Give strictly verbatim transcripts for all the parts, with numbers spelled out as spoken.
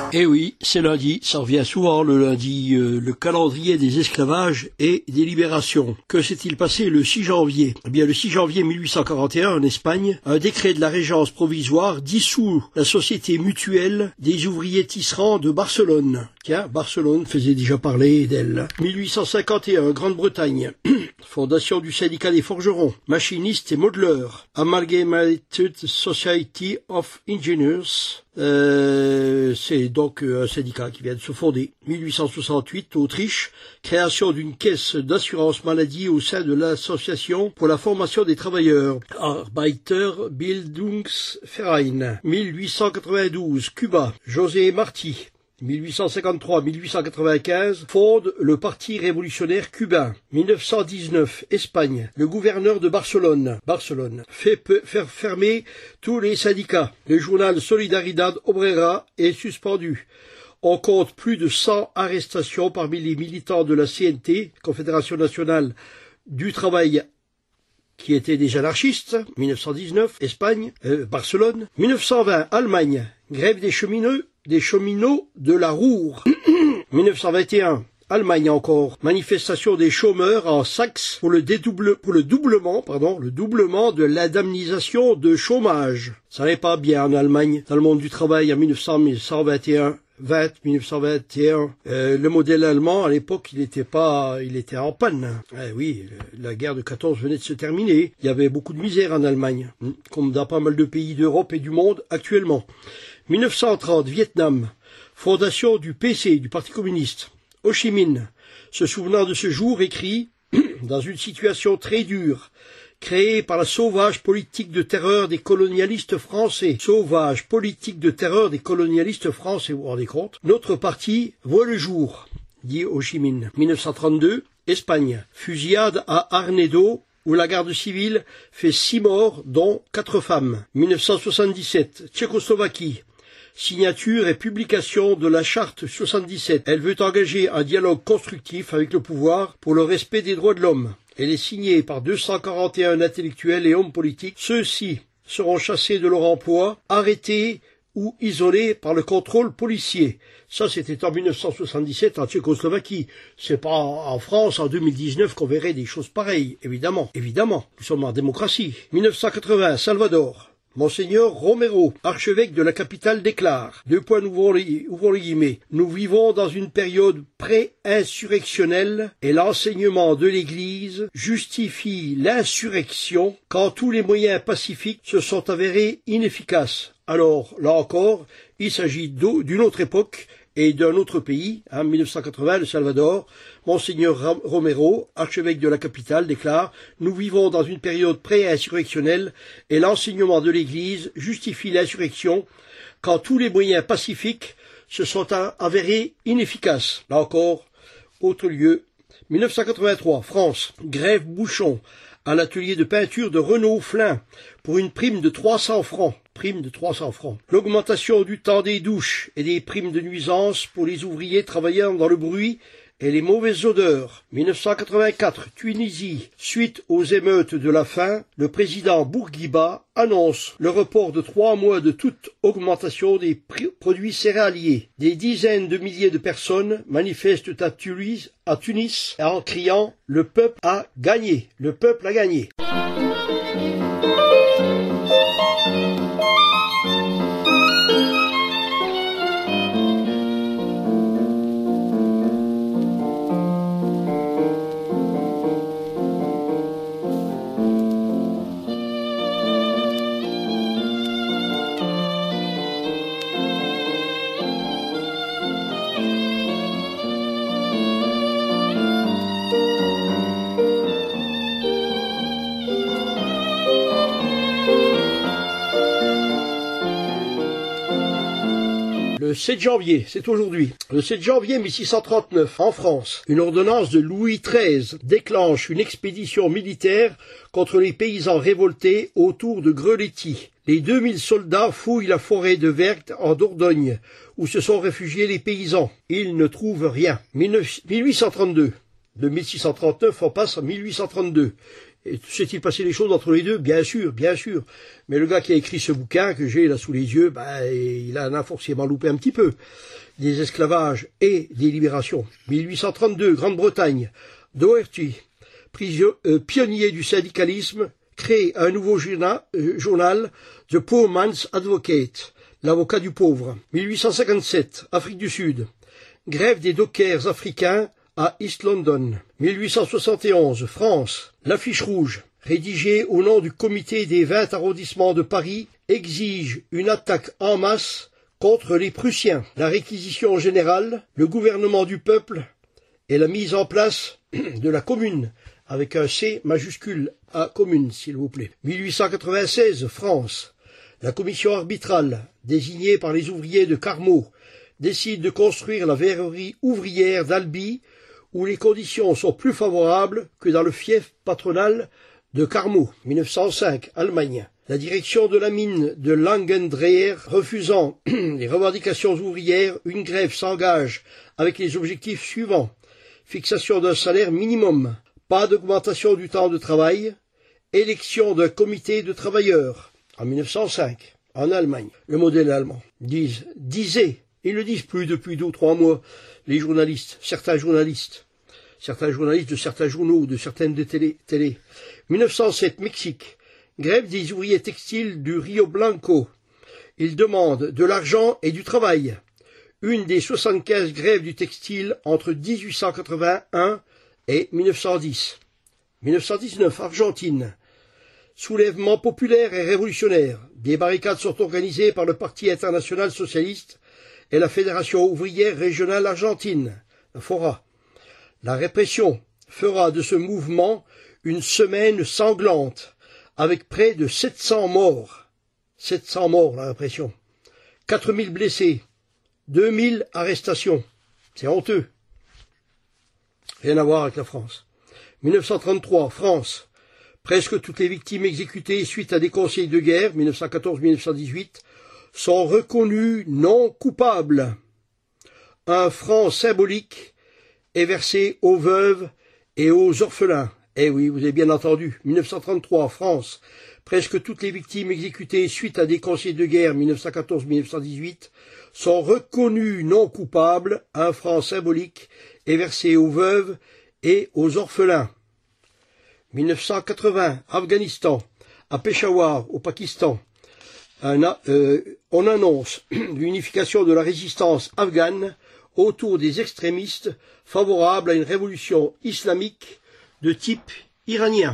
Eh oui, c'est lundi, ça revient souvent le lundi, euh, le calendrier des esclavages et des libérations. Que s'est-il passé le six janvier? Eh bien, le six janvier mille huit cent quarante et un, en Espagne, un décret de la Régence provisoire dissout la société mutuelle des ouvriers tisserands de Barcelone. Tiens, Barcelone faisait déjà parler d'elle. mille huit cent cinquante et un, Grande-Bretagne. Fondation du syndicat des forgerons, machinistes et modeleurs. Amalgamated Society of Engineers. Euh, c'est donc un syndicat qui vient de se fonder. mille huit cent soixante-huit, Autriche, création d'une caisse d'assurance maladie au sein de l'association pour la formation des travailleurs. Arbeiterbildungsverein. mille huit cent quatre-vingt-douze, Cuba, José Martí. mille huit cent cinquante-trois à mille huit cent quatre-vingt-quinze, fonde le Parti révolutionnaire cubain. mille neuf cent dix-neuf, Espagne, le gouverneur de Barcelone, Barcelone fait faire fermer tous les syndicats. Le journal Solidaridad Obrera est suspendu. On compte plus de cent arrestations parmi les militants de la C N T, Confédération nationale du travail, qui était des anarchistes. mille neuf cent dix-neuf, Espagne, euh, Barcelone. mille neuf cent vingt, Allemagne, grève des cheminots, des cheminots de la Ruhr. mille neuf cent vingt et un, Allemagne encore, manifestation des chômeurs en Saxe pour le dédouble, pour le doublement, pardon, le doublement de l'indemnisation de chômage. Ça n'est pas bien en Allemagne, dans le monde du travail en mille neuf cent vingt et un. vingt, mille neuf cent vingt et un, euh, le modèle allemand, à l'époque, il était pas, il était en panne. Eh oui, la guerre de quatorze venait de se terminer. Il y avait beaucoup de misère en Allemagne, comme dans pas mal de pays d'Europe et du monde actuellement. mille neuf cent trente, Vietnam, fondation du P C, du Parti communiste. Ho Chi Minh, se souvenant de ce jour, écrit, dans une situation très dure, créée par la sauvage politique de terreur des colonialistes français. Sauvage politique de terreur des colonialistes français, vous vous rendez compte? Notre parti voit le jour, dit Ho Chi Minh. mille neuf cent trente-deux, Espagne, fusillade à Arnedo, où la garde civile fait six morts, dont quatre femmes. mille neuf cent soixante-dix-sept, Tchécoslovaquie, signature et publication de la charte soixante-dix-sept. Elle veut engager un dialogue constructif avec le pouvoir pour le respect des droits de l'homme. Elle est signée par deux cent quarante et un intellectuels et hommes politiques. Ceux-ci seront chassés de leur emploi, arrêtés ou isolés par le contrôle policier. Ça, c'était en mille neuf cent soixante-dix-sept en Tchécoslovaquie. C'est pas en France, en deux mille dix-neuf, qu'on verrait des choses pareilles. Évidemment, évidemment. Nous sommes en démocratie. mille neuf cent quatre-vingts, Salvador. Monseigneur Romero, archevêque de la capitale, déclare, deux points, ouvrons les, ouvrons les guillemets, nous vivons dans une période pré-insurrectionnelle et l'enseignement de l'Église justifie l'insurrection quand tous les moyens pacifiques se sont avérés inefficaces. Alors, là encore, il s'agit d'une autre époque et d'un autre pays, en hein, mille neuf cent quatre-vingts, le Salvador. Monseigneur Romero, archevêque de la capitale, déclare « Nous vivons dans une période pré-insurrectionnelle et l'enseignement de l'Église justifie l'insurrection quand tous les moyens pacifiques se sont avérés inefficaces. » Là encore, autre lieu. mille neuf cent quatre-vingt-trois, France, grève bouchon à l'atelier de peinture de Renaud Flin pour une prime de trois cents francs. Prime de trois cents francs. L'augmentation du temps des douches et des primes de nuisance pour les ouvriers travaillant dans le bruit et les mauvaises odeurs. mille neuf cent quatre-vingt-quatre, Tunisie. Suite aux émeutes de la faim, le président Bourguiba annonce le report de trois mois de toute augmentation des produits céréaliers. Des dizaines de milliers de personnes manifestent à Tunis, à Tunis en criant « Le peuple a gagné ! Le peuple a gagné !» Le sept janvier, c'est aujourd'hui. Le sept janvier mille six cent trente-neuf, en France, une ordonnance de Louis treize déclenche une expédition militaire contre les paysans révoltés autour de Greletty. Les deux mille soldats fouillent la forêt de Vergt en Dordogne, où se sont réfugiés les paysans. Ils ne trouvent rien. mille huit cent trente-deux. De mille six cent trente-neuf, on passe à mille huit cent trente-deux. S'est-il passé les choses entre les deux? Bien sûr, bien sûr. Mais le gars qui a écrit ce bouquin, que j'ai là sous les yeux, ben, il en a forcément loupé un petit peu. Des esclavages et des libérations. mille huit cent trente-deux, Grande-Bretagne. Doherty, euh, pionnier du syndicalisme, crée un nouveau journal, euh, journal The Poor Man's Advocate, l'avocat du pauvre. mille huit cent cinquante-sept, Afrique du Sud. Grève des dockers africains à East London. mille huit cent soixante et onze, France. L'affiche rouge, rédigée au nom du comité des vingt arrondissements de Paris, exige une attaque en masse contre les Prussiens, la réquisition générale, le gouvernement du peuple et la mise en place de la commune, avec un C majuscule à commune, s'il vous plaît. mille huit cent quatre-vingt-seize, France. La commission arbitrale, désignée par les ouvriers de Carmaux, décide de construire la verrerie ouvrière d'Albi, où les conditions sont plus favorables que dans le fief patronal de Carmaux. mille neuf cent cinq, Allemagne. La direction de la mine de Langendreher, refusant les revendications ouvrières, une grève s'engage avec les objectifs suivants. Fixation d'un salaire minimum, pas d'augmentation du temps de travail, élection d'un comité de travailleurs, en mille neuf cent cinq, en Allemagne. Le modèle allemand. Disent, disaient, ils ne le disent plus depuis deux ou trois mois, les journalistes, certains journalistes, certains journalistes de certains journaux, de certaines de télé. télé. mille neuf cent sept, Mexique. Grève des ouvriers textiles du Rio Blanco. Ils demandent de l'argent et du travail. Une des soixante-quinze grèves du textile entre mille huit cent quatre-vingt-un et mille neuf cent dix. mille neuf cent dix-neuf, Argentine. Soulèvement populaire et révolutionnaire. Des barricades sont organisées par le Parti international socialiste et la Fédération ouvrière régionale argentine, la FORA. La répression fera de ce mouvement une semaine sanglante, avec près de sept cents morts. sept cents morts, la répression. quatre mille blessés. deux mille arrestations. C'est honteux. Rien à voir avec la France. mille neuf cent trente-trois, France. Presque toutes les victimes exécutées suite à des conseils de guerre, mille neuf cent quatorze à mille neuf cent dix-huit, sont reconnues non coupables. Un franc symbolique est versé aux veuves et aux orphelins. Eh oui, vous avez bien entendu, mille neuf cent trente-trois, France. Presque toutes les victimes exécutées suite à des conseils de guerre mille neuf cent quatorze à mille neuf cent dix-huit sont reconnues non coupables. Un franc symbolique est versé aux veuves et aux orphelins. mille neuf cent quatre-vingts, Afghanistan. À Peshawar, au Pakistan. Un, euh, on annonce l'unification de la résistance afghane autour des extrémistes favorables à une révolution islamique de type iranien.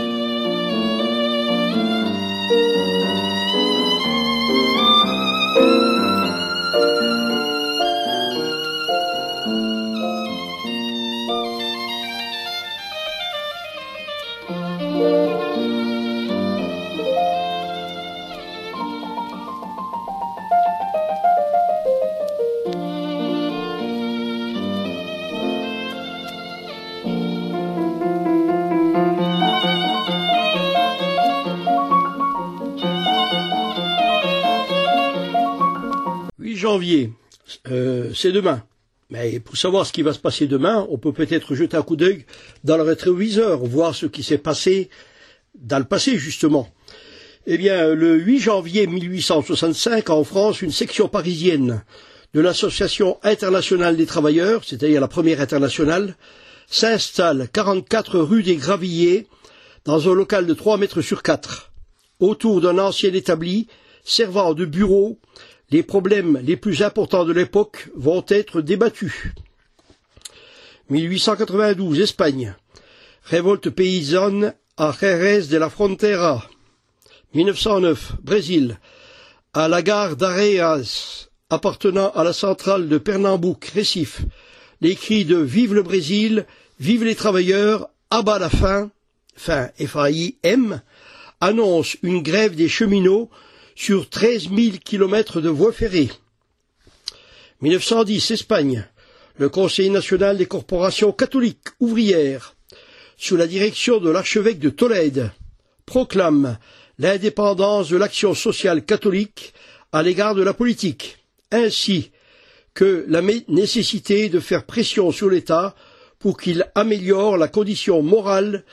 janvier, euh, c'est demain. Mais pour savoir ce qui va se passer demain, on peut peut-être jeter un coup d'œil dans le rétroviseur, voir ce qui s'est passé dans le passé, justement. Eh bien, le huit janvier mille huit cent soixante-cinq, en France, une section parisienne de l'Association internationale des travailleurs, c'est-à-dire la première internationale, s'installe quarante-quatre rue des Gravilliers, dans un local de trois mètres sur quatre, autour d'un ancien établi servant de bureau. Les problèmes les plus importants de l'époque vont être débattus. mille huit cent quatre-vingt-douze, Espagne. Révolte paysanne à Jerez de la Frontera. mille neuf cent neuf, Brésil. À la gare d'Areas, appartenant à la centrale de Pernambouc, Recife, les cris de « Vive le Brésil, vive les travailleurs, à bas la faim », fin F A I M, annonce une grève des cheminots sur treize mille kilomètres de voies ferrées. mille neuf cent dix, Espagne. Le Conseil national des corporations catholiques ouvrières, sous la direction de l'archevêque de Tolède, proclame l'indépendance de l'action sociale catholique à l'égard de la politique, ainsi que la nécessité de faire pression sur l'État pour qu'il améliore la condition morale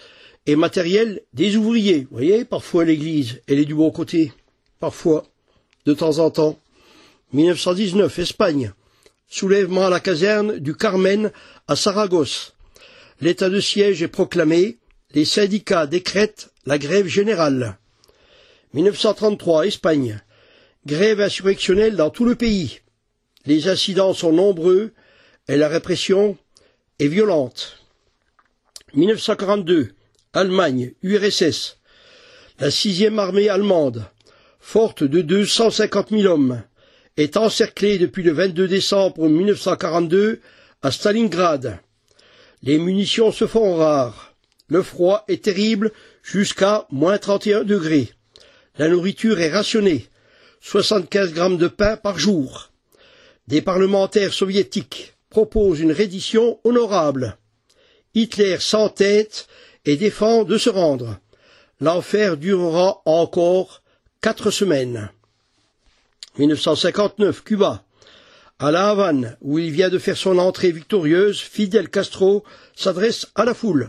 et matériel des ouvriers. Vous voyez, parfois l'église, elle est du bon côté. Parfois, de temps en temps. mille neuf cent dix-neuf, Espagne. Soulèvement à la caserne du Carmen à Saragosse. L'état de siège est proclamé. Les syndicats décrètent la grève générale. mille neuf cent trente-trois, Espagne. Grève insurrectionnelle dans tout le pays. Les incidents sont nombreux et la répression est violente. mille neuf cent quarante-deux, Allemagne, U R S S. La sixième armée allemande, forte de deux cent cinquante mille hommes, est encerclée depuis le vingt-deux décembre mille neuf cent quarante-deux à Stalingrad. Les munitions se font rares. Le froid est terrible jusqu'à moins trente et un degrés. La nourriture est rationnée. soixante-quinze grammes de pain par jour. Des parlementaires soviétiques proposent une reddition honorable. Hitler s'entête et défend de se rendre. L'enfer durera encore quatre semaines. mille neuf cent cinquante-neuf, Cuba. À La Havane, où il vient de faire son entrée victorieuse, Fidel Castro s'adresse à la foule.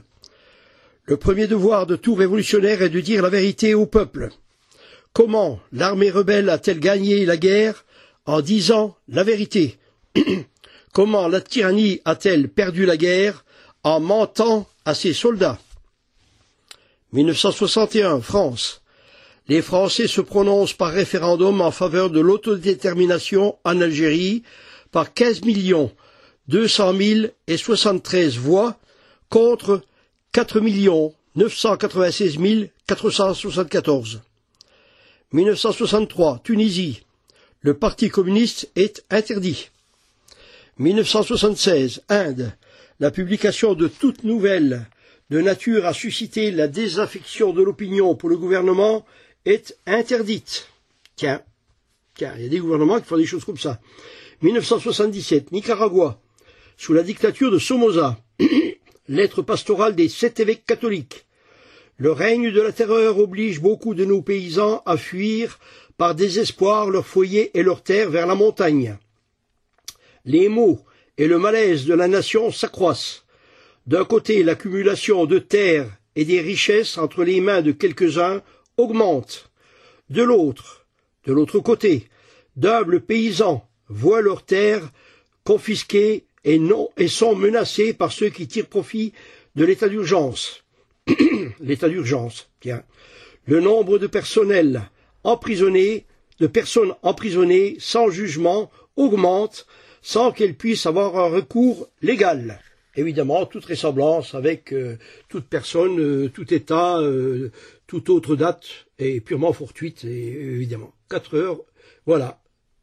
Le premier devoir de tout révolutionnaire est de dire la vérité au peuple. Comment l'armée rebelle a-t-elle gagné la guerre? En disant la vérité. Comment la tyrannie a-t-elle perdu la guerre? En mentant à ses soldats. mille neuf cent soixante et un, France. Les Français se prononcent par référendum en faveur de l'autodétermination en Algérie par quinze millions deux cent mille et soixante-treize voix contre quatre millions neuf cent quatre-vingt-seize mille quatre cent soixante-quatorze. mille neuf cent soixante-trois, Tunisie. Le Parti communiste est interdit. mille neuf cent soixante-seize, Inde. La publication de toute nouvelle de nature à susciter la désaffection de l'opinion pour le gouvernement est interdite. Tiens, tiens, il y a des gouvernements qui font des choses comme ça. mille neuf cent soixante-dix-sept, Nicaragua. Sous la dictature de Somoza. Lettre pastorale des sept évêques catholiques. Le règne de la terreur oblige beaucoup de nos paysans à fuir par désespoir leur foyer et leurs terres vers la montagne. Les maux et le malaise de la nation s'accroissent. D'un côté, l'accumulation de terres et des richesses entre les mains de quelques-uns augmente. De l'autre, de l'autre côté, d'humbles paysans voient leurs terres confisquées et, non, et sont menacés par ceux qui tirent profit de l'état d'urgence. L'état d'urgence, tiens. Le nombre de personnels emprisonnés, de personnes emprisonnées sans jugement augmente sans qu'elles puissent avoir un recours légal. Évidemment, toute ressemblance avec euh, toute personne, euh, tout État, euh, toute autre date est purement fortuite, et, évidemment. Quatre heures, voilà.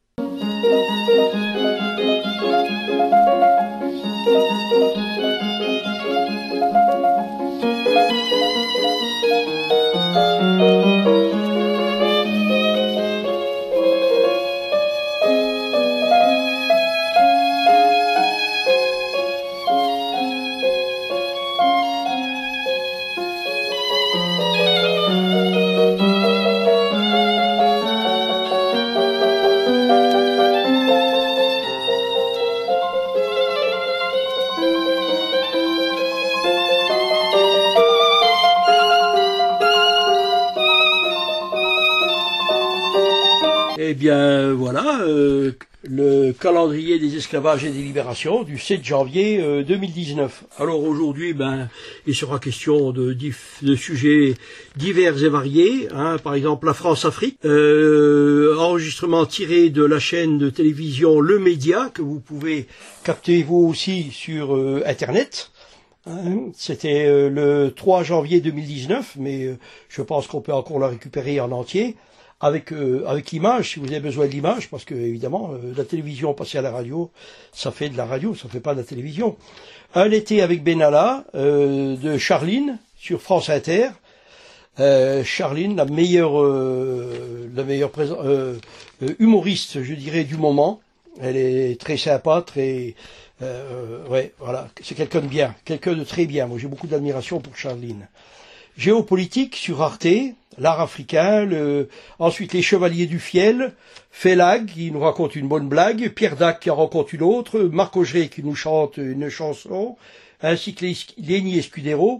Eh bien, voilà, euh, le calendrier des esclavages et des libérations du sept janvier euh, deux mille dix-neuf. Alors aujourd'hui, ben, il sera question de, de sujets divers et variés, hein, par exemple la France-Afrique, euh, enregistrement tiré de la chaîne de télévision Le Média, que vous pouvez capter vous aussi sur euh, Internet. Hein, c'était euh, le trois janvier deux mille dix-neuf, mais euh, je pense qu'on peut encore la récupérer en entier. Avec, euh, avec l'image, si vous avez besoin de l'image, parce que évidemment, euh, la télévision passée à la radio, ça fait de la radio, ça fait pas de la télévision. Un été avec Benalla, euh, de Charline, sur France Inter. Euh, Charline, la meilleure, euh, la meilleure présent, euh, humoriste, je dirais, du moment. Elle est très sympa, très, euh, ouais, voilà, c'est quelqu'un de bien, quelqu'un de très bien. Moi, j'ai beaucoup d'admiration pour Charline. Géopolitique sur Arte, l'art africain, le... ensuite les Chevaliers du Fiel, Félag qui nous raconte une bonne blague, Pierre Dac qui en raconte une autre, Marc Augeret qui nous chante une chanson, ainsi que Lenny Escudero,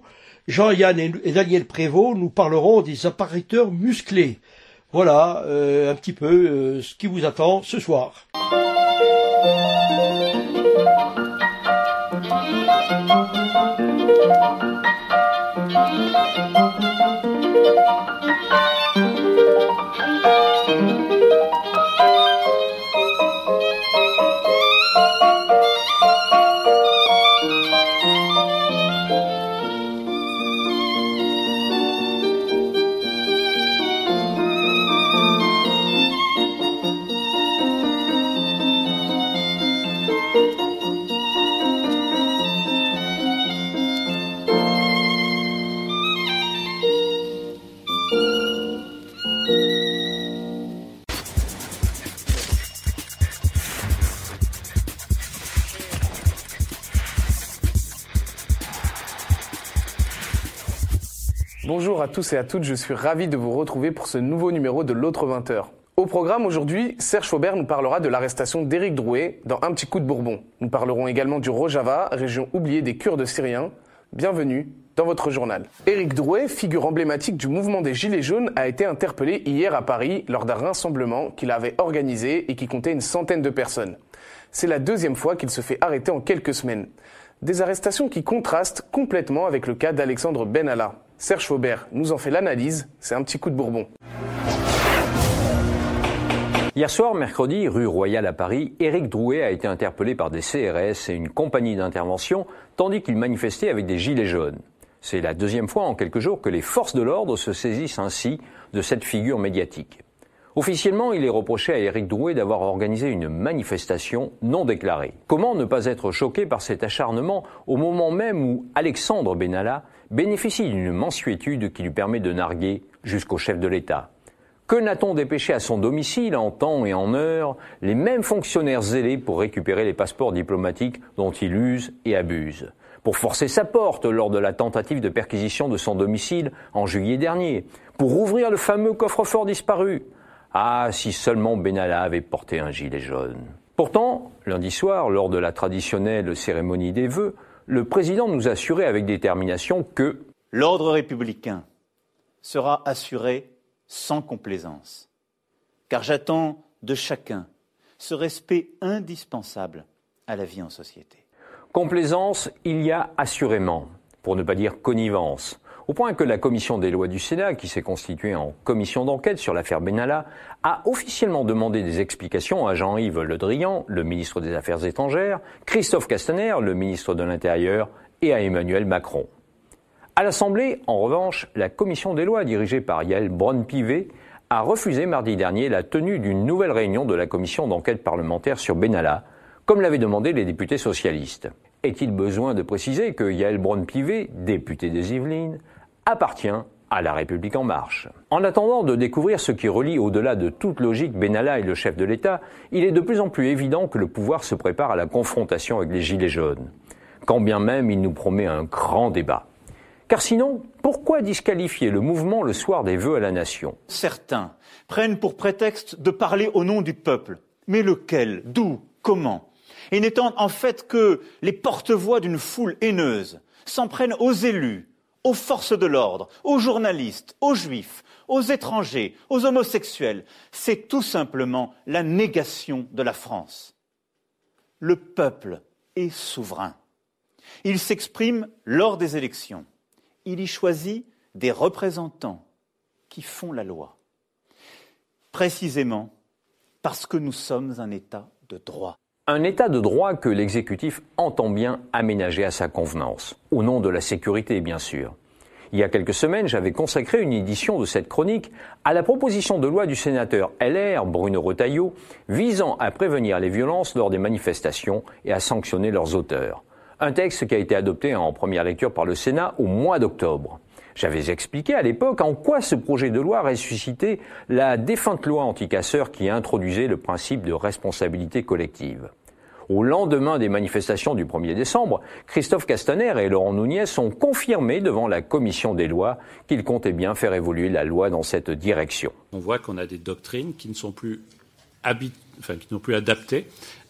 Jean-Yann et Daniel Prévost nous parleront des appariteurs musclés. Voilà euh, un petit peu euh, ce qui vous attend ce soir. Bonjour à tous et à toutes, je suis ravi de vous retrouver pour ce nouveau numéro de l'autre vingt heures. Au programme aujourd'hui, Serge Faubert nous parlera de l'arrestation d'Éric Drouet dans Un petit coup de Bourbon. Nous parlerons également du Rojava, région oubliée des Kurdes syriens. Bienvenue dans votre journal. Éric Drouet, figure emblématique du mouvement des Gilets jaunes, a été interpellé hier à Paris lors d'un rassemblement qu'il avait organisé et qui comptait une centaine de personnes. C'est la deuxième fois qu'il se fait arrêter en quelques semaines. Des arrestations qui contrastent complètement avec le cas d'Alexandre Benalla. Serge Faubert nous en fait l'analyse, c'est Un petit coup de Bourbon. Hier soir, mercredi, rue Royale à Paris, Éric Drouet a été interpellé par des C R S et une compagnie d'intervention, tandis qu'il manifestait avec des gilets jaunes. C'est la deuxième fois en quelques jours que les forces de l'ordre se saisissent ainsi de cette figure médiatique. Officiellement, il est reproché à Éric Drouet d'avoir organisé une manifestation non déclarée. Comment ne pas être choqué par cet acharnement au moment même où Alexandre Benalla bénéficie d'une mansuétude qui lui permet de narguer jusqu'au chef de l'État? Que n'a-t-on dépêché à son domicile en temps et en heure les mêmes fonctionnaires zélés pour récupérer les passeports diplomatiques dont il use et abuse? Pour forcer sa porte lors de la tentative de perquisition de son domicile en juillet dernier? Pour ouvrir le fameux coffre-fort disparu? Ah, si seulement Benalla avait porté un gilet jaune. Pourtant, lundi soir, lors de la traditionnelle cérémonie des vœux, le président nous assurait avec détermination que l'ordre républicain sera assuré sans complaisance, car j'attends de chacun ce respect indispensable à la vie en société. Complaisance, il y a assurément, pour ne pas dire connivence, au point que la commission des lois du Sénat, qui s'est constituée en commission d'enquête sur l'affaire Benalla, a officiellement demandé des explications à Jean-Yves Le Drian, le ministre des Affaires étrangères, Christophe Castaner, le ministre de l'Intérieur, et à Emmanuel Macron. À l'Assemblée, en revanche, la commission des lois, dirigée par Yaël Braun-Pivet, a refusé mardi dernier la tenue d'une nouvelle réunion de la commission d'enquête parlementaire sur Benalla, comme l'avaient demandé les députés socialistes. Est-il besoin de préciser que Yaël Braun-Pivet, députée des Yvelines, appartient à La République En Marche? En attendant de découvrir ce qui relie au-delà de toute logique Benalla et le chef de l'État, il est de plus en plus évident que le pouvoir se prépare à la confrontation avec les Gilets jaunes, quand bien même il nous promet un grand débat. Car sinon, pourquoi disqualifier le mouvement le soir des vœux à la nation? Certains prennent pour prétexte de parler au nom du peuple. Mais lequel? D'où? Comment? Et n'étant en fait que les porte-voix d'une foule haineuse, s'en prennent aux élus, aux forces de l'ordre, aux journalistes, aux juifs, aux étrangers, aux homosexuels. C'est tout simplement la négation de la France. Le peuple est souverain. Il s'exprime lors des élections. Il y choisit des représentants qui font la loi. Précisément parce que nous sommes un État de droit. Un État de droit que l'exécutif entend bien aménager à sa convenance, au nom de la sécurité bien sûr. Il y a quelques semaines, j'avais consacré une édition de cette chronique à la proposition de loi du sénateur L R, Bruno Retailleau, visant à prévenir les violences lors des manifestations et à sanctionner leurs auteurs. Un texte qui a été adopté en première lecture par le Sénat au mois d'octobre. J'avais expliqué à l'époque en quoi ce projet de loi ressuscitait la défunte loi anti-casseurs qui introduisait le principe de responsabilité collective. Au lendemain des manifestations du premier décembre, Christophe Castaner et Laurent Nunez ont confirmé devant la commission des lois qu'ils comptaient bien faire évoluer la loi dans cette direction. On voit qu'on a des doctrines qui ne sont plus habit... enfin, qui n'ont plus adaptées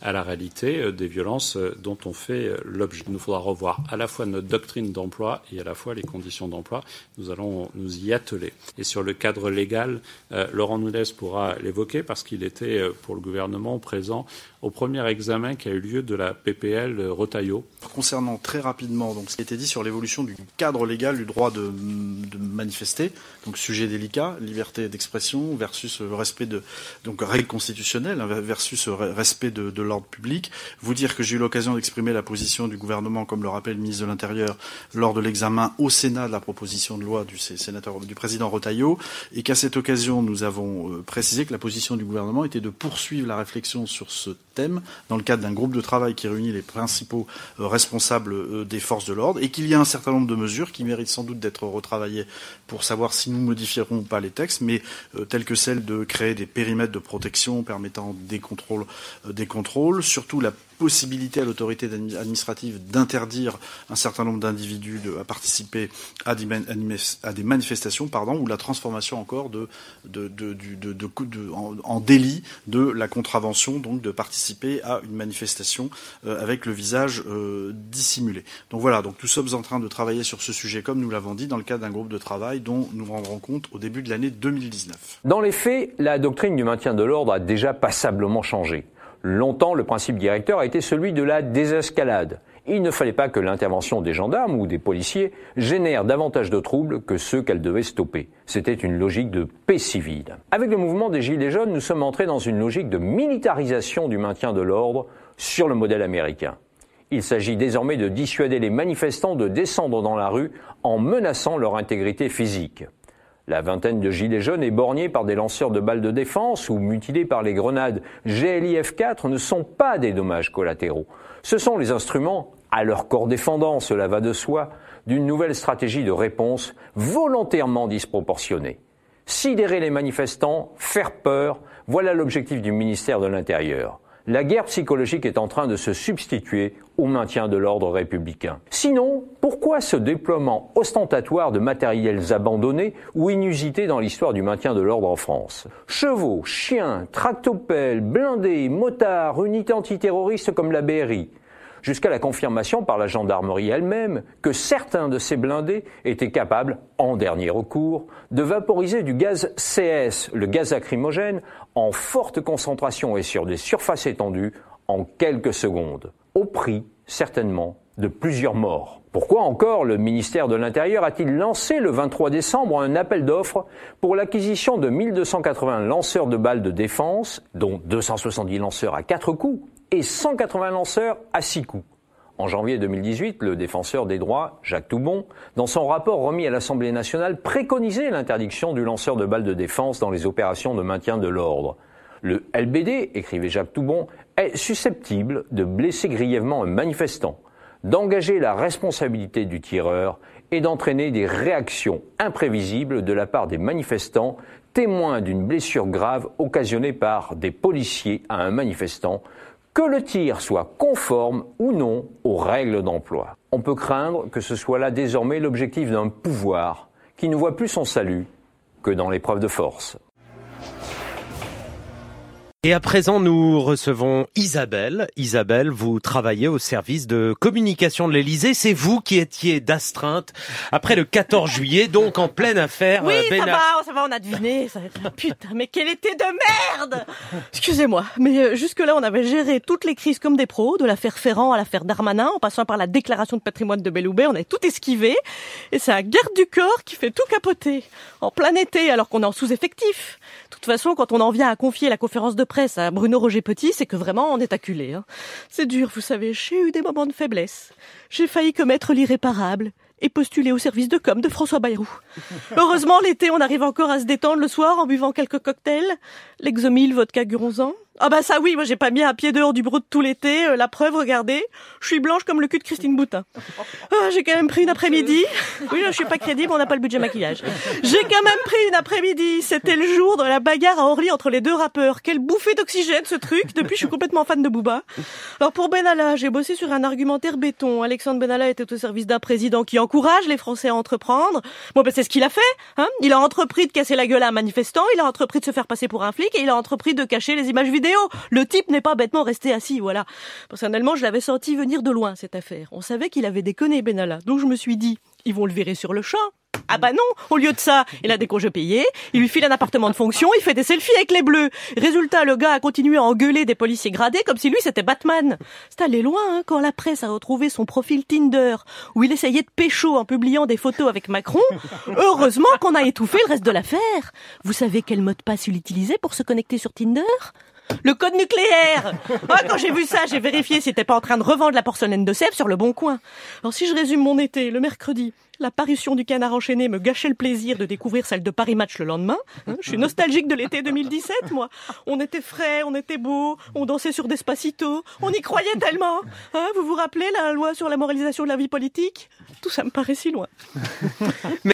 à la réalité euh, des violences euh, dont on fait euh, l'objet. Il nous faudra revoir à la fois notre doctrine d'emploi et à la fois les conditions d'emploi. Nous allons nous y atteler. Et sur le cadre légal, euh, Laurent Nunez pourra l'évoquer parce qu'il était euh, pour le gouvernement présent au premier examen qui a eu lieu de la P P L euh, Retailleau. Concernant très rapidement donc, ce qui a été dit sur l'évolution du cadre légal du droit de, de manifester, donc sujet délicat, liberté d'expression versus le respect de donc règles constitutionnelles versus respect de, de l'ordre public. Vous dire que j'ai eu l'occasion d'exprimer la position du gouvernement, comme le rappelait le ministre de l'Intérieur, lors de l'examen au Sénat de la proposition de loi du sénateur du président Retailleau, et qu'à cette occasion nous avons euh, précisé que la position du gouvernement était de poursuivre la réflexion sur ce thème dans le cadre d'un groupe de travail qui réunit les principaux euh, responsables euh, des forces de l'ordre, et qu'il y a un certain nombre de mesures qui méritent sans doute d'être retravaillées pour savoir si nous modifierons ou pas les textes, mais euh, telles que celle de créer des périmètres de protection permettant des contrôles, euh, des contrôles, surtout la possibilité à l'autorité administrative d'interdire un certain nombre d'individus de, à participer à des, à des manifestations, pardon, ou la transformation encore de, de, de, de, de, de, de en, en délit de la contravention, donc de participer à une manifestation euh, avec le visage euh, dissimulé. Donc voilà, donc nous sommes en train de travailler sur ce sujet, comme nous l'avons dit, dans le cadre d'un groupe de travail dont nous rendrons compte au début de l'année deux mille dix-neuf. Dans les faits, la doctrine du maintien de l'ordre a déjà passablement changé. Longtemps, le principe directeur a été celui de la désescalade. Il ne fallait pas que l'intervention des gendarmes ou des policiers génère davantage de troubles que ceux qu'elle devait stopper. C'était une logique de paix civile. Avec le mouvement des Gilets jaunes, nous sommes entrés dans une logique de militarisation du maintien de l'ordre sur le modèle américain. Il s'agit désormais de dissuader les manifestants de descendre dans la rue en menaçant leur intégrité physique. La vingtaine de gilets jaunes éborgnés par des lanceurs de balles de défense ou mutilés par les grenades G L I F quatre ne sont pas des dommages collatéraux. Ce sont les instruments, à leur corps défendant, cela va de soi, d'une nouvelle stratégie de réponse volontairement disproportionnée. Sidérer les manifestants, faire peur, voilà l'objectif du ministère de l'Intérieur. La guerre psychologique est en train de se substituer au maintien de l'ordre républicain. Sinon, pourquoi ce déploiement ostentatoire de matériels abandonnés ou inusités dans l'histoire du maintien de l'ordre en France? Chevaux, chiens, tractopelles, blindés, motards, unités antiterroristes comme la B R I. Jusqu'à la confirmation par la gendarmerie elle-même que certains de ces blindés étaient capables, en dernier recours, de vaporiser du gaz C S, le gaz lacrymogène, en forte concentration et sur des surfaces étendues en quelques secondes, au prix, certainement, de plusieurs morts. Pourquoi encore le ministère de l'Intérieur a-t-il lancé le vingt-trois décembre un appel d'offres pour l'acquisition de mille deux cent quatre-vingts lanceurs de balles de défense, dont deux cent soixante-dix lanceurs à quatre coups, et cent quatre-vingts lanceurs à six coups. En janvier deux mille dix-huit, le défenseur des droits, Jacques Toubon, dans son rapport remis à l'Assemblée nationale, préconisait l'interdiction du lanceur de balles de défense dans les opérations de maintien de l'ordre. Le L B D, écrivait Jacques Toubon, est susceptible de blesser grièvement un manifestant, d'engager la responsabilité du tireur et d'entraîner des réactions imprévisibles de la part des manifestants, témoins d'une blessure grave occasionnée par des policiers à un manifestant, que le tir soit conforme ou non aux règles d'emploi. On peut craindre que ce soit là désormais l'objectif d'un pouvoir qui ne voit plus son salut que dans l'épreuve de force. Et à présent, nous recevons Isabelle. Isabelle, vous travaillez au service de communication de l'Élysée. C'est vous qui étiez d'astreinte après le quatorze juillet, donc en pleine affaire. Oui, euh, ça va, ça va, on a deviné. Ça... Putain, mais quel été de merde! Excusez-moi, mais jusque-là, on avait géré toutes les crises comme des pros, de l'affaire Ferrand à l'affaire Darmanin, en passant par la déclaration de patrimoine de Belloubet, on avait tout esquivé. Et c'est la garde du corps qui fait tout capoter. En plein été, alors qu'on est en sous-effectif. De toute façon, quand on en vient à confier la conférence de presse à Bruno Roger Petit, c'est que vraiment on est acculé. Hein. C'est dur, vous savez, j'ai eu des moments de faiblesse. J'ai failli commettre l'irréparable et postuler au service de com de François Bayrou. Heureusement, l'été, on arrive encore à se détendre le soir en buvant quelques cocktails. L'exomil, vodka guronzan. Ah bah ça oui, moi j'ai pas mis un pied dehors du brut tout l'été. Euh, la preuve, regardez, je suis blanche comme le cul de Christine Boutin. Ah, j'ai quand même pris une après-midi. Oui, je suis pas crédible, on n'a pas le budget maquillage. J'ai quand même pris une après-midi. C'était le jour de la bagarre à Orly entre les deux rappeurs. Quelle bouffée d'oxygène ce truc. Depuis, je suis complètement fan de Booba. Alors pour Benalla, j'ai bossé sur un argumentaire béton. Alexandre Benalla était au service d'un président qui encourage les Français à entreprendre. Bon ben c'est ce qu'il a fait. Hein. Il a entrepris de casser la gueule à un manifestant, il a entrepris de se faire passer pour un flic et il a entrepris de cacher les images vidéo vidéo. Le type n'est pas bêtement resté assis, voilà. Personnellement, je l'avais senti venir de loin, cette affaire. On savait qu'il avait déconné, Benalla. Donc je me suis dit, ils vont le virer sur le champ. Ah bah non, au lieu de ça, il a des congés payés, il lui file un appartement de fonction, il fait des selfies avec les bleus. Résultat, le gars a continué à engueuler des policiers gradés comme si lui c'était Batman. C'est allé loin hein, quand la presse a retrouvé son profil Tinder, où il essayait de pécho en publiant des photos avec Macron. Heureusement qu'on a étouffé le reste de l'affaire. Vous savez quel mot de passe il utilisait pour se connecter sur Tinder ? Le code nucléaire. Ah, quand j'ai vu ça, j'ai vérifié s'il était pas en train de revendre la porcelaine de Sèvres sur le Bon Coin. Alors si je résume mon été, le mercredi, la parution du Canard enchaîné me gâchait le plaisir de découvrir celle de Paris Match le lendemain. Hein, je suis nostalgique de l'été deux mille dix-sept, moi. On était frais, on était beau, on dansait sur Despacito, on y croyait tellement. Hein, vous vous rappelez la loi sur la moralisation de la vie politique ? Tout ça me paraît si loin. Mais...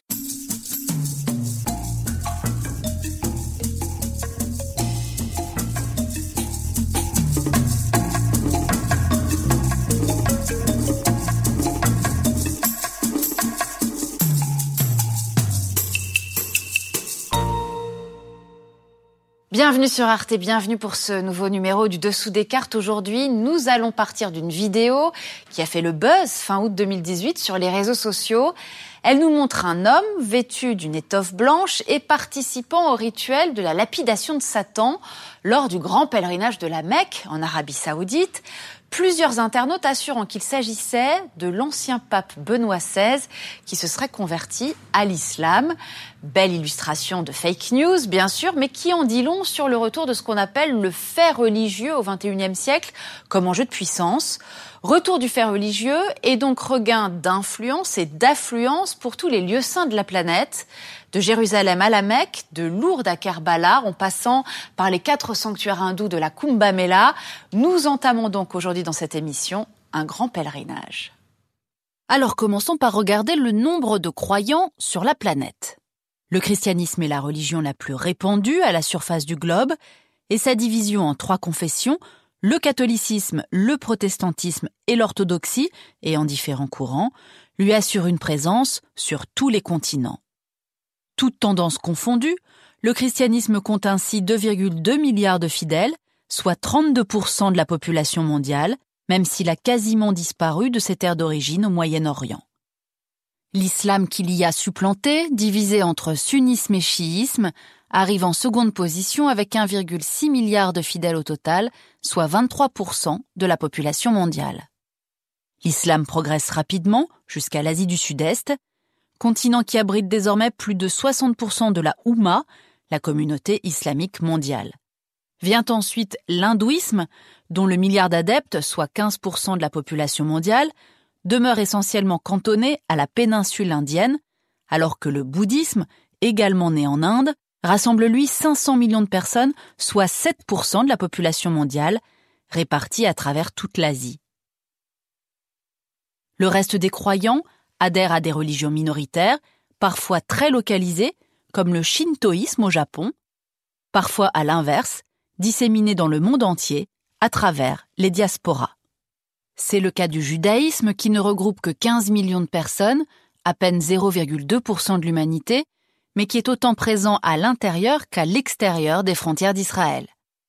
Bienvenue sur Arte, bienvenue pour ce nouveau numéro du Dessous des cartes. Aujourd'hui, nous allons partir d'une vidéo qui a fait le buzz fin août deux mille dix-huit sur les réseaux sociaux. Elle nous montre un homme vêtu d'une étoffe blanche et participant au rituel de la lapidation de Satan lors du grand pèlerinage de la Mecque en Arabie Saoudite. Plusieurs internautes assurant qu'il s'agissait de l'ancien pape Benoît seize qui se serait converti à l'islam. Belle illustration de fake news, bien sûr, mais qui en dit long sur le retour de ce qu'on appelle le fait religieux au vingt et unième siècle comme enjeu de puissance. Retour du fait religieux et donc regain d'influence et d'affluence pour tous les lieux saints de la planète. De Jérusalem à la Mecque, de Lourdes à Kerbala, en passant par les quatre sanctuaires hindous de la Kumbh Mela, nous entamons donc aujourd'hui dans cette émission un grand pèlerinage. Alors commençons par regarder le nombre de croyants sur la planète. Le christianisme est la religion la plus répandue à la surface du globe et sa division en trois confessions, le catholicisme, le protestantisme et l'orthodoxie, et en différents courants, lui assure une présence sur tous les continents. Toutes tendances confondues, le christianisme compte ainsi deux virgule deux milliards de fidèles, soit trente-deux pour cent de la population mondiale, même s'il a quasiment disparu de ses terres d'origine au Moyen-Orient. L'islam qu'il y a supplanté, divisé entre sunnisme et chiisme, arrive en seconde position avec un virgule six milliard de fidèles au total, soit vingt-trois pour cent de la population mondiale. L'islam progresse rapidement jusqu'à l'Asie du Sud-Est, continent qui abrite désormais plus de soixante pour cent de la Oumma, la communauté islamique mondiale. Vient ensuite l'hindouisme, dont le milliard d'adeptes, soit quinze pour cent de la population mondiale, demeure essentiellement cantonné à la péninsule indienne, alors que le bouddhisme, également né en Inde, rassemble lui cinq cents millions de personnes, soit sept pour cent de la population mondiale, répartie à travers toute l'Asie. Le reste des croyants adhèrent à des religions minoritaires, parfois très localisées, comme le shintoïsme au Japon, parfois à l'inverse, disséminées dans le monde entier, à travers les diasporas. C'est le cas du judaïsme qui ne regroupe que quinze millions de personnes, à peine zéro virgule deux pour cent de l'humanité, mais qui est autant présent à l'intérieur qu'à l'extérieur des frontières d'Israël.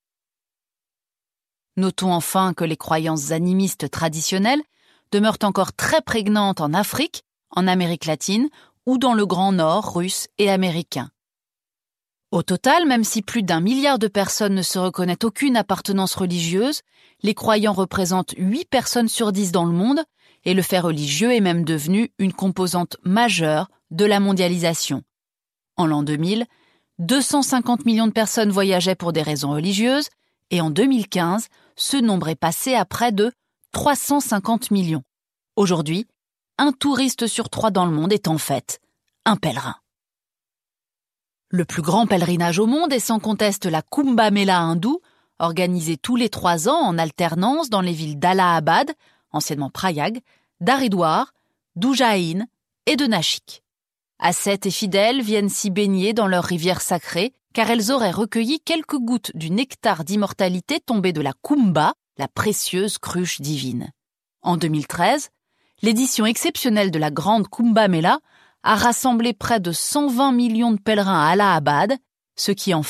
Notons enfin que les croyances animistes traditionnelles demeurent encore très prégnantes en Afrique, en Amérique latine ou dans le Grand Nord russe et américain. Au total, même si plus d'un milliard de personnes ne se reconnaissent aucune appartenance religieuse, les croyants représentent huit personnes sur dix dans le monde et le fait religieux est même devenu une composante majeure de la mondialisation. En l'an deux mille, deux cent cinquante millions de personnes voyageaient pour des raisons religieuses et en deux mille quinze, ce nombre est passé à près de trois cent cinquante millions. Aujourd'hui, un touriste sur trois dans le monde est en fait un pèlerin. Le plus grand pèlerinage au monde est sans conteste la Kumbh Mela hindoue, organisée tous les trois ans en alternance dans les villes d'Allahabad, anciennement Prayag, d'Haridwar, d'Ujjain et de Nashik. Ascètes et fidèles viennent s'y baigner dans leurs rivières sacrées, car elles auraient recueilli quelques gouttes du nectar d'immortalité tombé de la Kumbha, la précieuse cruche divine. En deux mille treize, l'édition exceptionnelle de la grande Kumbh Mela a rassemblé près de cent vingt millions de pèlerins à Allahabad, ce qui en fait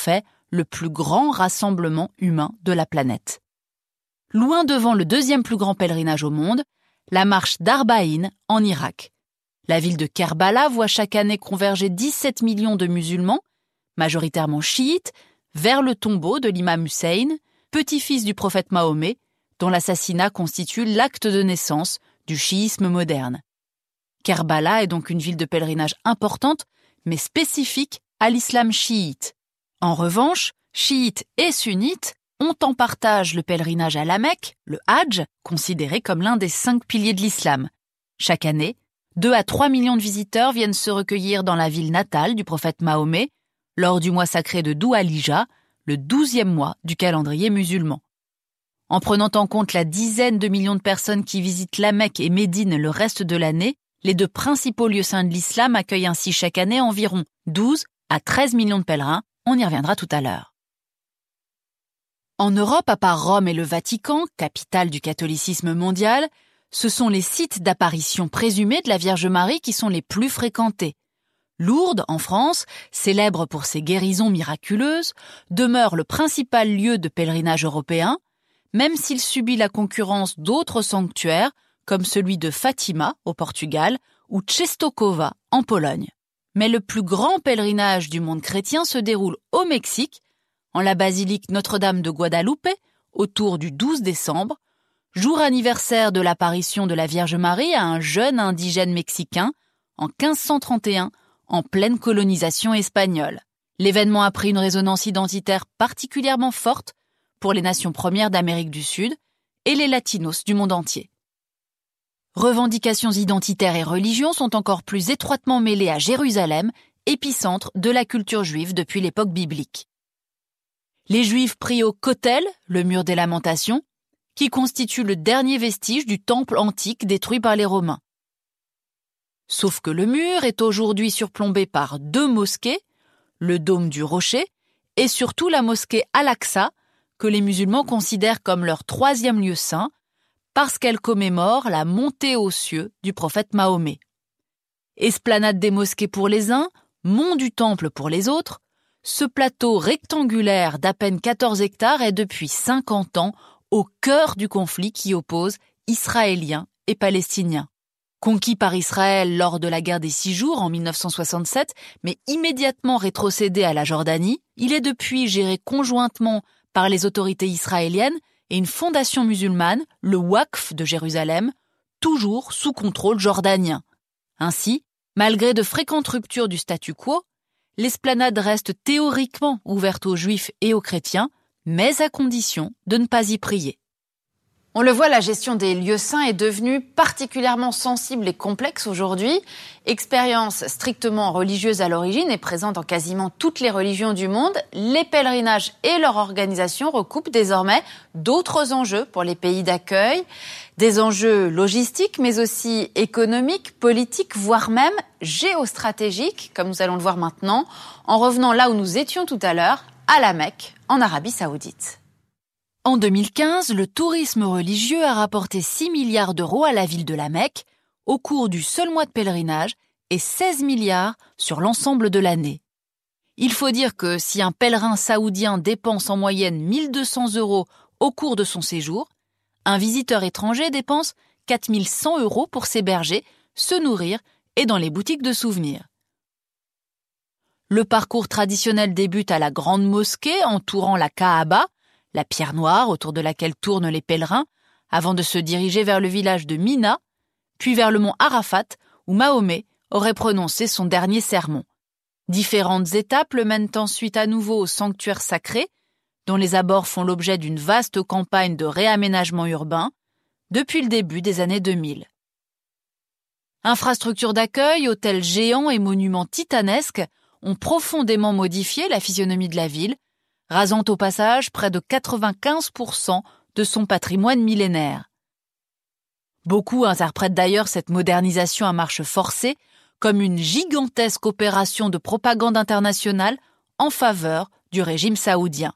le plus grand rassemblement humain de la planète. Loin devant le deuxième plus grand pèlerinage au monde, la marche d'Arbaïn en Irak. La ville de Kerbala voit chaque année converger dix-sept millions de musulmans, majoritairement chiites, vers le tombeau de l'imam Hussein, petit-fils du prophète Mahomet, dont l'assassinat constitue l'acte de naissance du chiisme moderne. Kerbala est donc une ville de pèlerinage importante, mais spécifique à l'islam chiite. En revanche, chiites et sunnites ont en partage le pèlerinage à la Mecque, le Hadj, considéré comme l'un des cinq piliers de l'islam. Chaque année, deux à trois millions de visiteurs viennent se recueillir dans la ville natale du prophète Mahomet lors du mois sacré de Dhu al-Hijja, le douzième mois du calendrier musulman. En prenant en compte la dizaine de millions de personnes qui visitent la Mecque et Médine le reste de l'année, les deux principaux lieux saints de l'islam accueillent ainsi chaque année environ douze à treize millions de pèlerins. On y reviendra tout à l'heure. En Europe, à part Rome et le Vatican, capitale du catholicisme mondial, ce sont les sites d'apparition présumés de la Vierge Marie qui sont les plus fréquentés. Lourdes, en France, célèbre pour ses guérisons miraculeuses, demeure le principal lieu de pèlerinage européen, même s'il subit la concurrence d'autres sanctuaires, comme celui de Fatima, au Portugal, ou Częstochowa, en Pologne. Mais le plus grand pèlerinage du monde chrétien se déroule au Mexique, en la basilique Notre-Dame de Guadalupe, autour du douze décembre, jour anniversaire de l'apparition de la Vierge Marie à un jeune indigène mexicain en quinze cent trente et un, en pleine colonisation espagnole. L'événement a pris une résonance identitaire particulièrement forte pour les nations premières d'Amérique du Sud et les latinos du monde entier. Revendications identitaires et religions sont encore plus étroitement mêlées à Jérusalem, épicentre de la culture juive depuis l'époque biblique. Les Juifs prient au Kotel, le mur des Lamentations, qui constitue le dernier vestige du temple antique détruit par les Romains. Sauf que le mur est aujourd'hui surplombé par deux mosquées, le dôme du Rocher et surtout la mosquée Al-Aqsa, que les musulmans considèrent comme leur troisième lieu saint, parce qu'elle commémore la montée aux cieux du prophète Mahomet. Esplanade des mosquées pour les uns, mont du temple pour les autres, ce plateau rectangulaire d'à peine quatorze hectares est depuis cinquante ans au cœur du conflit qui oppose Israéliens et Palestiniens. Conquis par Israël lors de la guerre des Six Jours en mille neuf cent soixante-sept, mais immédiatement rétrocédé à la Jordanie, il est depuis géré conjointement par les autorités israéliennes et une fondation musulmane, le Waqf de Jérusalem, toujours sous contrôle jordanien. Ainsi, malgré de fréquentes ruptures du statu quo, l'esplanade reste théoriquement ouverte aux juifs et aux chrétiens, mais à condition de ne pas y prier. On le voit, la gestion des lieux saints est devenue particulièrement sensible et complexe aujourd'hui. Expérience strictement religieuse à l'origine et présente dans quasiment toutes les religions du monde, les pèlerinages et leur organisation recoupent désormais d'autres enjeux pour les pays d'accueil. Des enjeux logistiques, mais aussi économiques, politiques, voire même géostratégiques, comme nous allons le voir maintenant, en revenant là où nous étions tout à l'heure, à la Mecque, en Arabie Saoudite. En deux mille quinze, le tourisme religieux a rapporté six milliards d'euros à la ville de la Mecque au cours du seul mois de pèlerinage et seize milliards sur l'ensemble de l'année. Il faut dire que si un pèlerin saoudien dépense en moyenne mille deux cents euros au cours de son séjour, un visiteur étranger dépense quatre mille cent euros pour s'héberger, se nourrir et dans les boutiques de souvenirs. Le parcours traditionnel débute à la grande mosquée entourant la Kaaba, la pierre noire autour de laquelle tournent les pèlerins, avant de se diriger vers le village de Mina, puis vers le mont Arafat, où Mahomet aurait prononcé son dernier sermon. Différentes étapes le mènent ensuite à nouveau au sanctuaire sacré, dont les abords font l'objet d'une vaste campagne de réaménagement urbain depuis le début des années deux mille. Infrastructures d'accueil, hôtels géants et monuments titanesques ont profondément modifié la physionomie de la ville, rasant au passage près de quatre-vingt-quinze pour cent de son patrimoine millénaire. Beaucoup interprètent d'ailleurs cette modernisation à marche forcée comme une gigantesque opération de propagande internationale en faveur du régime saoudien.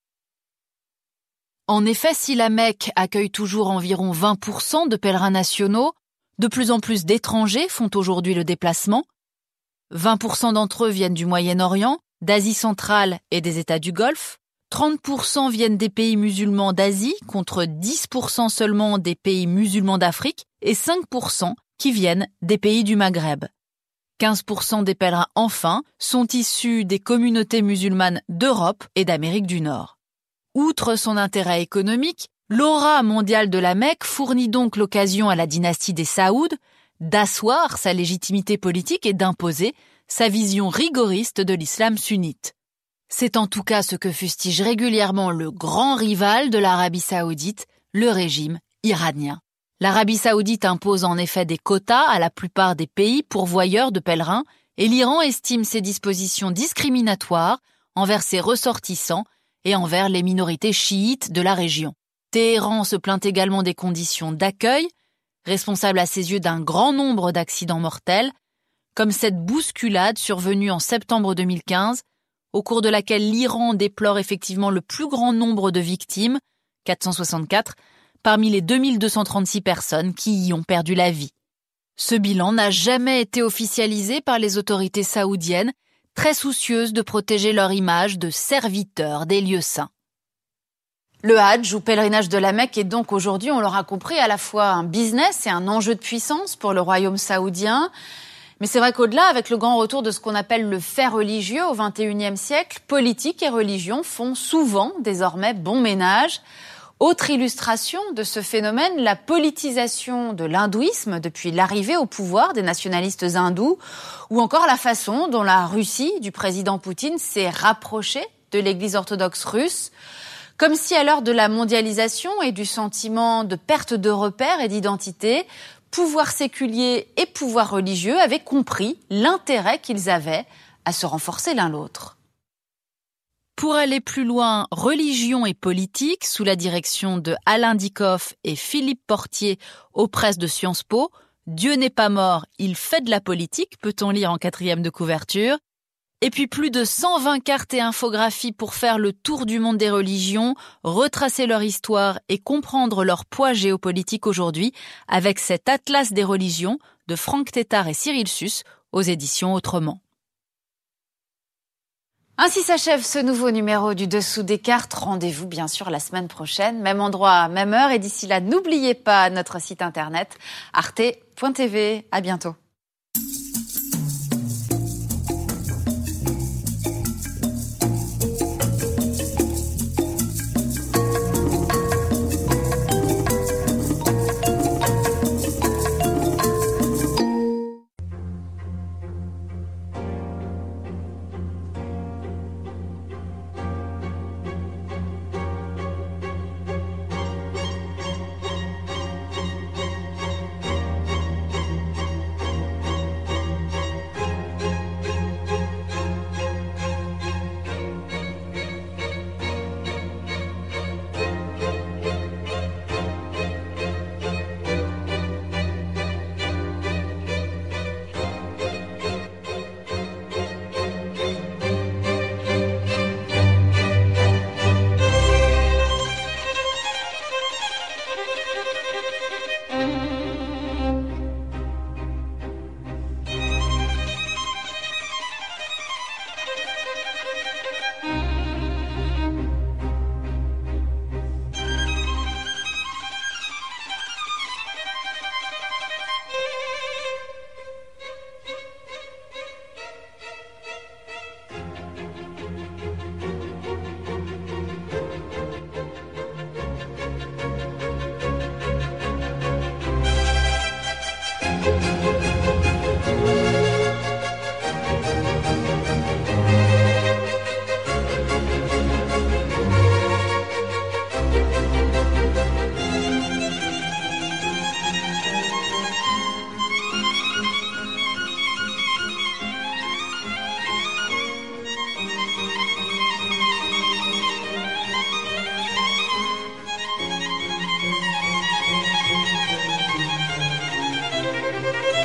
En effet, si la Mecque accueille toujours environ vingt pour cent de pèlerins nationaux, de plus en plus d'étrangers font aujourd'hui le déplacement. vingt pour cent d'entre eux viennent du Moyen-Orient, d'Asie centrale et des États du Golfe. trente pour cent viennent des pays musulmans d'Asie, contre dix pour cent seulement des pays musulmans d'Afrique, et cinq pour cent qui viennent des pays du Maghreb. quinze pour cent des pèlerins, enfin, sont issus des communautés musulmanes d'Europe et d'Amérique du Nord. Outre son intérêt économique, l'aura mondiale de la Mecque fournit donc l'occasion à la dynastie des Saouds d'asseoir sa légitimité politique et d'imposer sa vision rigoriste de l'islam sunnite. C'est en tout cas ce que fustige régulièrement le grand rival de l'Arabie saoudite, le régime iranien. L'Arabie saoudite impose en effet des quotas à la plupart des pays pourvoyeurs de pèlerins et l'Iran estime ces dispositions discriminatoires envers ses ressortissants et envers les minorités chiites de la région. Téhéran se plaint également des conditions d'accueil, responsables à ses yeux d'un grand nombre d'accidents mortels, comme cette bousculade survenue en septembre deux mille quinze, au cours de laquelle l'Iran déplore effectivement le plus grand nombre de victimes, quatre cent soixante-quatre, parmi les deux mille deux cent trente-six personnes qui y ont perdu la vie. Ce bilan n'a jamais été officialisé par les autorités saoudiennes, très soucieuses de protéger leur image de serviteurs des lieux saints. Le Hadj, ou pèlerinage de la Mecque, est donc aujourd'hui, on l'aura compris, à la fois un business et un enjeu de puissance pour le royaume saoudien. Mais c'est vrai qu'au-delà, avec le grand retour de ce qu'on appelle le fait religieux au vingt et unième siècle, politique et religion font souvent désormais bon ménage. Autre illustration de ce phénomène, la politisation de l'hindouisme depuis l'arrivée au pouvoir des nationalistes hindous, ou encore la façon dont la Russie du président Poutine s'est rapprochée de l'Église orthodoxe russe, comme si à l'heure de la mondialisation et du sentiment de perte de repères et d'identité, pouvoir séculier et pouvoir religieux avaient compris l'intérêt qu'ils avaient à se renforcer l'un l'autre. Pour aller plus loin, religion et politique, sous la direction de Alain Dikoff et Philippe Portier aux presses de Sciences Po, Dieu n'est pas mort, il fait de la politique, peut-on lire en quatrième de couverture. Et puis plus de cent vingt cartes et infographies pour faire le tour du monde des religions, retracer leur histoire et comprendre leur poids géopolitique aujourd'hui, avec cet Atlas des religions de Franck Tétart et Cyril Susse aux éditions Autrement. Ainsi s'achève ce nouveau numéro du Dessous des cartes. Rendez-vous bien sûr la semaine prochaine, même endroit, même heure. Et d'ici là, n'oubliez pas notre site internet arte point t v. À bientôt. Thank you.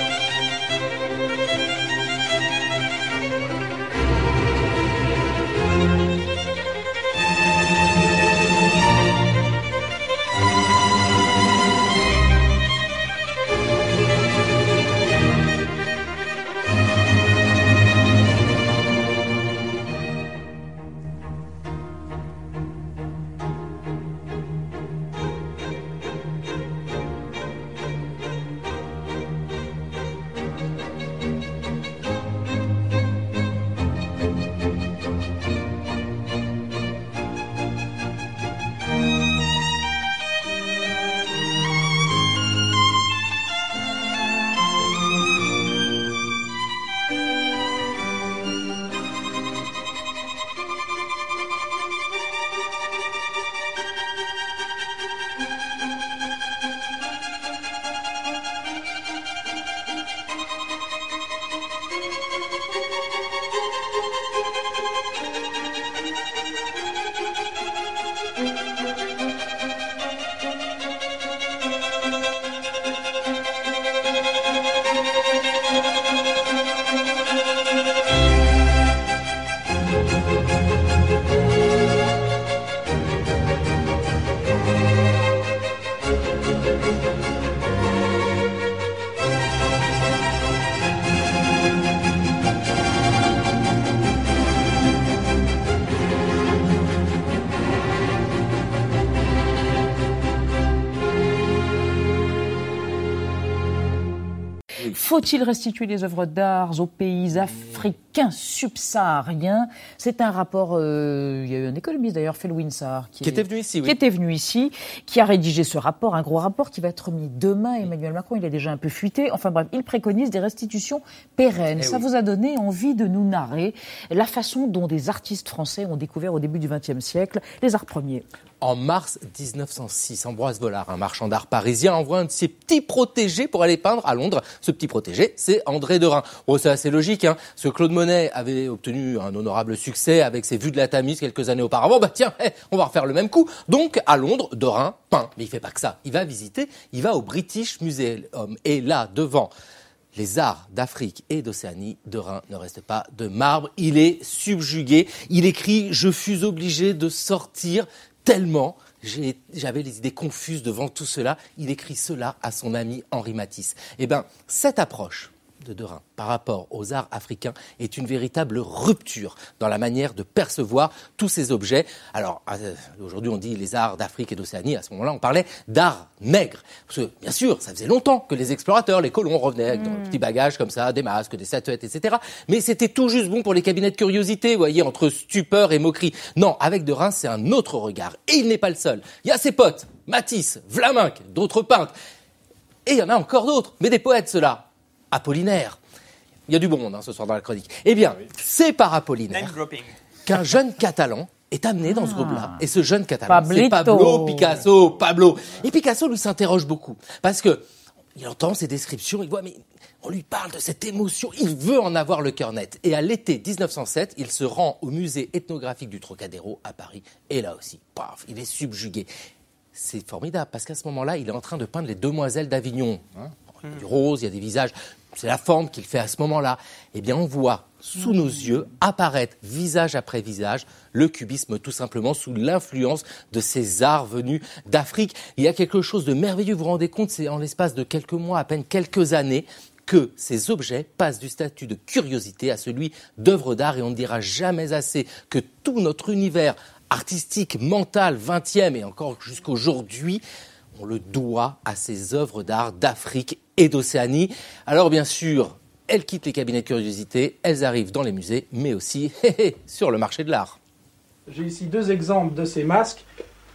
Oui. Faut-il restituer les œuvres d'art aux pays africains subsahariens? C'est un rapport, euh, il y a eu un économiste d'ailleurs, Felwinsar, qui, qui était venu ici, oui. qui était venu ici, qui a rédigé ce rapport, un gros rapport qui va être remis demain. Emmanuel Macron, il a déjà un peu fuité. Enfin bref, il préconise des restitutions pérennes. Eh Ça oui. vous a donné envie de nous narrer la façon dont des artistes français ont découvert au début du vingtième siècle les arts premiers. En mars dix-neuf cent six, Ambroise Vollard, un marchand d'art parisien, envoie un de ses petits protégés pour aller peindre à Londres. Ce petit protégé, c'est André Derain. Bon, c'est assez logique, hein. Ce Claude Monet avait obtenu un honorable succès avec ses vues de la Tamise quelques années auparavant. Bah tiens, hey, on va refaire le même coup. Donc, à Londres, Derain peint. Mais il fait pas que ça. Il va visiter, il va au British Museum. Et là, devant les arts d'Afrique et d'Océanie, Derain ne reste pas de marbre. Il est subjugué. Il écrit « Je fus obligé de sortir ». Tellement j'ai, j'avais les idées confuses devant tout cela, il écrit cela à son ami Henri Matisse. Eh bien, cette approche de Derain par rapport aux arts africains est une véritable rupture dans la manière de percevoir tous ces objets. Alors, euh, aujourd'hui, on dit les arts d'Afrique et d'Océanie. À ce moment-là, on parlait d'art nègre. Parce que, bien sûr, ça faisait longtemps que les explorateurs, les colons revenaient avec mmh. des petits bagages comme ça, des masques, des statuettes, et cetera. Mais c'était tout juste bon pour les cabinets de curiosité, vous voyez, entre stupeur et moquerie. Non, avec Derain, c'est un autre regard. Et il n'est pas le seul. Il y a ses potes, Matisse, Vlaminck, d'autres peintres. Et il y en a encore d'autres. Mais des poètes, ceux-là. Apollinaire. Il y a du bon monde hein, ce soir dans la chronique. Eh bien, oui. c'est par Apollinaire qu'un jeune Catalan est amené dans ah. ce groupe-là. Et ce jeune Catalan, Pablito. c'est Pablo Picasso. Pablo. Et Picasso, lui, s'interroge beaucoup. Parce que il entend ces descriptions, il voit, mais on lui parle de cette émotion, il veut en avoir le cœur net. Et à l'été dix-neuf cent sept, il se rend au musée ethnographique du Trocadéro à Paris. Et là aussi, paf, il est subjugué. C'est formidable, parce qu'à ce moment-là, il est en train de peindre les demoiselles d'Avignon. Hein. Il y a du rose, il y a des visages. C'est la forme qu'il fait à ce moment-là. Eh bien, on voit sous nos yeux apparaître, visage après visage, le cubisme tout simplement sous l'influence de ces arts venus d'Afrique. Il y a quelque chose de merveilleux, vous vous rendez compte, c'est en l'espace de quelques mois, à peine quelques années, que ces objets passent du statut de curiosité à celui d'œuvre d'art. Et on ne dira jamais assez que tout notre univers artistique, mental, vingtième et encore jusqu'aujourd'hui, on le doit à ces œuvres d'art d'Afrique et d'Océanie. Alors bien sûr, elles quittent les cabinets de curiosité, elles arrivent dans les musées, mais aussi sur le marché de l'art. J'ai ici deux exemples de ces masques.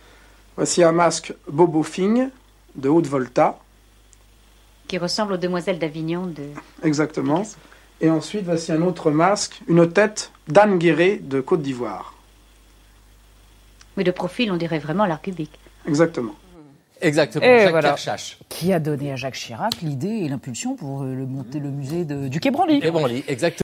Voici un masque Bobo Fing de Haute-Volta. Qui ressemble aux demoiselles d'Avignon de... Exactement. Et ensuite, voici un autre masque, une tête d'Anne Guéret de Côte d'Ivoire. Mais de profil, on dirait vraiment l'art cubique. Exactement. Exactement, et Jacques voilà. Kershach. Qui a donné à Jacques Chirac l'idée et l'impulsion pour le monter le musée de, du Quai Branly. Quai Branly, exactement.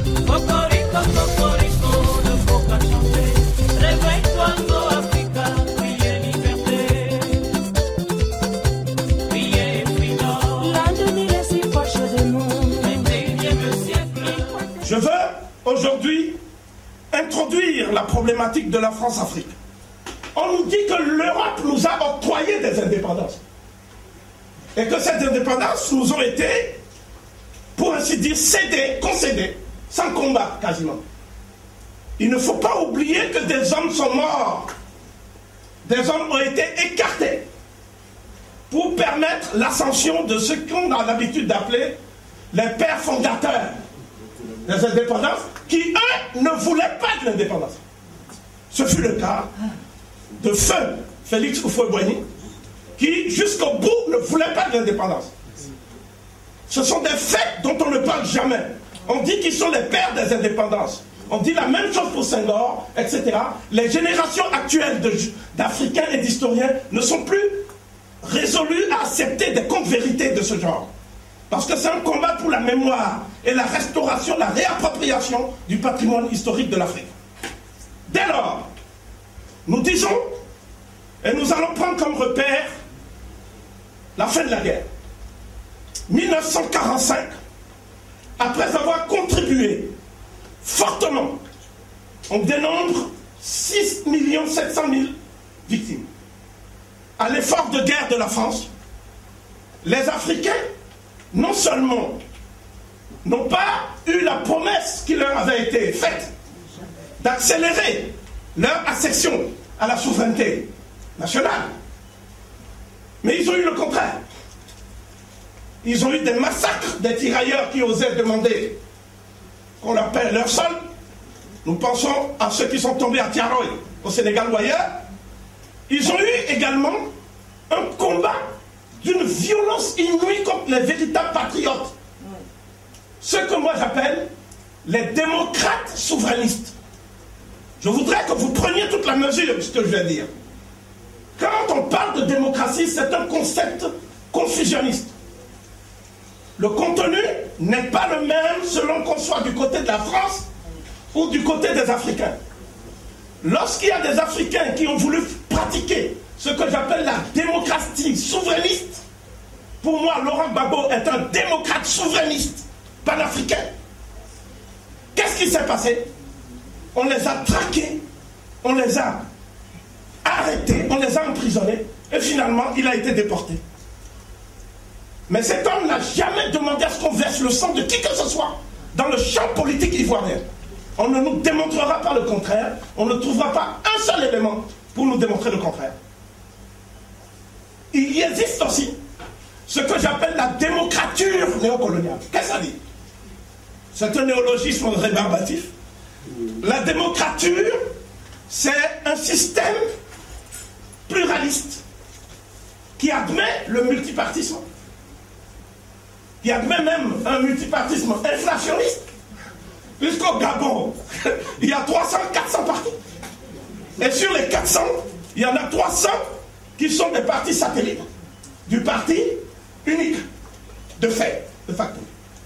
Je veux aujourd'hui introduire la problématique de la France-Afrique. On nous dit que l'Europe nous a octroyé des indépendances. Et que ces indépendances nous ont été, pour ainsi dire, cédées, concédées, sans combat quasiment. Il ne faut pas oublier que des hommes sont morts. Des hommes ont été écartés pour permettre l'ascension de ceux qu'on a l'habitude d'appeler les pères fondateurs des indépendances, qui, eux, ne voulaient pas de l'indépendance. Ce fut le cas de feu Félix Houphouët-Boigny, qui jusqu'au bout ne voulait pas de l'indépendance. Ce sont des faits dont on ne parle jamais. On dit qu'ils sont les pères des indépendances. On dit la même chose pour Senghor, et cetera. Les générations actuelles de, d'Africains et d'historiens ne sont plus résolues à accepter des contre-vérités de ce genre. Parce que c'est un combat pour la mémoire et la restauration, la réappropriation du patrimoine historique de l'Afrique. Dès lors, nous disons, et nous allons prendre comme repère la fin de la guerre. mille neuf cent quarante-cinq, après avoir contribué fortement, on dénombre six millions sept cent mille victimes à l'effort de guerre de la France. Les Africains, non seulement n'ont pas eu la promesse qui leur avait été faite d'accélérer leur accession à la souveraineté nationale, mais ils ont eu le contraire. Ils ont eu des massacres des tirailleurs qui osaient demander qu'on leur paie leur sol. Nous pensons à ceux qui sont tombés à Tiaroy, au Sénégal ou ailleurs. Ils ont eu également un combat d'une violence inouïe contre les véritables patriotes. Ce que moi j'appelle les démocrates souverainistes. Je voudrais que vous preniez toute la mesure de ce que je vais dire. Quand on parle de démocratie, c'est un concept confusionniste. Le contenu n'est pas le même selon qu'on soit du côté de la France ou du côté des Africains. Lorsqu'il y a des Africains qui ont voulu pratiquer ce que j'appelle la démocratie souverainiste, pour moi, Laurent Gbagbo est un démocrate souverainiste panafricain. Qu'est-ce qui s'est passé? On les a traqués, on les a arrêtés, on les a emprisonnés, et finalement, il a été déporté. Mais cet homme n'a jamais demandé à ce qu'on verse le sang de qui que ce soit dans le champ politique ivoirien. On ne nous démontrera pas le contraire, on ne trouvera pas un seul élément pour nous démontrer le contraire. Il y existe aussi ce que j'appelle la démocrature néocoloniale. Qu'est-ce que ça dit? C'est un néologisme rébarbatif. La démocrature, c'est un système pluraliste qui admet le multipartisme, qui admet même un multipartisme inflationniste, puisqu'au Gabon, il y a trois cents, quatre cents partis. Et sur les quatre cents, il y en a trois cents qui sont des partis satellites du parti unique, de fait, de facto.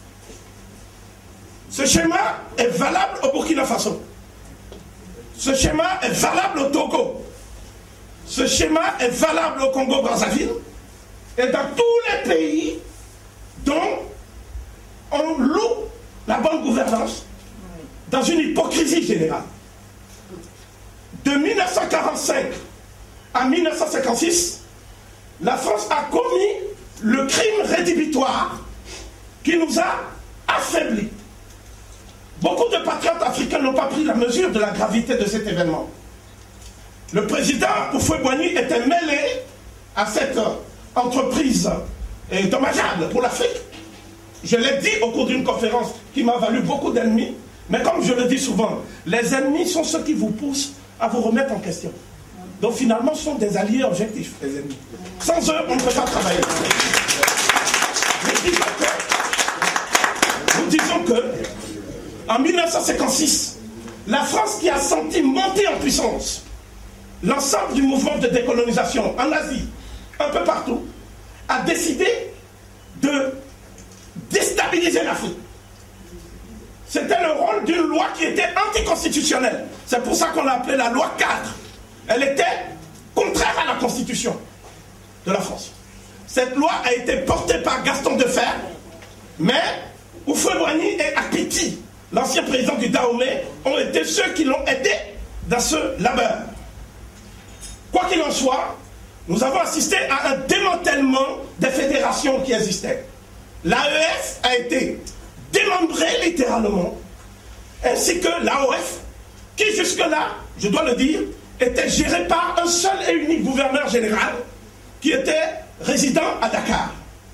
Ce schéma est valable au Burkina Faso. Ce schéma est valable au Togo. Ce schéma est valable au Congo-Brazzaville et dans tous les pays dont on loue la bonne gouvernance dans une hypocrisie générale. De mille neuf cent quarante-cinq à mille neuf cent cinquante-six, la France a commis le crime rédhibitoire qui nous a affaiblis. Beaucoup de patriotes africains n'ont pas pris la mesure de la gravité de cet événement. Le président Houphouët-Boigny était mêlé à cette entreprise dommageable pour l'Afrique. Je l'ai dit au cours d'une conférence qui m'a valu beaucoup d'ennemis, mais comme je le dis souvent, les ennemis sont ceux qui vous poussent à vous remettre en question. Donc finalement, ce sont des alliés objectifs, les ennemis. Sans eux, on ne peut pas travailler. Nous disons que, nous disons que en mille neuf cent cinquante-six, la France qui a senti monter en puissance l'ensemble du mouvement de décolonisation en Asie, un peu partout, a décidé de déstabiliser l'Afrique. C'était le rôle d'une loi qui était anticonstitutionnelle. C'est pour ça qu'on l'a appelée la loi cadre. Elle était contraire à la constitution de la France. Cette loi a été portée par Gaston Defferre, mais Houphouët-Boigny et Akpiti, l'ancien président du Dahomey, ont été ceux qui l'ont aidé dans ce labeur. Quoi qu'il en soit, nous avons assisté à un démantèlement des fédérations qui existaient. L'A E F a été démembrée littéralement, ainsi que l'A O F, qui jusque-là, je dois le dire, était géré par un seul et unique gouverneur général, qui était résident à Dakar.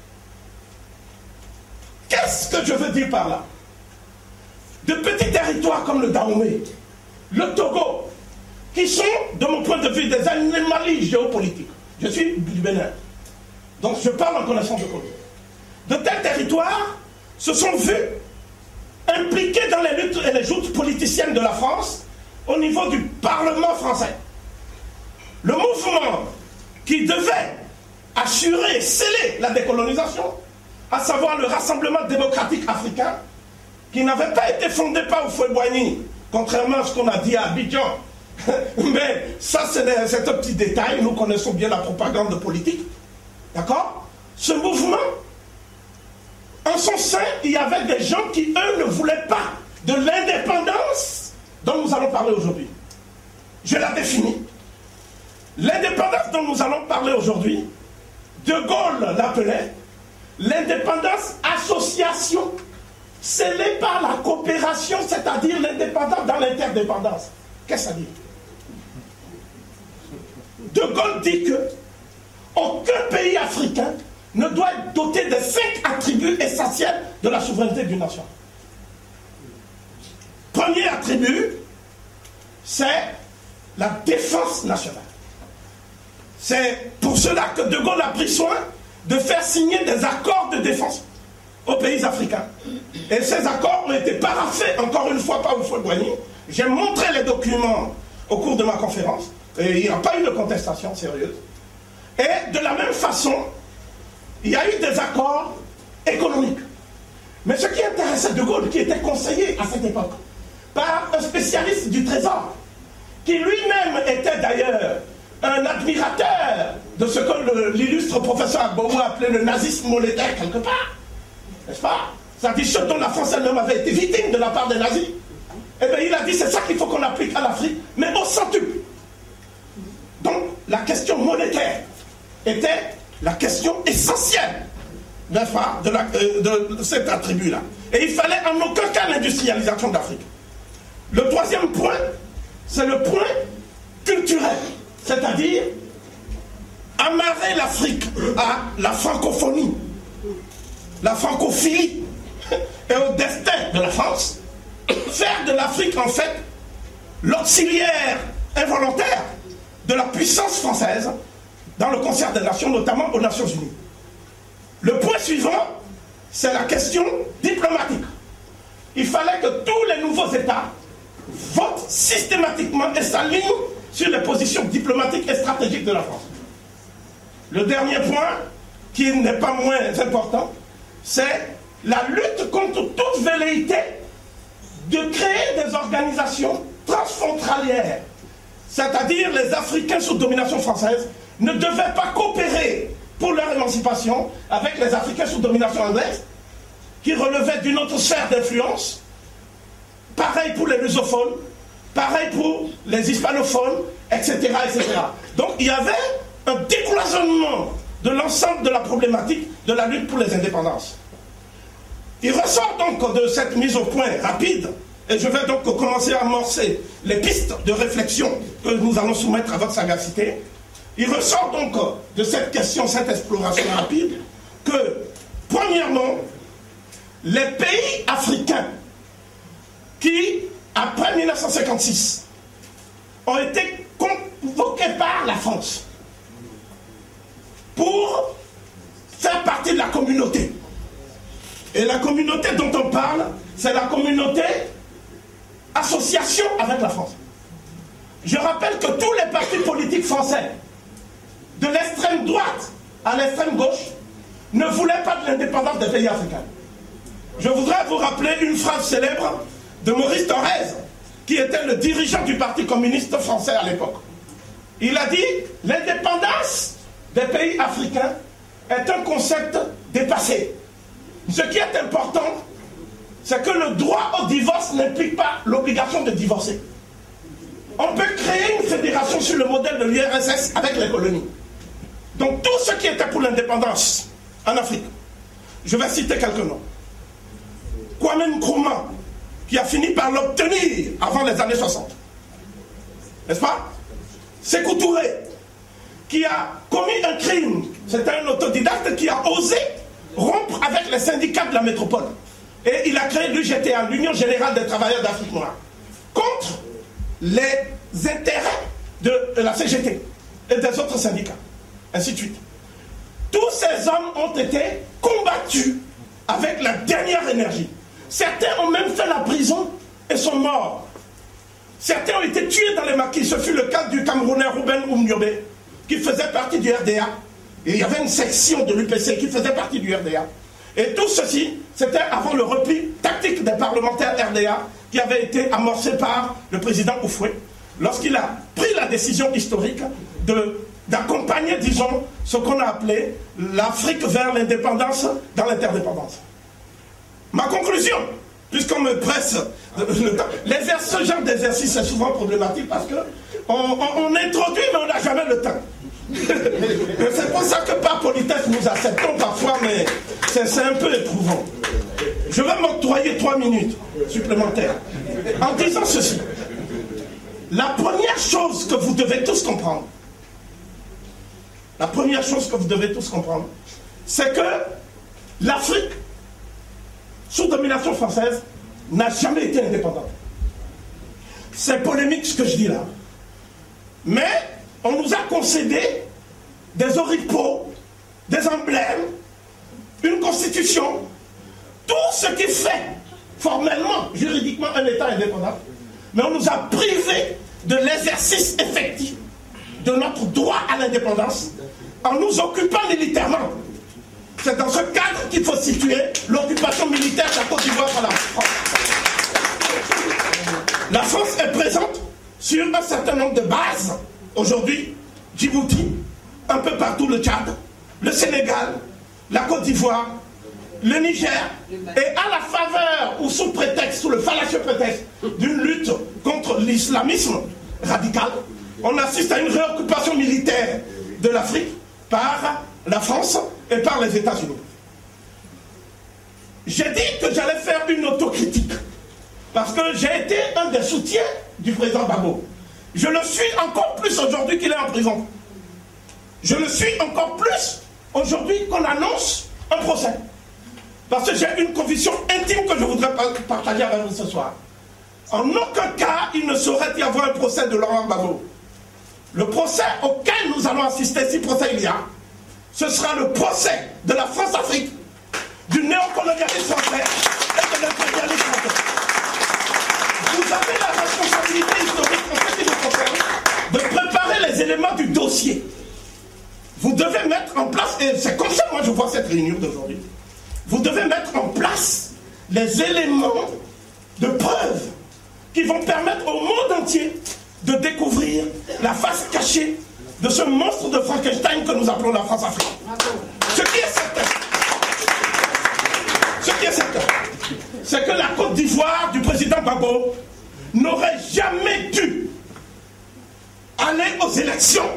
Qu'est-ce que je veux dire par là? De petits territoires comme le Dahomey, le Togo, qui sont, de mon point de vue, des anomalies géopolitiques. Je suis du Bénin, donc je parle en connaissance de cause. De tels territoires se sont vus impliqués dans les luttes et les joutes politiciennes de la France au niveau du Parlement français. Le mouvement qui devait assurer, sceller la décolonisation, à savoir le Rassemblement démocratique africain, qui n'avait pas été fondé par Houphouët-Boigny, contrairement à ce qu'on a dit à Abidjan. Mais ça, c'est un petit détail, nous connaissons bien la propagande politique. D'accord? Ce mouvement, en son sein, il y avait des gens qui, eux, ne voulaient pas de l'indépendance dont nous allons parler aujourd'hui. Je la définis. L'indépendance dont nous allons parler aujourd'hui, De Gaulle l'appelait l'indépendance association, scellée par la coopération, c'est-à-dire l'indépendance dans l'interdépendance. Qu'est-ce que ça dit? De Gaulle dit que aucun pays africain ne doit être doté des cinq acquis attribut essentiel de la souveraineté d'une nation. Premier attribut, c'est la défense nationale. C'est pour cela que De Gaulle a pris soin de faire signer des accords de défense aux pays africains. Et ces accords ont été paraphés, encore une fois, par Houphouët-Boigny. J'ai montré les documents au cours de ma conférence, et il n'y a pas eu de contestation sérieuse. Et de la même façon, il y a eu des accords économiques. Mais ce qui intéressait De Gaulle, qui était conseillé à cette époque par un spécialiste du Trésor, qui lui-même était d'ailleurs un admirateur de ce que l'illustre professeur Agbowo appelait le nazisme monétaire quelque part, n'est-ce pas? C'est-à-dire ce dont la France elle-même avait été victime de la part des nazis. Eh bien il a dit c'est ça qu'il faut qu'on applique à l'Afrique, mais au centuple. Donc la question monétaire était la question essentielle, n'est-ce pas, de, la, euh, de cet attribut-là. Et il fallait en aucun cas l'industrialisation d'Afrique. Le troisième point, c'est le point culturel, c'est-à-dire amarrer l'Afrique à la francophonie, la francophilie et au destin de la France, faire de l'Afrique en fait l'auxiliaire involontaire de la puissance française dans le concert des nations, notamment aux Nations Unies. Le point suivant, c'est la question diplomatique. Il fallait que tous les nouveaux États votent systématiquement et s'alignent sur les positions diplomatiques et stratégiques de la France. Le dernier point, qui n'est pas moins important, c'est la lutte contre toute velléité de créer des organisations transfrontalières. C'est-à-dire les Africains sous domination française ne devaient pas coopérer pour leur émancipation avec les Africains sous domination anglaise, qui relevaient d'une autre sphère d'influence. Pareil pour les lusophones, pareil pour les hispanophones, et cetera, et cetera. Donc il y avait un décloisonnement de l'ensemble de la problématique de la lutte pour les indépendances. Il ressort donc de cette mise au point rapide, et je vais donc commencer à amorcer les pistes de réflexion que nous allons soumettre à votre sagacité. Il ressort donc de cette question, cette exploration rapide, que, premièrement, les pays africains qui, après mille neuf cent cinquante-six, ont été convoqués par la France pour faire partie de la communauté. Et la communauté dont on parle, c'est la communauté association avec la France. Je rappelle que tous les partis politiques français, de l'extrême droite à l'extrême gauche, ne voulaient pas de l'indépendance des pays africains. Je voudrais vous rappeler une phrase célèbre de Maurice Thorez, qui était le dirigeant du Parti communiste français à l'époque. Il a dit « L'indépendance des pays africains est un concept dépassé. Ce qui est important, c'est que le droit au divorce n'implique pas l'obligation de divorcer. On peut créer une fédération sur le modèle de l'U R S S avec les colonies. Donc tout ce qui était pour l'indépendance en Afrique, je vais citer quelques noms. Kwame Nkrumah, qui a fini par l'obtenir avant les années soixante. N'est-ce pas? Sékou Touré, qui a commis un crime. C'était un autodidacte qui a osé rompre avec les syndicats de la métropole. Et il a créé l'U G T A, l'Union Générale des Travailleurs d'Afrique Noire, contre les intérêts de la C G T et des autres syndicats, ainsi de suite. Tous ces hommes ont été combattus avec la dernière énergie. Certains ont même fait la prison et sont morts. Certains ont été tués dans les maquis. Ce fut le cas du Camerounais Ruben Oumniobé, qui faisait partie du R D A. Et il y avait une section de l'U P C qui faisait partie du R D A. Et tout ceci, c'était avant le repli tactique des parlementaires R D A qui avait été amorcé par le président Houphouët lorsqu'il a pris la décision historique de, d'accompagner, disons, ce qu'on a appelé l'Afrique vers l'indépendance dans l'interdépendance. Ma conclusion, puisqu'on me presse le temps, ce genre d'exercice est souvent problématique parce qu'on on, on introduit mais on n'a jamais le temps. C'est pour ça que par politesse nous acceptons parfois, mais c'est un peu éprouvant. Je vais m'octroyer trois minutes supplémentaires en disant ceci. La première chose que vous devez tous comprendre, la première chose que vous devez tous comprendre, c'est que l'Afrique sous domination française, n'a jamais été indépendante. C'est polémique ce que je dis là. Mais on nous a concédé des oripeaux, des emblèmes, une constitution, tout ce qui fait formellement, juridiquement, un État indépendant. Mais on nous a privés de l'exercice effectif de notre droit à l'indépendance en nous occupant militairement. C'est dans ce cadre qu'il faut situer l'occupation militaire de la Côte d'Ivoire par la France. La France est présente sur un certain nombre de bases. Aujourd'hui, Djibouti, un peu partout le Tchad, le Sénégal, la Côte d'Ivoire, le Niger, et à la faveur ou sous prétexte, sous le fallacieux prétexte d'une lutte contre l'islamisme radical, on assiste à une réoccupation militaire de l'Afrique par la France et par les États-Unis. J'ai dit que j'allais faire une autocritique parce que j'ai été un des soutiens du président Gbagbo. Je le suis encore plus aujourd'hui qu'il est en prison. Je le suis encore plus aujourd'hui qu'on annonce un procès. Parce que j'ai une conviction intime que je voudrais partager avec vous ce soir. En aucun cas, il ne saurait y avoir un procès de Laurent Gbagbo. Le procès auquel nous allons assister, si procès il y a, ce sera le procès de la France-Afrique, du néocolonialisme français et de l'impérialisme français. Vous avez la responsabilité historique en ce qui nous concerne de préparer les éléments du dossier. Vous devez mettre en place, et c'est comme ça que moi je vois cette réunion d'aujourd'hui, vous devez mettre en place les éléments de preuve qui vont permettre au monde entier de découvrir la face cachée de ce monstre de Frankenstein que nous appelons la France-Afrique. Ce qui est certain, ce qui est certain, c'est que la Côte d'Ivoire du président Gbagbo n'aurait jamais dû aller aux élections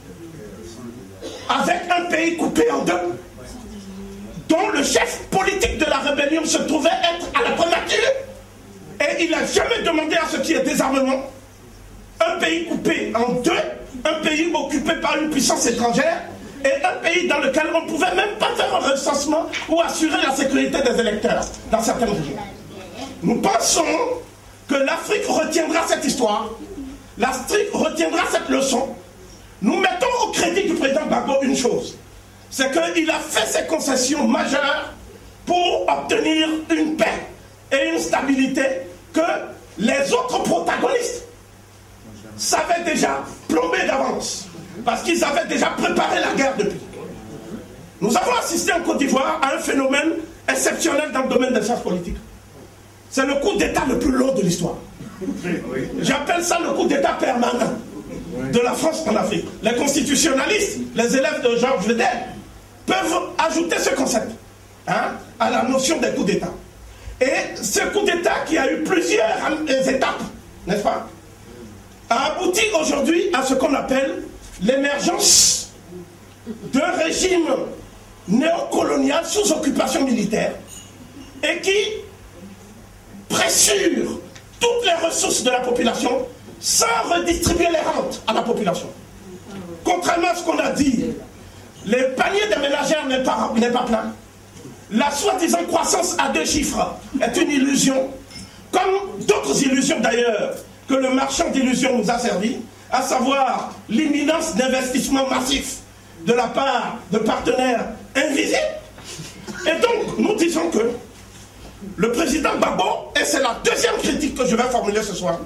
avec un pays coupé en deux, dont le chef politique de la rébellion se trouvait être à la primature, et il n'a jamais demandé à ce qui est désarmement, un pays coupé en deux, un pays occupé par une puissance étrangère, et un pays dans lequel on ne pouvait même pas faire un recensement ou assurer la sécurité des électeurs dans certaines régions. Nous pensons que l'Afrique retiendra cette histoire, l'Afrique retiendra cette leçon. Nous mettons au crédit du président Gbagbo une chose, c'est qu'il a fait ses concessions majeures pour obtenir une paix et une stabilité que les autres protagonistes savaient déjà plomber d'avance, parce qu'ils avaient déjà préparé la guerre depuis. Nous avons assisté en Côte d'Ivoire à un phénomène exceptionnel dans le domaine des sciences politiques. C'est le coup d'État le plus long de l'histoire. J'appelle ça le coup d'État permanent de la France en Afrique. Les constitutionnalistes, les élèves de Georges Vedel, peuvent ajouter ce concept hein, à la notion des coups d'État. Et ce coup d'État qui a eu plusieurs étapes, n'est-ce pas, a abouti aujourd'hui à ce qu'on appelle l'émergence d'un régime néocolonial sous occupation militaire et qui pressure toutes les ressources de la population sans redistribuer les rentes à la population. Contrairement à ce qu'on a dit, les paniers des ménagères n'est pas, n'est pas plein. La soi-disant croissance à deux chiffres est une illusion, comme d'autres illusions d'ailleurs que le marchand d'illusions nous a servi, à savoir l'imminence d'investissements massifs de la part de partenaires invisibles. Et donc, nous disons que le président Gbagbo, et c'est la deuxième critique que je vais formuler ce soir,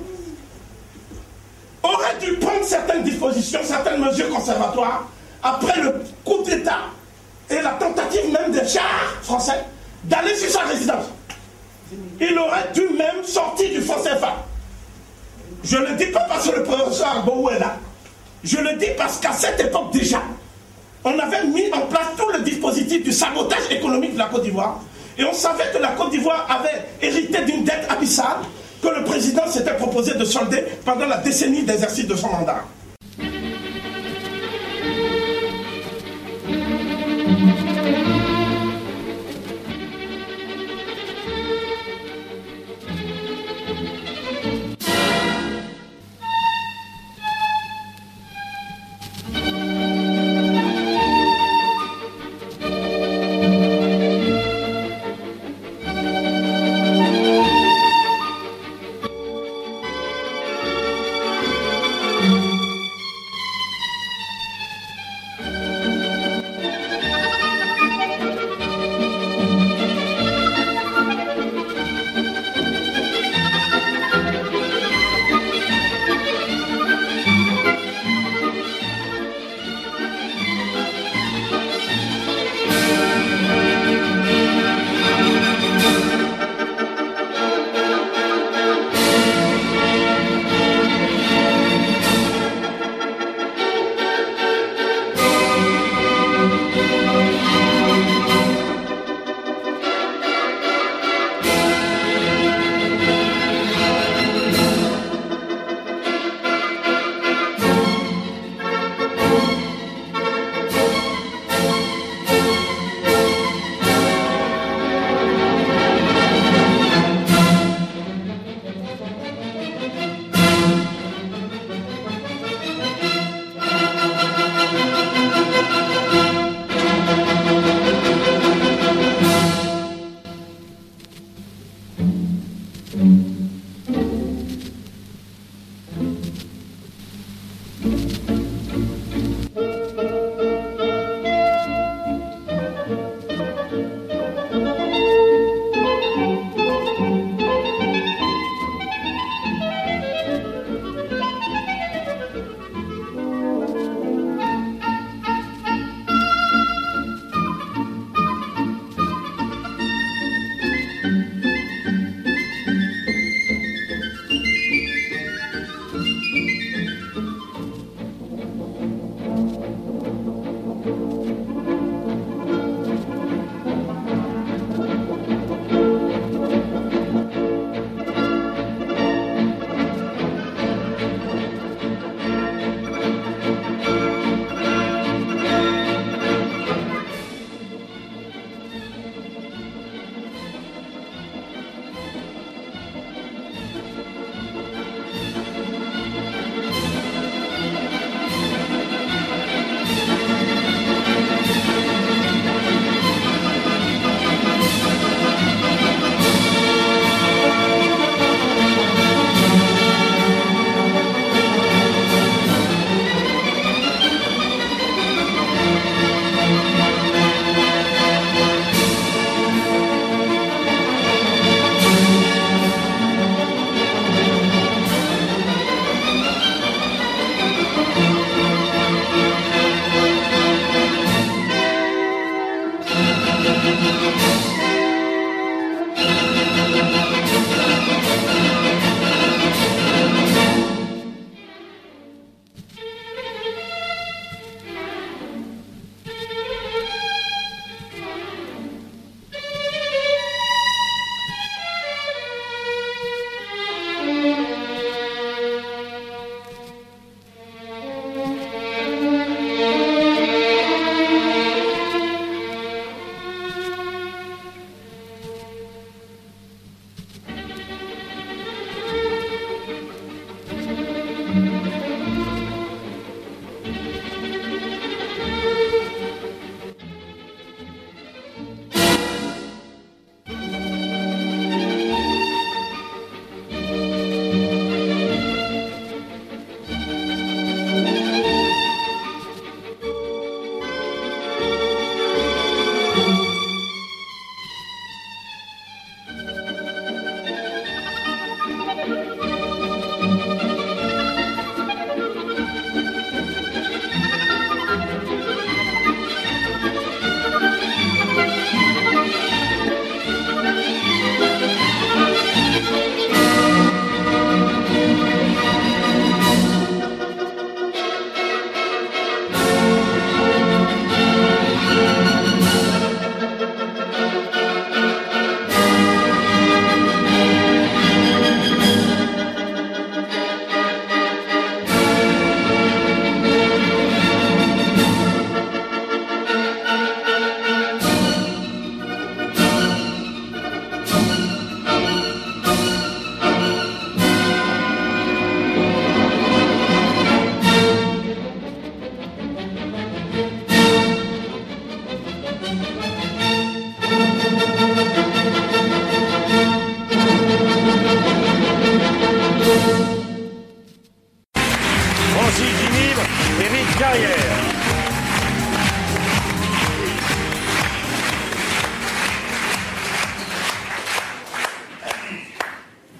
aurait dû prendre certaines dispositions, certaines mesures conservatoires après le coup d'État et la tentative même des chars français d'aller sur sa résidence. Il aurait dû même sortir du franc C F A. Je ne le dis pas parce que le professeur Agboou est là. Je le dis parce qu'à cette époque déjà, on avait mis en place tout le dispositif du sabotage économique de la Côte d'Ivoire. Et on savait que la Côte d'Ivoire avait hérité d'une dette abyssale que le président s'était proposé de solder pendant la décennie d'exercice de son mandat.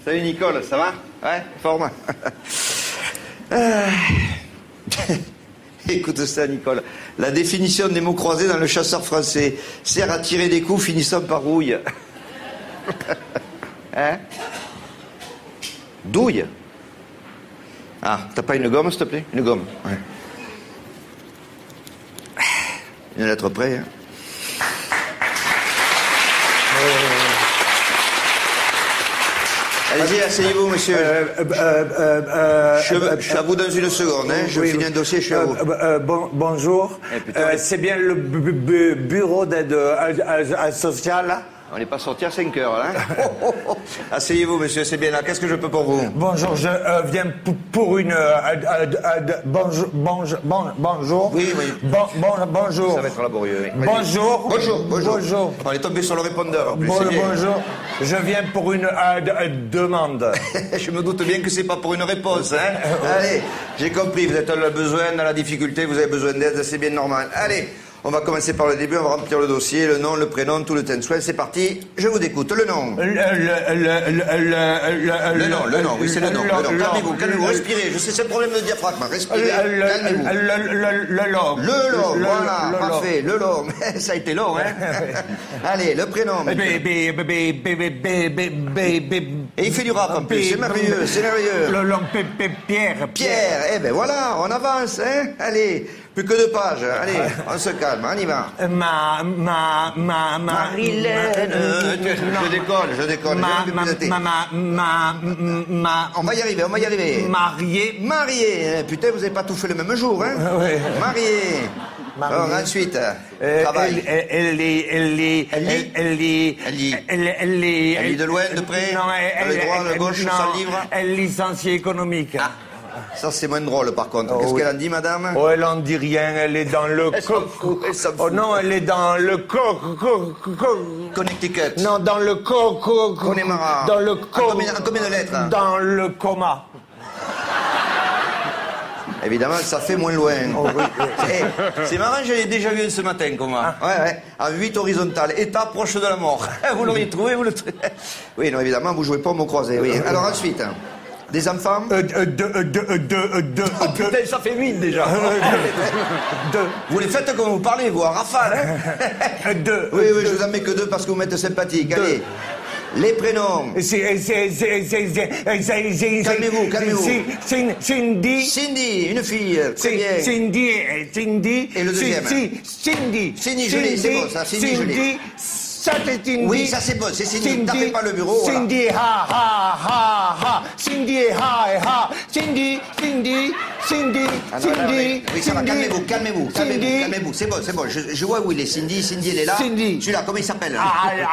Salut Nicole, ça va? Ouais, forme. euh... Écoute ça, Nicole. La définition des mots croisés dans le chasseur français sert à tirer des coups finissant par rouille. Hein? Douille? Ah, t'as pas une gomme, s'il te plaît? Une gomme, ouais. Une lettre près, hein. Allez-y, asseyez-vous, monsieur. Euh, euh, euh, euh, je, euh, je suis à vous dans une seconde, hein. Je oui, finis un dossier, je suis à vous. Euh, euh, bon, bonjour. Eh, euh, c'est bien le bu bu bureau d'aide sociale? On n'est pas sorti à cinq heures, là. Hein. Asseyez-vous, monsieur, c'est bien là. Qu'est-ce que je peux pour vous? Bonjour, je euh, viens pour une... Euh, euh, euh, bonjour, bonjour, bon, bonjour. Oui, oui. Bon, bon, bonjour. Ça va être laborieux, oui. Bonjour. Bonjour, bonjour. Bonjour. On est tombé sur le répondeur, en plus. Bon, bonjour. Je viens pour une euh, euh, demande. Je me doute bien que c'est pas pour une réponse, hein. Allez, j'ai compris, vous êtes dans le besoin, dans la difficulté, vous avez besoin d'aide, c'est bien normal. Allez. On va commencer par le début, on va remplir le dossier, le nom, le prénom, tout le temps de soin. C'est parti, je vous écoute. Le nom. Le, le, le, le, le nom, le nom, oui, c'est le nom. Le nom. Calmez-vous, calmez-vous, respirez. Je sais, c'est le problème de diaphragme. Respirez, calmez-vous. Le long. Le long, voilà, parfait, le long. Ça a été long, hein. Allez, le prénom. Et il fait du rap en plus, c'est merveilleux, c'est merveilleux. Le long, Pierre. Pierre, eh ben voilà, on avance, hein. Allez. Plus que deux pages. Allez, on se calme, on y va. Ma, ma, ma, ma... Marilène. Je décolle, je décolle. Ma, ma, ma, ma, ma, ma... On va y arriver, on va y arriver. Marié. Marié. Putain, vous n'avez pas tout fait le même jour, hein. Oui. Marié. Alors, ensuite, euh, travail. Elle, elle, lit, elle lit, elle lit, elle lit, elle lit, elle, elle lit, elle lit de loin, de près, non, elle, le droit, le gauche, sans livre. Elle est licenciée économique. Ah. Ça, c'est moins drôle, par contre. Oh, Qu'est-ce oui. qu'elle en dit, madame? Oh, elle en dit rien. Elle est dans le... Elle s'en fout, elle s'en fout. Oh non, elle est dans le... Co co co Connecticut. Non, dans le... Co co Connemara. Dans le... Co en combien, en combien de lettres? Dans le coma. Évidemment, ça fait moins loin. Oh, oui. hey, c'est marrant, j'avais déjà vu ce matin, comment. Ah. Ouais, ouais. En huit horizontales. État proche de la mort. Vous l'auriez trouvé, vous le trouvez? Oui, non, évidemment, vous jouez pas au mot croisé. Oui. Alors ensuite... Des enfants? euh, de, de, de, de, de, oh, putain, ça fait huit déjà. Deux. Vous les faites comme vous parlez, vous, en rafale, hein? Deux. Oui, oui, je vous en mets que deux parce que vous m'êtes sympathique. Allez. Les prénoms. Calmez-vous, calmez-vous. Cindy. Cindy, une fille, très bien. Cindy, Cindy. Et le deuxième? Cindy. Cindy, je l'ai, c'est bon, ça, Cindy, je l'ai. Ça, c'est Cindy. Oui, ça c'est bon, c'est Cindy. Cindy. Tapez pas le bureau. Cindy, voilà. ha, ha, ha, ha. Cindy, ha, ha. Cindy, Cindy, Cindy, ah, non, Cindy. Non, mais, oui, ça va, calmez-vous, calmez-vous, calmez-vous, calmez-vous. C'est bon, c'est bon. Je, je vois où il est. Cindy, Cindy, elle est là. Cindy. Celui-là, comment il s'appelle? Non,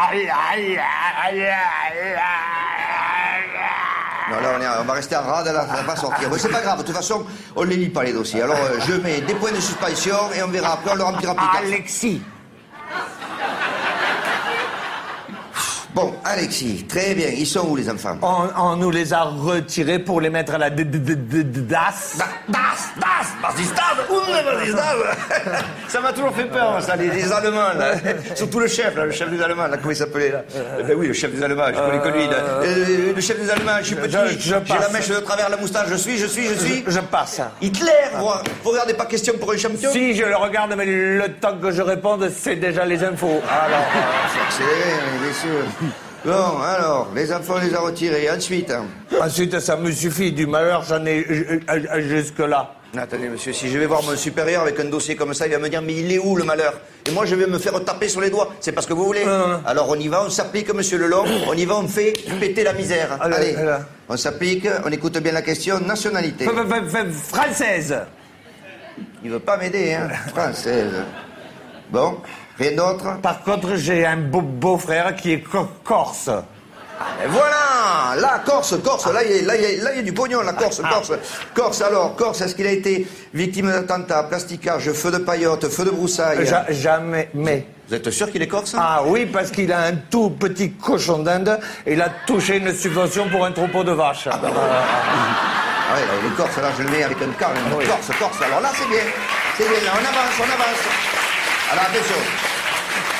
là, on, est, on va rester en rade, là, on va pas sortir. Bon, c'est pas grave, de toute façon, on les lit pas, les dossiers. Alors, euh, je mets des points de suspension et on verra après, on le remplira plus tard. Alexis. Bon, Alexis, très bien. Ils sont où, les enfants? On, on nous les a retirés pour les mettre à la d -d -d -d -d Das. Das, Das, Basistad. Où est Basistad? Ça m'a toujours fait peur, ça, les, les Allemands, là. Surtout le chef, là, le chef des Allemands, là, comment il s'appelait, là? Euh, ben oui, le chef des Allemands, je connais que lui, là. Euh, le chef des Allemands, je suis petit, j'ai la mèche de travers la moustache, je suis, je suis, je suis. Je, je passe. Hitler, vous, vous regardez pas Question pour un champion? Si, je le regarde, mais le temps que je réponde, c'est déjà les infos. Alors, c'est accéléré, bien sûr. Bon, alors, les enfants, on les a retirés. Ensuite hein. Ensuite, ça me suffit. Du malheur, j'en ai jusque-là. Attendez, monsieur, si je vais voir mon supérieur avec un dossier comme ça, il va me dire, mais il est où, le malheur? Et moi, je vais me faire taper sur les doigts. C'est parce que vous voulez. Euh... Alors, on y va, on s'applique, monsieur Lelong. On y va, on fait péter la misère. Allez, Allez. Allez. On s'applique, on écoute bien la question. Nationalité. Française. Il veut pas m'aider, hein. Française. Bon. Rien d'autre? Par contre, j'ai un beau beau-frère qui est co corse. Et voilà! Là, Corse, Corse, là, il y a, là, il y a, là, il y a du pognon, la Corse, Corse. Corse, alors, Corse, est-ce qu'il a été victime d'attentat, plasticage, feu de paillotte, feu de broussaille? Ja, jamais, mais... Vous êtes sûr qu'il est Corse? Ah oui, parce qu'il a un tout petit cochon d'Inde et il a touché une subvention pour un troupeau de vaches. Ah, bah, voilà. Ah ouais, là, il est Corse, là, je le mets avec un car, oui. Corse, Corse, alors là, c'est bien. C'est bien, là, on avance, on avance. Alors, attention.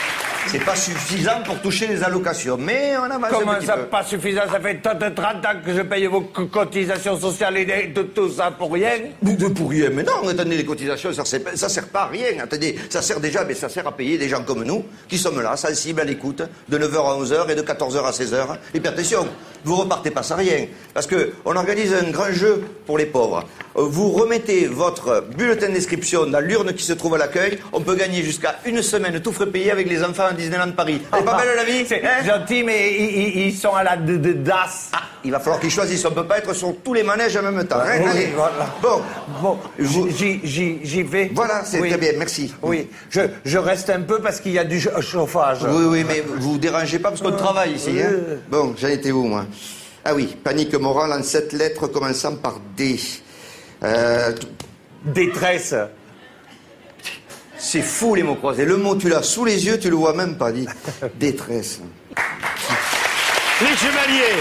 C'est pas suffisant pour toucher les allocations, mais on avance Comment un petit ça, peu. pas suffisant? Ça fait trente ans que je paye vos cotisations sociales et de tout ça pour rien? De pour rien, mais non, attendez, les cotisations, ça sert, ça sert pas à rien. Attendez, ça sert déjà, mais ça sert à payer des gens comme nous, qui sommes là, sensibles à l'écoute, de neuf heures à onze heures et de quatorze heures à seize heures. Et puis attention, vous repartez pas sans rien, parce que on organise un grand jeu pour les pauvres. Vous remettez votre bulletin d'inscription dans l'urne qui se trouve à l'accueil, on peut gagner jusqu'à une semaine tout frais payé avec les enfants à Disneyland Paris. Elle est pas belle la vie? C'est hein? gentil, mais ils, ils sont à la de, de, D A S. Ah, il va falloir qu'ils choisissent, on peut pas être sur tous les manèges en même temps. Hein? Oui, Allez, voilà. Bon, bon, vous... j'y, j'y, j'y vais. Voilà, c'est oui. très bien, merci. Oui, je, je reste un peu parce qu'il y a du chauffage. Oui, oui, mais vous vous dérangez pas parce qu'on euh, travaille ici. Hein? Euh... Bon, j'en étais où, moi? Ah oui, panique morale en sept lettres commençant par D. Euh... Détresse. C'est fou les mots croisés. Le mot tu l'as sous les yeux, tu le vois même pas dit. Détresse. Les chevaliers.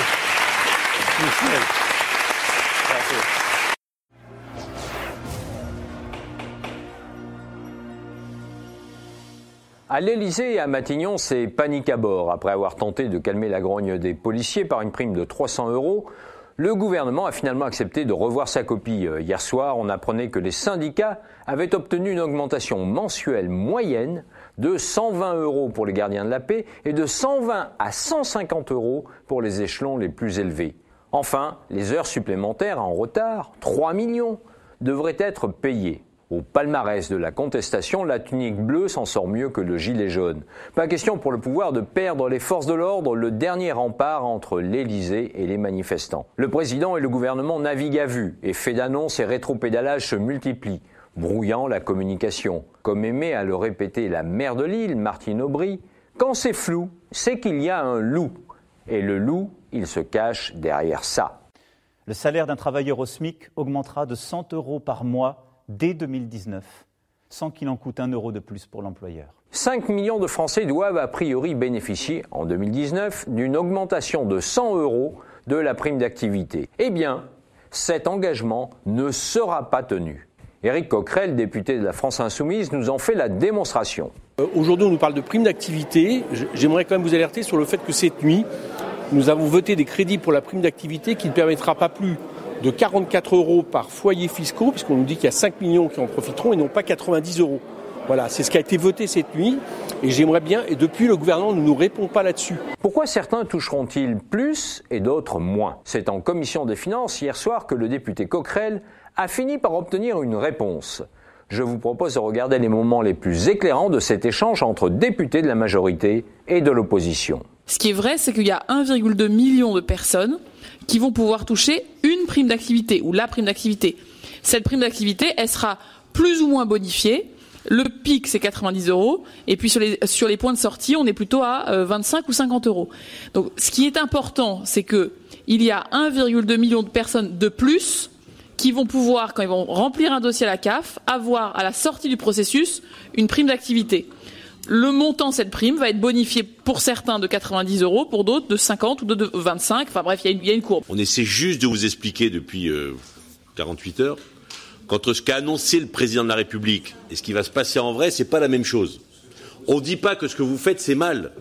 À l'Élysée et à Matignon, c'est panique à bord. Après avoir tenté de calmer la grogne des policiers par une prime de trois cents euros, le gouvernement a finalement accepté de revoir sa copie. Hier soir, on apprenait que les syndicats avaient obtenu une augmentation mensuelle moyenne de cent vingt euros pour les gardiens de la paix et de cent vingt à cent cinquante euros pour les échelons les plus élevés. Enfin, les heures supplémentaires en retard, trois millions, devraient être payées. Au palmarès de la contestation, la tunique bleue s'en sort mieux que le gilet jaune. Pas question pour le pouvoir de perdre les forces de l'ordre, le dernier rempart entre l'Élysée et les manifestants. Le président et le gouvernement naviguent à vue et faits d'annonces et rétropédalages se multiplient, brouillant la communication. Comme aimait à le répéter la maire de Lille, Martine Aubry, quand c'est flou, c'est qu'il y a un loup. Et le loup, il se cache derrière ça. Le salaire d'un travailleur au SMIC augmentera de cent euros par mois dès deux mille dix-neuf, sans qu'il en coûte un euro de plus pour l'employeur. cinq millions de Français doivent a priori bénéficier, en deux mille dix-neuf, d'une augmentation de cent euros de la prime d'activité. Eh bien, cet engagement ne sera pas tenu. Éric Coquerel, député de la France Insoumise, nous en fait la démonstration. Euh, aujourd'hui, on nous parle de prime d'activité. J'aimerais quand même vous alerter sur le fait que cette nuit, nous avons voté des crédits pour la prime d'activité qui ne permettra pas plus de quarante-quatre euros par foyer fiscaux, puisqu'on nous dit qu'il y a cinq millions qui en profiteront et non pas quatre-vingt-dix euros. Voilà, c'est ce qui a été voté cette nuit, et j'aimerais bien, et depuis le gouvernement ne nous répond pas là-dessus. Pourquoi certains toucheront-ils plus et d'autres moins? C'est en commission des finances hier soir que le député Coquerel a fini par obtenir une réponse. Je vous propose de regarder les moments les plus éclairants de cet échange entre députés de la majorité et de l'opposition. Ce qui est vrai, c'est qu'il y a un virgule deux million de personnes qui vont pouvoir toucher une prime d'activité ou la prime d'activité. Cette prime d'activité, elle sera plus ou moins bonifiée. Le pic, c'est quatre-vingt-dix euros. Et puis sur les, sur les points de sortie, on est plutôt à euh, vingt-cinq ou cinquante euros. Donc ce qui est important, c'est que il y a un virgule deux million de personnes de plus qui vont pouvoir, quand ils vont remplir un dossier à la C A F, avoir à la sortie du processus une prime d'activité. Le montant de cette prime va être bonifié pour certains de quatre-vingt-dix euros, pour d'autres de cinquante ou de vingt-cinq. Enfin bref, il y, y a une courbe. On essaie juste de vous expliquer depuis euh, quarante-huit heures qu'entre ce qu'a annoncé le président de la République et ce qui va se passer en vrai, c'est pas la même chose. On ne dit pas que ce que vous faites, c'est mal.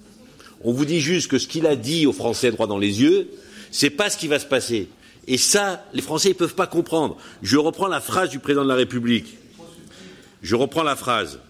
On vous dit juste que ce qu'il a dit aux Français droit dans les yeux, c'est pas ce qui va se passer. Et ça, les Français ne peuvent pas comprendre. Je reprends la phrase du président de la République. Je reprends la phrase.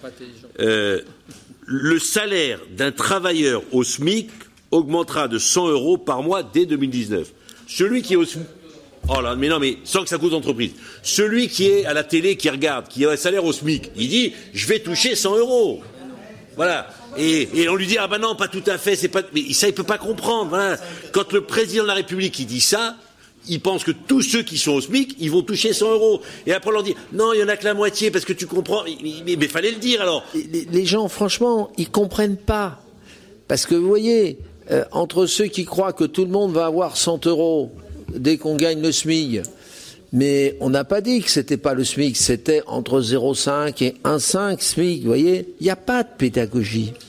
Euh, le salaire d'un travailleur au SMIC augmentera de cent euros par mois dès deux mille dix-neuf. Celui qui est au SMIC, oh là, mais non, mais sans que ça coûte l'entreprise. Celui qui est à la télé, qui regarde, qui a un salaire au SMIC, il dit, je vais toucher cent euros. Voilà. Et, et on lui dit, ah ben non, pas tout à fait, c'est pas, mais ça, il peut pas comprendre. Voilà. Quand le président de la République, il dit ça, ils pensent que tous ceux qui sont au SMIC, ils vont toucher cent euros. Et après, on leur dit, non, il y en a que la moitié, parce que tu comprends. Mais il fallait le dire, alors. Les, les gens, franchement, ils comprennent pas. Parce que, vous voyez, euh, entre ceux qui croient que tout le monde va avoir cent euros dès qu'on gagne le SMIC, mais on n'a pas dit que c'était pas le SMIC, c'était entre zéro virgule cinq et un virgule cinq SMIC, vous voyez. Il n'y a pas de pédagogie.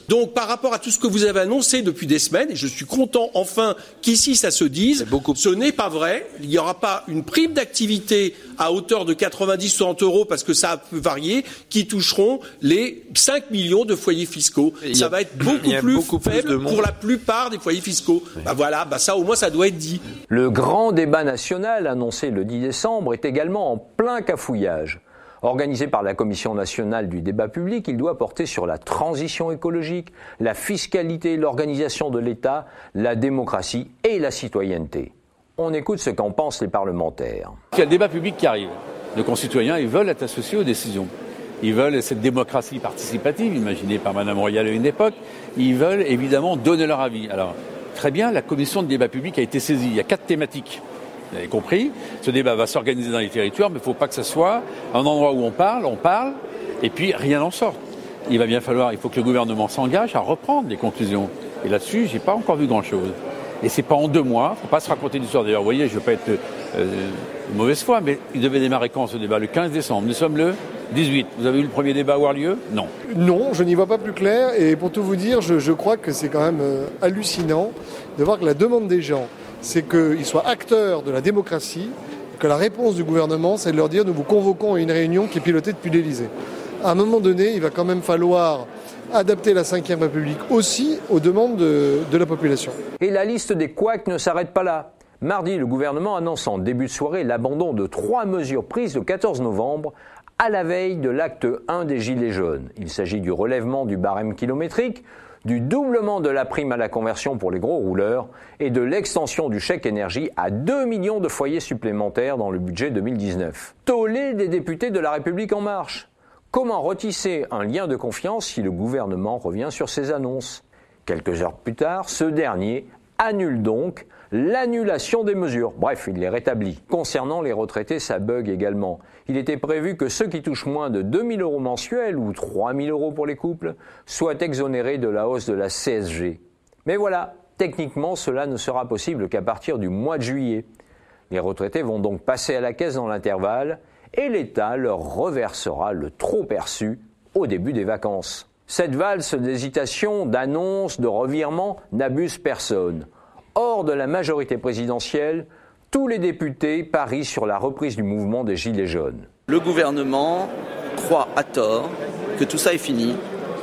Donc par rapport à tout ce que vous avez annoncé depuis des semaines, et je suis content enfin qu'ici ça se dise, beaucoup... ce n'est pas vrai. Il n'y aura pas une prime d'activité à hauteur de quatre-vingt-dix à soixante euros, parce que ça peut varier, qui toucheront les cinq millions de foyers fiscaux. A, ça va être beaucoup plus beaucoup faible plus pour la plupart des foyers fiscaux. Oui. Bah voilà, bah ça au moins ça doit être dit. Le grand débat national annoncé le dix décembre est également en plein cafouillage. Organisé par la Commission nationale du débat public, il doit porter sur la transition écologique, la fiscalité, l'organisation de l'État, la démocratie et la citoyenneté. On écoute ce qu'en pensent les parlementaires. Il y a le débat public qui arrive. Nos concitoyens, ils veulent être associés aux décisions. Ils veulent cette démocratie participative, imaginée par Madame Royal à une époque. Ils veulent évidemment donner leur avis. Alors, très bien, la commission de débat public a été saisie. Il y a quatre thématiques. Vous avez compris, ce débat va s'organiser dans les territoires, mais il ne faut pas que ce soit un endroit où on parle, on parle, et puis rien n'en sort. Il va bien falloir, il faut que le gouvernement s'engage à reprendre les conclusions. Et là-dessus, j'ai pas encore vu grand-chose. Et c'est pas en deux mois, il ne faut pas se raconter l'histoire. D'ailleurs, vous voyez, je ne veux pas être euh, de mauvaise foi, mais il devait démarrer quand ce débat? Le quinze décembre. Nous sommes le dix-huit. Vous avez vu le premier débat avoir lieu? Non. Non, je n'y vois pas plus clair. Et pour tout vous dire, je, je crois que c'est quand même euh, hallucinant de voir que la demande des gens, c'est qu'ils soient acteurs de la démocratie, que la réponse du gouvernement, c'est de leur dire « nous vous convoquons à une réunion qui est pilotée depuis l'Élysée ». À un moment donné, il va quand même falloir adapter la cinquième République aussi aux demandes de, de la population. Et la liste des couacs ne s'arrête pas là. Mardi, le gouvernement annonce en début de soirée l'abandon de trois mesures prises le quatorze novembre à la veille de l'acte un des Gilets jaunes. Il s'agit du relèvement du barème kilométrique, du doublement de la prime à la conversion pour les gros rouleurs et de l'extension du chèque énergie à deux millions de foyers supplémentaires dans le budget deux mille dix-neuf. Tollé des députés de La République En Marche. Comment retisser un lien de confiance si le gouvernement revient sur ses annonces? Quelques heures plus tard, ce dernier annule donc l'annulation des mesures. Bref, il les rétablit. Concernant les retraités, ça bug également. Il était prévu que ceux qui touchent moins de deux mille euros mensuels ou trois mille euros pour les couples soient exonérés de la hausse de la C S G. Mais voilà, techniquement, cela ne sera possible qu'à partir du mois de juillet. Les retraités vont donc passer à la caisse dans l'intervalle et l'État leur reversera le trop perçu au début des vacances. Cette valse d'hésitation, d'annonces, de revirements n'abuse personne. Hors de la majorité présidentielle, tous les députés parient sur la reprise du mouvement des Gilets jaunes. Le gouvernement croit à tort que tout ça est fini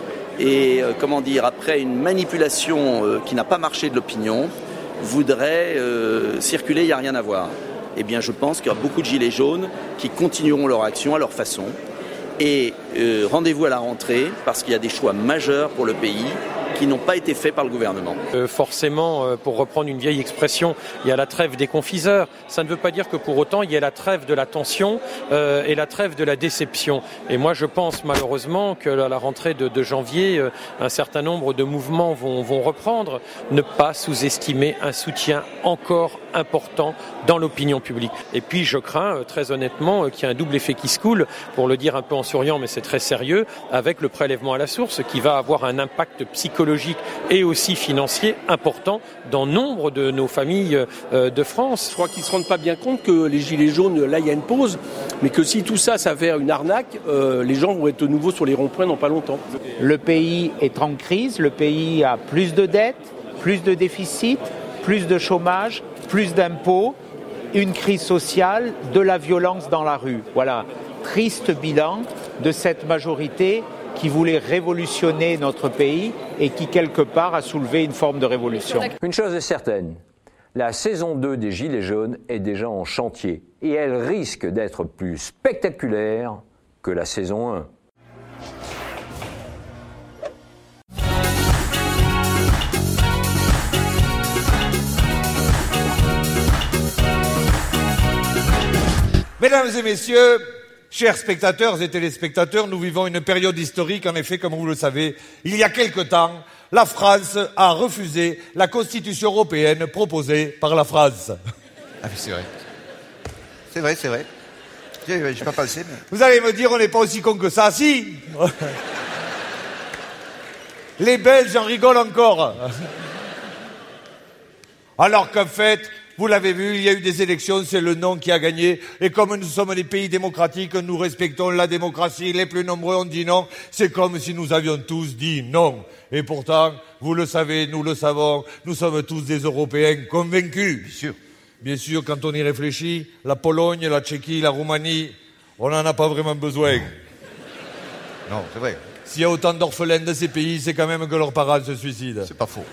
et, euh, comment dire, après une manipulation euh, qui n'a pas marché de l'opinion, voudrait euh, circuler, il n'y a rien à voir. Eh bien, je pense qu'il y aura beaucoup de Gilets jaunes qui continueront leur action à leur façon. Et euh, rendez-vous à la rentrée, parce qu'il y a des choix majeurs pour le pays qui n'ont pas été faits par le gouvernement. Euh, forcément, euh, pour reprendre une vieille expression, il y a la trêve des confiseurs. Ça ne veut pas dire que pour autant, il y a la trêve de la tension euh, et la trêve de la déception. Et moi, je pense malheureusement que à la rentrée de, de janvier, euh, un certain nombre de mouvements vont, vont reprendre. Ne pas sous-estimer un soutien encore important dans l'opinion publique. Et puis, je crains euh, très honnêtement euh, qu'il y ait un double effet qui se coule, pour le dire un peu en souriant, mais c'est très sérieux, avec le prélèvement à la source qui va avoir un impact psychologique et aussi financier important dans nombre de nos familles euh, de France. Je crois qu'ils ne se rendent pas bien compte que les Gilets jaunes, là il y a une pause, mais que si tout ça s'avère une arnaque, euh, les gens vont être de nouveau sur les ronds-points dans pas longtemps. Le pays est en crise, le pays a plus de dettes, plus de déficits, plus de chômage, plus d'impôts, une crise sociale, de la violence dans la rue. Voilà, triste bilan de cette majorité qui voulait révolutionner notre pays et qui, quelque part, a soulevé une forme de révolution. Une chose est certaine, la saison deux des Gilets jaunes est déjà en chantier et elle risque d'être plus spectaculaire que la saison un. Mesdames et messieurs, chers spectateurs et téléspectateurs, nous vivons une période historique. En effet, comme vous le savez, il y a quelque temps, la France a refusé la Constitution européenne proposée par la France. Ah oui, c'est vrai. C'est vrai, c'est vrai. J'ai, j'ai pas pensé, mais... Vous allez me dire, on n'est pas aussi con que ça, si. Les Belges en rigolent encore. Alors qu'en fait, vous l'avez vu, il y a eu des élections, c'est le non qui a gagné. Et comme nous sommes des pays démocratiques, nous respectons la démocratie. Les plus nombreux ont dit non. C'est comme si nous avions tous dit non. Et pourtant, vous le savez, nous le savons, nous sommes tous des Européens convaincus. Bien sûr. Bien sûr, quand on y réfléchit, la Pologne, la Tchéquie, la Roumanie, on n'en a pas vraiment besoin. Non, c'est vrai. S'il y a autant d'orphelins de ces pays, c'est quand même que leurs parents se suicident. C'est pas faux.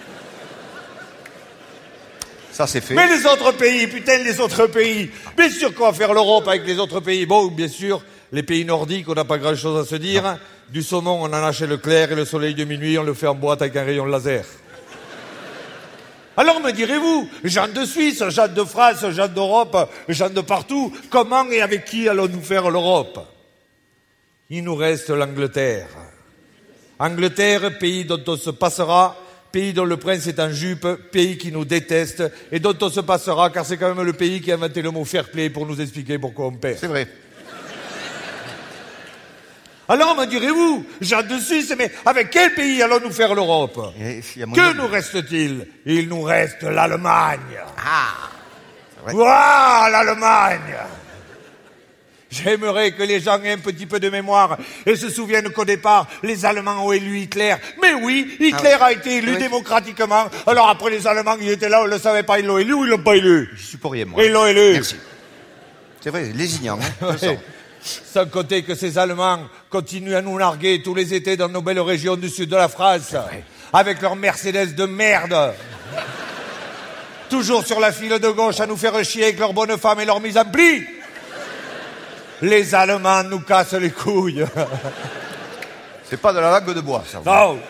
Ça, c'est fait. Mais les autres pays, putain, les autres pays. Bien sûr qu'on va faire l'Europe avec les autres pays. Bon, bien sûr, les pays nordiques, on n'a pas grand-chose à se dire. Non. Du saumon, on en achète le clair et le soleil de minuit, on le fait en boîte avec un rayon laser. Alors me direz-vous, gens de Suisse, gens de France, gens d'Europe, gens de partout, comment et avec qui allons-nous faire l'Europe? Il nous reste l'Angleterre. Angleterre, pays dont on se passera, pays dont le prince est en jupe, pays qui nous déteste et dont on se passera, car c'est quand même le pays qui a inventé le mot fair play pour nous expliquer pourquoi on perd. C'est vrai. Alors me direz-vous, gens de Suisse, mais avec quel pays allons-nous faire l'Europe? Que nous reste-t-il? Il nous reste l'Allemagne. Ah, Ouah, l'Allemagne. J'aimerais que les gens aient un petit peu de mémoire et se souviennent qu'au départ, les Allemands ont élu Hitler. Mais oui, Hitler ah oui. a été élu oui. démocratiquement. Alors après, les Allemands, ils étaient là, on ne le savait pas, ils l'ont élu ou ils l'ont pas élu? Je suis pour rien, moi. Ils l'ont élu. Merci. C'est vrai, les ignorants, hein, je sens. Sans compter que ces Allemands continuent à nous larguer tous les étés dans nos belles régions du sud de la France, avec leurs Mercedes de merde. Toujours sur la file de gauche à nous faire chier avec leurs bonnes femmes et leurs mises en pli. Les Allemands nous cassent les couilles. C'est pas de la langue de bois, ça. Non.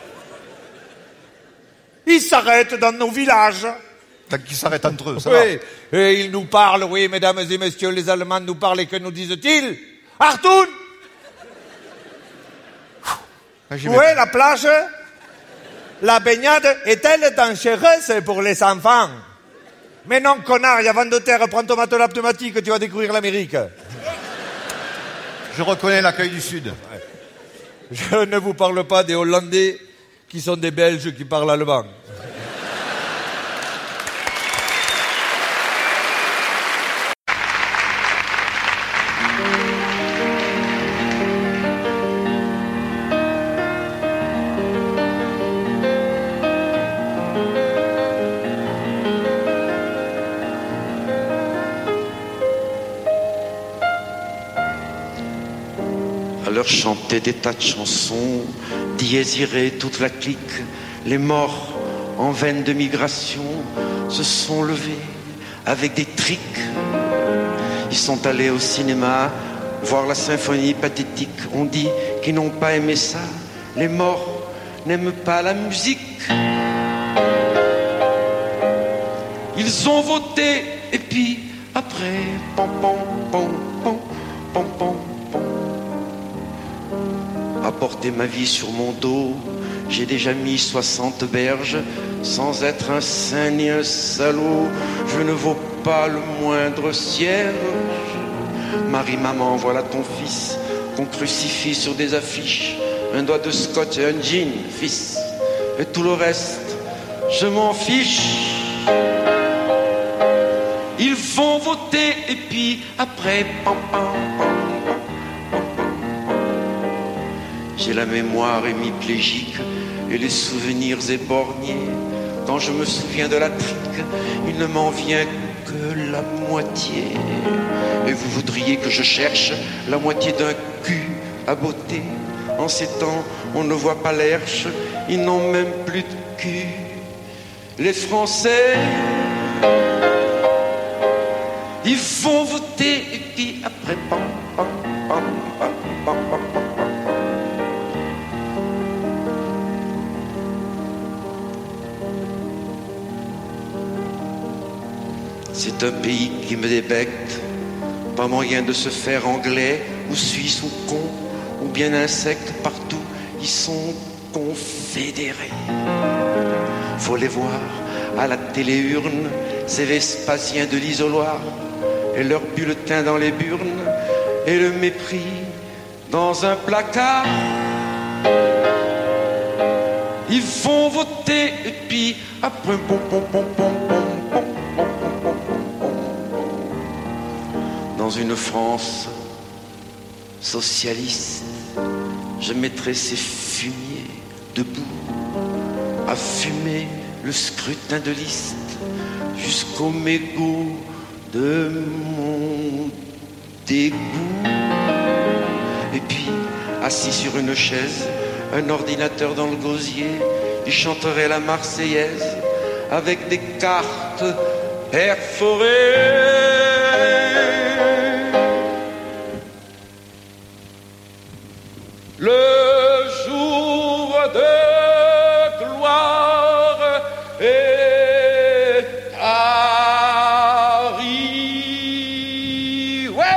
Ils s'arrêtent dans nos villages. Tant qu'ils s'arrêtent entre eux, ça oui. va. Et ils nous parlent, oui, mesdames et messieurs, les Allemands nous parlent et que nous disent-ils? Artoun! Où est la plage? La baignade est-elle dangereuse pour les enfants? Mais non, connard, il y a vent de terre, prends ton matelas pneumatique, tu vas découvrir l'Amérique. Je reconnais l'accueil du Sud. Je ne vous parle pas des Hollandais qui sont des Belges qui parlent allemand. Alors chanter des tas de chansons, diés iraient toute la clique. Les morts en veine de migration se sont levés avec des triques. Ils sont allés au cinéma voir la symphonie pathétique. On dit qu'ils n'ont pas aimé ça. Les morts n'aiment pas la musique. Ils ont voté et puis après, pom pom pom pom pom pom. Apporter ma vie sur mon dos, j'ai déjà mis soixante berges, sans être un saint ni un salaud, je ne vaux pas le moindre cierge. Marie, maman, voilà ton fils, qu'on crucifie sur des affiches, un doigt de scotch et un jean, fils, et tout le reste, je m'en fiche. Ils vont voter et puis après, pam pam pam. J'ai la mémoire hémiplégique et les souvenirs éborgnés. Quand je me souviens de la trique, il ne m'en vient que la moitié. Et vous voudriez que je cherche la moitié d'un cul à beauté. En ces temps, on ne voit pas l'herche, ils n'ont même plus de cul. Les Français, ils vont voter et puis après, pam, pam, pam, pam, pam, pam, pam. C'est un pays qui me débecte, pas moyen de se faire anglais ou suisse ou con, ou bien insecte, partout ils sont confédérés. Faut les voir à la téléurne, ces Vespasiens de l'isoloir, et leurs bulletins dans les burnes, et le mépris dans un placard. Ils vont voter et puis après pom pom pom pom pom pom pom pom pom. dans une France socialiste, je mettrai ces fumiers debout à fumer le scrutin de liste jusqu'au mégot de mon dégoût. Et puis, assis sur une chaise, un ordinateur dans le gosier, il chanterait la Marseillaise avec des cartes perforées. Le jour de gloire est arrivé. Ouais!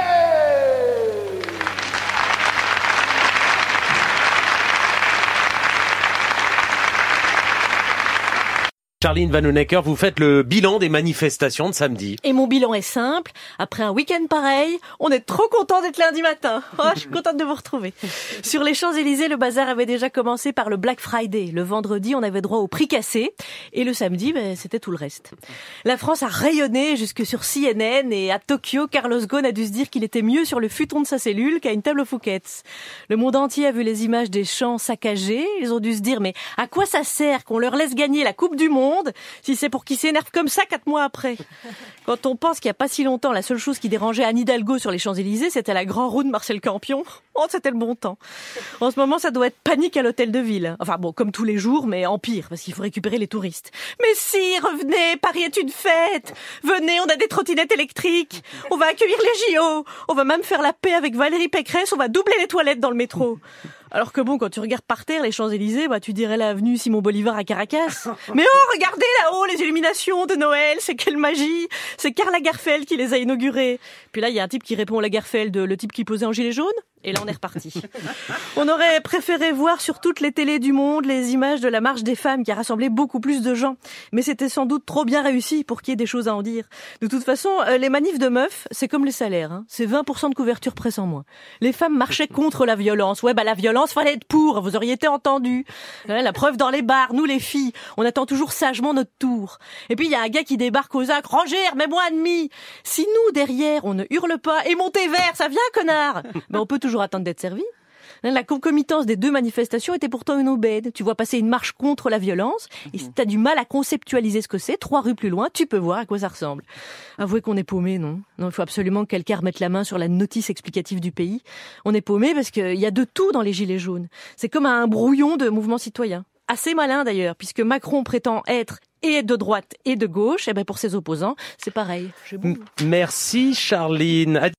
Charline Vanhoenacker, vous faites le bilan des manifestations de samedi. Et mon bilan est simple. Après un week-end pareil, on est trop content d'être lundi matin. Oh, je suis contente de vous retrouver. Sur les Champs-Élysées, le bazar avait déjà commencé par le Black Friday. Le vendredi, on avait droit au prix cassé. Et le samedi, ben, c'était tout le reste. La France a rayonné jusque sur C N N. Et à Tokyo, Carlos Ghosn a dû se dire qu'il était mieux sur le futon de sa cellule qu'à une table aux Fouquet's. Le monde entier a vu les images des champs saccagés. Ils ont dû se dire, mais à quoi ça sert qu'on leur laisse gagner la Coupe du Monde si c'est pour qu'ils s'énervent comme ça quatre mois après? Quand on pense qu'il n'y a pas si longtemps, la seule chose qui dérangeait Anne Hidalgo sur les Champs-Élysées, c'était la grand roue de Marcel Campion. Oh, c'était le bon temps. En ce moment, ça doit être panique à l'hôtel de ville. Enfin bon, comme tous les jours, mais en pire, parce qu'il faut récupérer les touristes. Mais si, revenez, Paris est une fête. Venez, on a des trottinettes électriques. On va accueillir les J O. On va même faire la paix avec Valérie Pécresse. On va doubler les toilettes dans le métro. Alors que bon, quand tu regardes par terre les Champs-Élysées, bah tu dirais l'avenue Simon Bolivar à Caracas. Mais oh, regardez là-haut les illuminations de Noël, c'est quelle magie. C'est Karl Lagerfeld qui les a inaugurées. Puis là, il y a un type qui répond à Lagerfeld, le type qui posait en gilet jaune. Et là, on est reparti. On aurait préféré voir sur toutes les télés du monde les images de la marche des femmes qui a rassemblé beaucoup plus de gens. Mais c'était sans doute trop bien réussi pour qu'il y ait des choses à en dire. De toute façon, les manifs de meufs, c'est comme les salaires. Hein. C'est vingt pour cent de couverture presse en moins. Les femmes marchaient contre la violence. Ouais, bah la violence, fallait être pour. Vous auriez été entendus. La preuve dans les bars, nous les filles, on attend toujours sagement notre tour. Et puis il y a un gars qui débarque aux actes. Rangère, mets-moi un demi. Si nous, derrière, on ne hurle pas et montez vert, ça vient, connard. Ben, on peut toujours attendre d'être servi. La concomitance des deux manifestations était pourtant une aubaine. Tu vois passer une marche contre la violence, et si t'as du mal à conceptualiser ce que c'est, trois rues plus loin, tu peux voir à quoi ça ressemble. Avouez qu'on est paumé, non? Non, il faut absolument que quelqu'un remette la main sur la notice explicative du pays. On est paumé parce qu'il y a de tout dans les gilets jaunes. C'est comme un brouillon de mouvements citoyens. Assez malin d'ailleurs, puisque Macron prétend être et de droite et de gauche, et ben pour ses opposants, c'est pareil. M- Merci Charline.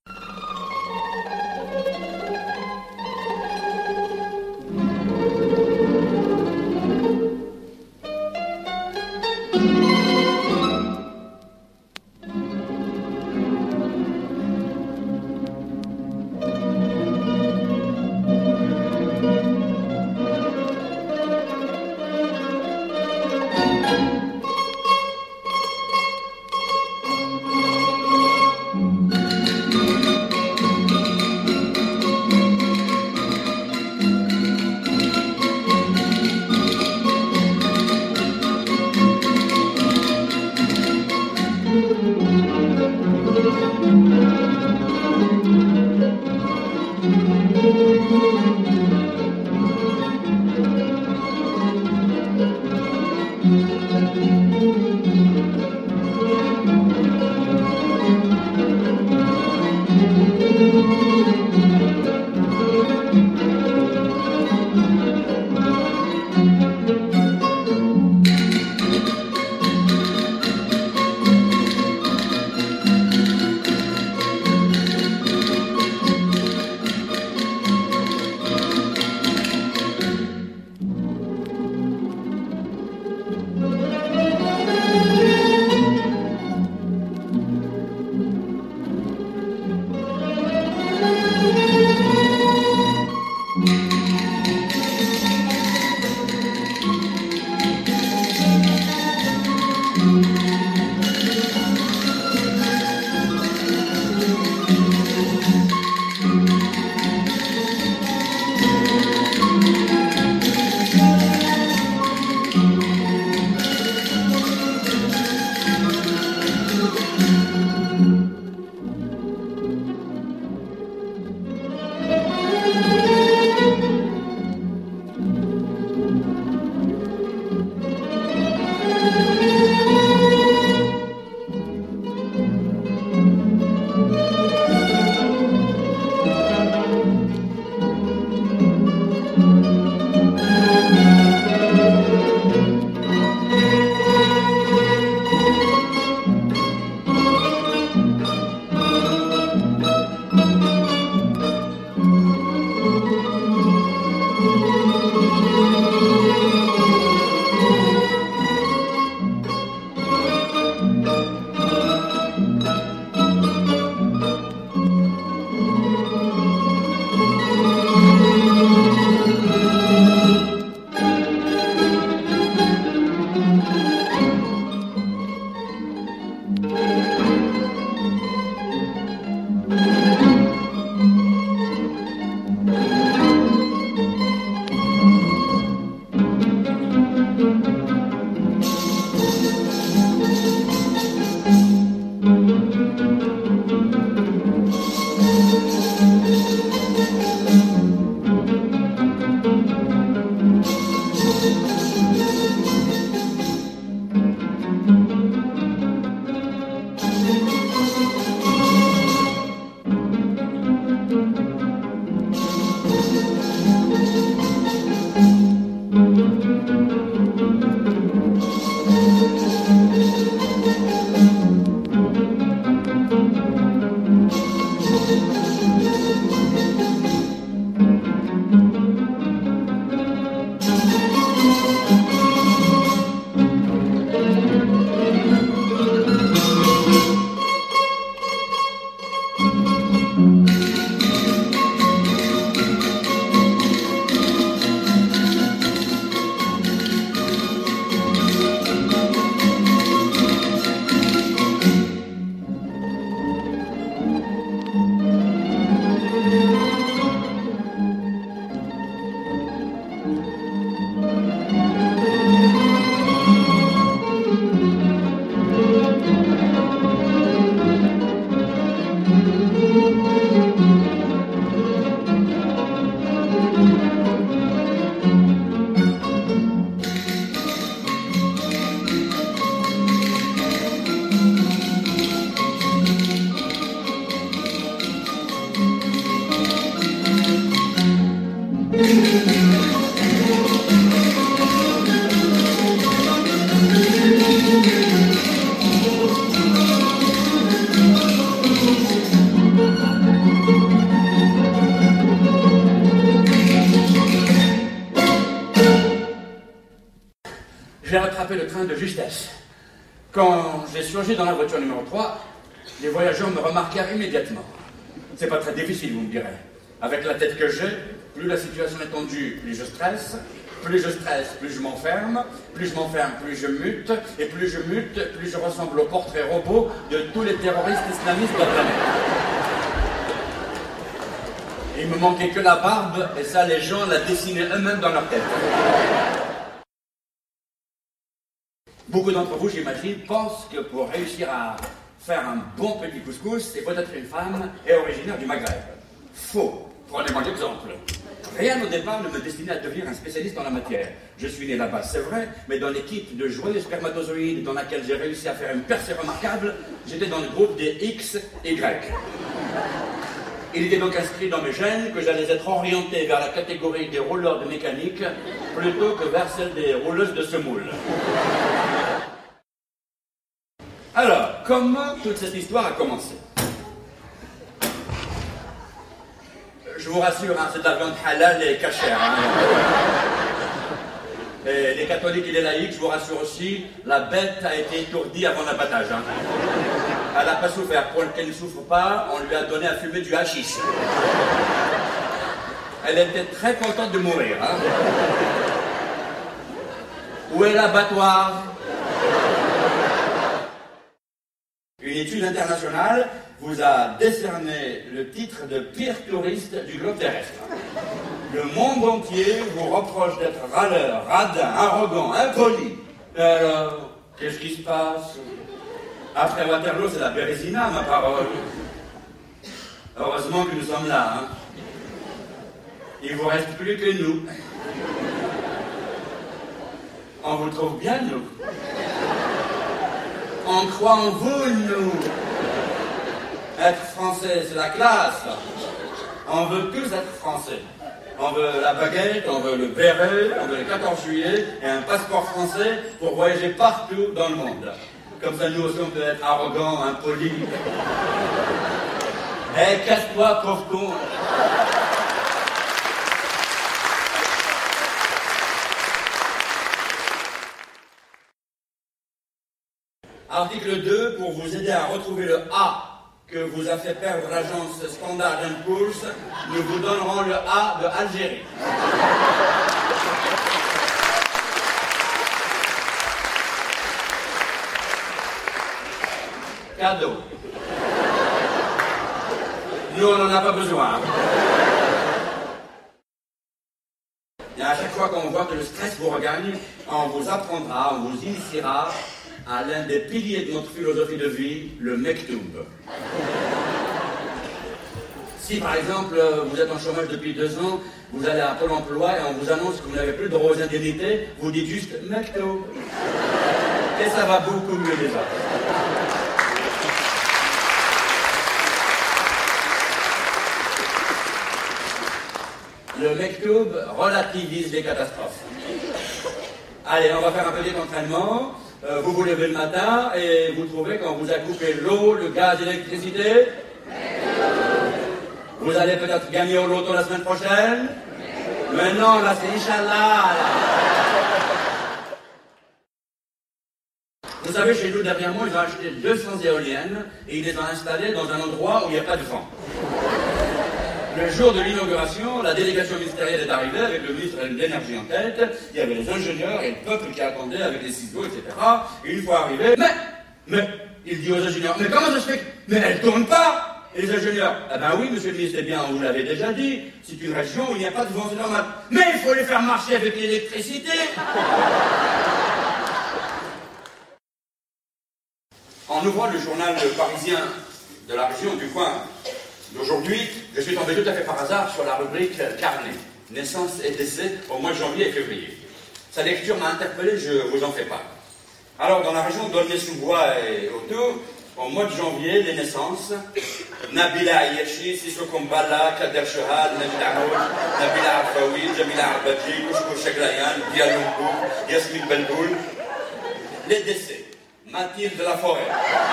J'ai rattrapé le train de justesse. Quand j'ai surgi dans la voiture numéro trois, les voyageurs me remarquèrent immédiatement. C'est pas très difficile, vous me direz. Avec la tête que j'ai, plus la situation est tendue, plus je stresse. Plus je stresse, plus je m'enferme. Plus je m'enferme, plus je mute. Et plus je mute, plus je ressemble au portrait robot de tous les terroristes islamistes de la planète. Il me manquait que la barbe, et ça, les gens la dessinaient eux-mêmes dans leur tête. Beaucoup d'entre vous, j'imagine, pensent que pour réussir à faire un bon petit couscous, il faut être une femme et originaire du Maghreb. Faux. Prenez-moi l'exemple. Rien au départ ne me destinait à devenir un spécialiste en la matière. Je suis né là-bas, c'est vrai, mais dans l'équipe de joyeux spermatozoïdes dans laquelle j'ai réussi à faire une percée remarquable, j'étais dans le groupe des X Y. Il était donc inscrit dans mes gènes que j'allais être orienté vers la catégorie des rouleurs de mécanique plutôt que vers celle des rouleuses de semoule. Alors, comment toute cette histoire a commencé? Je vous rassure, hein, c'est de la viande halal et cachère. Hein. Et les catholiques et les laïcs, je vous rassure aussi, la bête a été étourdie avant l'abattage. Hein. Elle n'a pas souffert. Pour qu'elle ne souffre pas, on lui a donné à fumer du hashish. Elle était très contente de mourir. Hein. Où est l'abattoir? Une étude internationale vous a décerné le titre de pire touriste du globe terrestre. Le monde entier vous reproche d'être râleur, radin, arrogant, impoli. Et alors, qu'est-ce qui se passe? Après Waterloo, c'est la Bérésina, ma parole. Heureusement que nous sommes là. Hein. Il vous reste plus que nous. On vous trouve bien, nous. On croit en vous, nous. Être français, c'est la classe. On veut tous être français. On veut la baguette, on veut le béret, on veut le quatorze juillet et un passeport français pour voyager partout dans le monde. Comme ça, nous aussi, on peut être arrogant, impoli. Eh, casse-toi, pauvre con. Article deux, pour vous aider à retrouver le A que vous a fait perdre l'agence Standard and Poor's, nous vous donnerons le A de Algérie. Cadeau. Nous, on n'en a pas besoin. Et à chaque fois qu'on voit que le stress vous regagne, on vous apprendra, on vous initiera à l'un des piliers de notre philosophie de vie, le mektoub. Si par exemple vous êtes en chômage depuis deux ans, vous allez à Pôle emploi et on vous annonce que vous n'avez plus de droit aux indemnités, vous dites juste mektoub. Et ça va beaucoup mieux déjà. Le mektoub relativise les catastrophes. Allez, on va faire un petit entraînement. Euh, vous vous levez le matin et vous trouvez qu'on vous a coupé l'eau, le gaz et l'électricité. Vous allez peut-être gagner au loto la semaine prochaine. Mais non, là c'est Inch'Allah. Vous savez, chez nous, derrière moi, ils ont acheté deux cents éoliennes et ils les ont installées dans un endroit où il n'y a pas de vent. Le jour de l'inauguration, la délégation ministérielle est arrivée avec le ministre de l'énergie en tête. Il y avait les ingénieurs et le peuple qui attendait avec des ciseaux, et cetera. Et une fois arrivé, mais, mais, il dit aux ingénieurs, mais comment ça se fait que, mais elle ne tourne pas? Et les ingénieurs, ah ben oui, monsieur le ministre, eh bien, on vous l'avait déjà dit, c'est une région où il n'y a pas de vent, c'est normal. Mais il faut les faire marcher avec l'électricité. En ouvrant le journal parisien de la région du coin d'aujourd'hui, je suis tombé tout à fait par hasard sur la rubrique carnet, naissance et décès au mois de janvier et février. Sa lecture m'a interpellé, je vous en fais pas. Alors, dans la région d'Aulnay-sous-Bois et autour, au mois de janvier, les naissances, Nabila Ayashi, Sissoko Kumbala, Kader Chehad, Nabila Amoud, Nabila Arfaoui, Jamila Arbadji, Kouchko Chaglayan, Dialonkou, Yasmine Benboul. Les décès, Mathilde de la Forêt,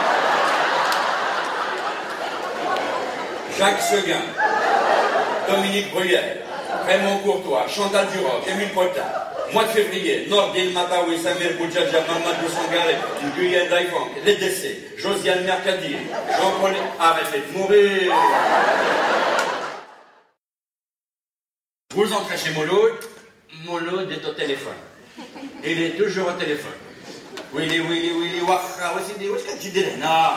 Jacques Seguin, Dominique Bruyère, Raymond Courtois, Chantal Duroc, Émile Potin. Mois de février, Nordil Mataoui, Samir Boudjadja, Mamadou Sangare, Nguyen Daifang. Les décès, Josiane Mercadier, Jean-Paul, arrêtez de mourir. Vous entrez chez Mouloud, Mouloud est au téléphone. Il est toujours au téléphone. Willy, Willy, Willy, Wakha, où est-ce que tu dirais? Non.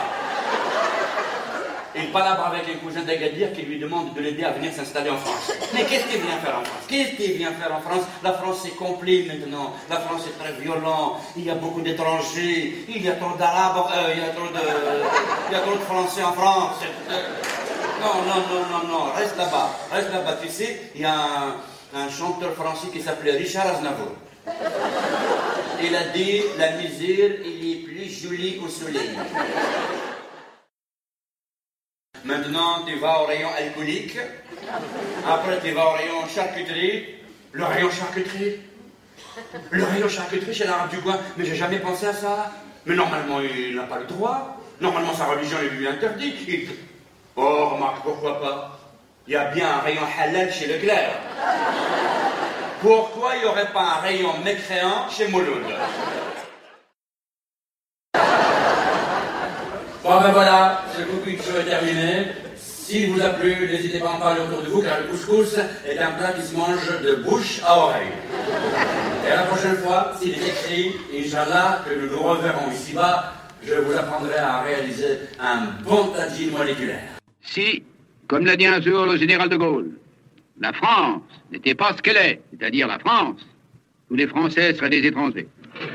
Il palabre avec un cousin d'Agadir qui lui demande de l'aider à venir s'installer en France. Mais qu'est-ce qu'il vient faire en France? Qu'est-ce qu'il vient faire en France? La France est complice maintenant. La France est très violente. Il y a beaucoup d'étrangers. Il y a trop d'arabes. Euh, il y a trop de, il y a trop de Français en France. Non, non, non, non, non. Reste là-bas. Reste là-bas. Tu sais, il y a un, un chanteur français qui s'appelait Richard Aznavour. Il a dit, la misère, il est plus jolie qu'au soleil. Maintenant, tu vas au rayon alcoolique. Après, tu vas au rayon charcuterie. Le rayon charcuterie. Le rayon charcuterie chez l'arabe du coin. Mais j'ai jamais pensé à ça. Mais normalement, il n'a pas le droit. Normalement, sa religion lui interdit. Il... Oh, remarque, pourquoi pas? Il y a bien un rayon halal chez Leclerc. Pourquoi il n'y aurait pas un rayon mécréant chez Mouloud? Bon ben voilà, ce coucou est terminé. S'il vous a plu, n'hésitez pas à en parler autour de vous, car le couscous est un plat qui se mange de bouche à oreille. Et la prochaine fois, s'il est écrit, Inch'Allah, que nous nous reverrons ici-bas, je vous apprendrai à réaliser un bon tagine moléculaire. Si, comme l'a dit un jour le général de Gaulle, la France n'était pas ce qu'elle est, c'est-à-dire la France, tous les Français seraient des étrangers.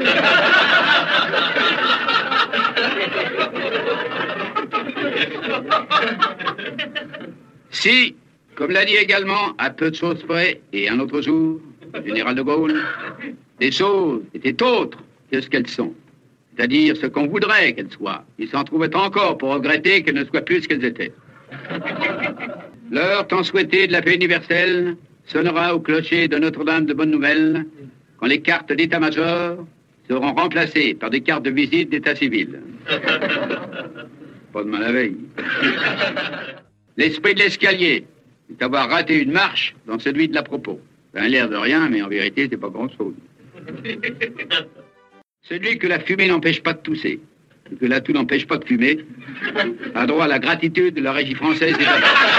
Si, comme l'a dit également, à peu de choses près, et un autre jour, le général de Gaulle, les choses étaient autres que ce qu'elles sont, c'est-à-dire ce qu'on voudrait qu'elles soient. Il s'en trouvait encore pour regretter qu'elles ne soient plus ce qu'elles étaient. L'heure tant souhaitée de la paix universelle sonnera au clocher de Notre-Dame de Bonne Nouvelle quand les cartes d'état-major seront remplacées par des cartes de visite d'état civil. Pas de mal à veille. L'esprit de l'escalier est d'avoir raté une marche dans celui de l'à propos. Ça a l'air de rien, mais en vérité, c'est pas grand-chose. Celui que la fumée n'empêche pas de tousser, et que la toux n'empêche pas de fumer, a droit à la gratitude de la régie française des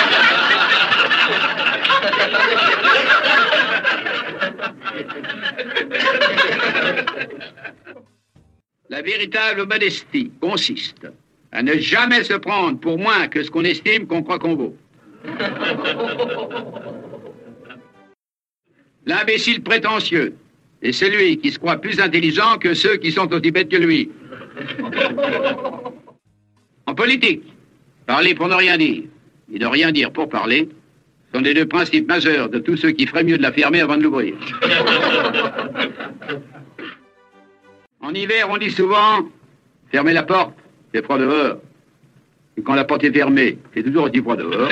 La véritable modestie consiste à ne jamais se prendre pour moins que ce qu'on estime qu'on croit qu'on vaut. L'imbécile prétentieux est celui qui se croit plus intelligent que ceux qui sont aussi bêtes que lui. En politique, parler pour ne rien dire et ne rien dire pour parler sont les deux principes majeurs de tous ceux qui feraient mieux de la fermer avant de l'ouvrir. En hiver, on dit souvent « fermez la porte, c'est froid dehors ». Et quand la porte est fermée, c'est toujours aussi froid dehors.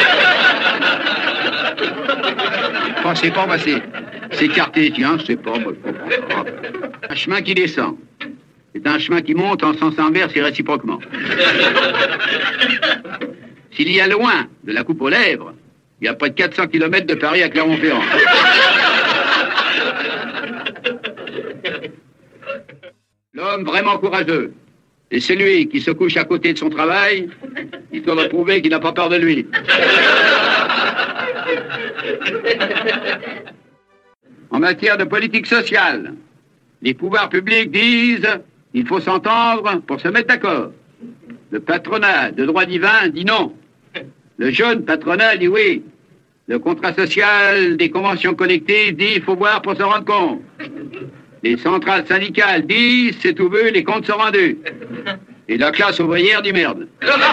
Enfin, c'est pas, bah, c'est cartésien, c'est pas, moi, je comprends pas. Un chemin qui descend C'est un chemin qui monte en sens inverse et réciproquement. S'il y a loin de la coupe aux lèvres, il y a près de quatre cents kilomètres de Paris à Clermont-Ferrand. L'homme vraiment courageux, c'est celui qui se couche à côté de son travail, histoire de prouver qu'il n'a pas peur de lui. En matière de politique sociale, les pouvoirs publics disent qu'il faut s'entendre pour se mettre d'accord. Le patronat de droit divin dit non. Le jeune patronat dit oui. Le contrat social des conventions collectives dit il faut voir pour se rendre compte. Les centrales syndicales disent c'est tout vu, les comptes sont rendus. Et la classe ouvrière dit merde.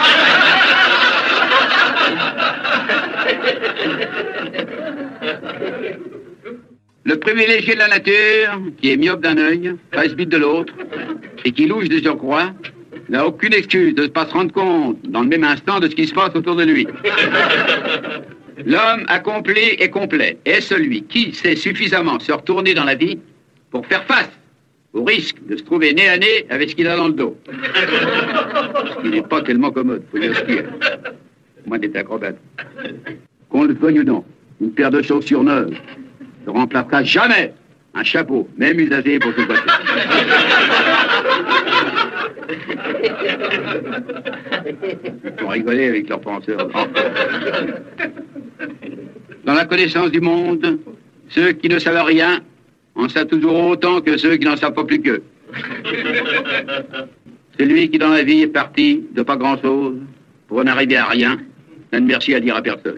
Le privilégié de la nature, qui est myope d'un œil, presbyte de l'autre, et qui louche de surcroît, n'a aucune excuse de ne pas se rendre compte, dans le même instant, de ce qui se passe autour de lui. L'homme accompli et complet est celui qui sait suffisamment se retourner dans la vie pour faire face au risque de se trouver nez à nez avec ce qu'il a dans le dos. Ce qui n'est pas tellement commode, faut dire ce qu'il y a. Moi, d'être acrobate. Qu'on le veuille ou non, une paire de chaussures neuves ne remplacera jamais un chapeau, même usagé pour se passer. Ils vont rigoler avec leurs penseurs. Dans la connaissance du monde, ceux qui ne savent rien en savent toujours autant que ceux qui n'en savent pas plus qu'eux. Celui qui dans la vie est parti de pas grand-chose pour en arriver à rien, n'a de merci à dire à personne.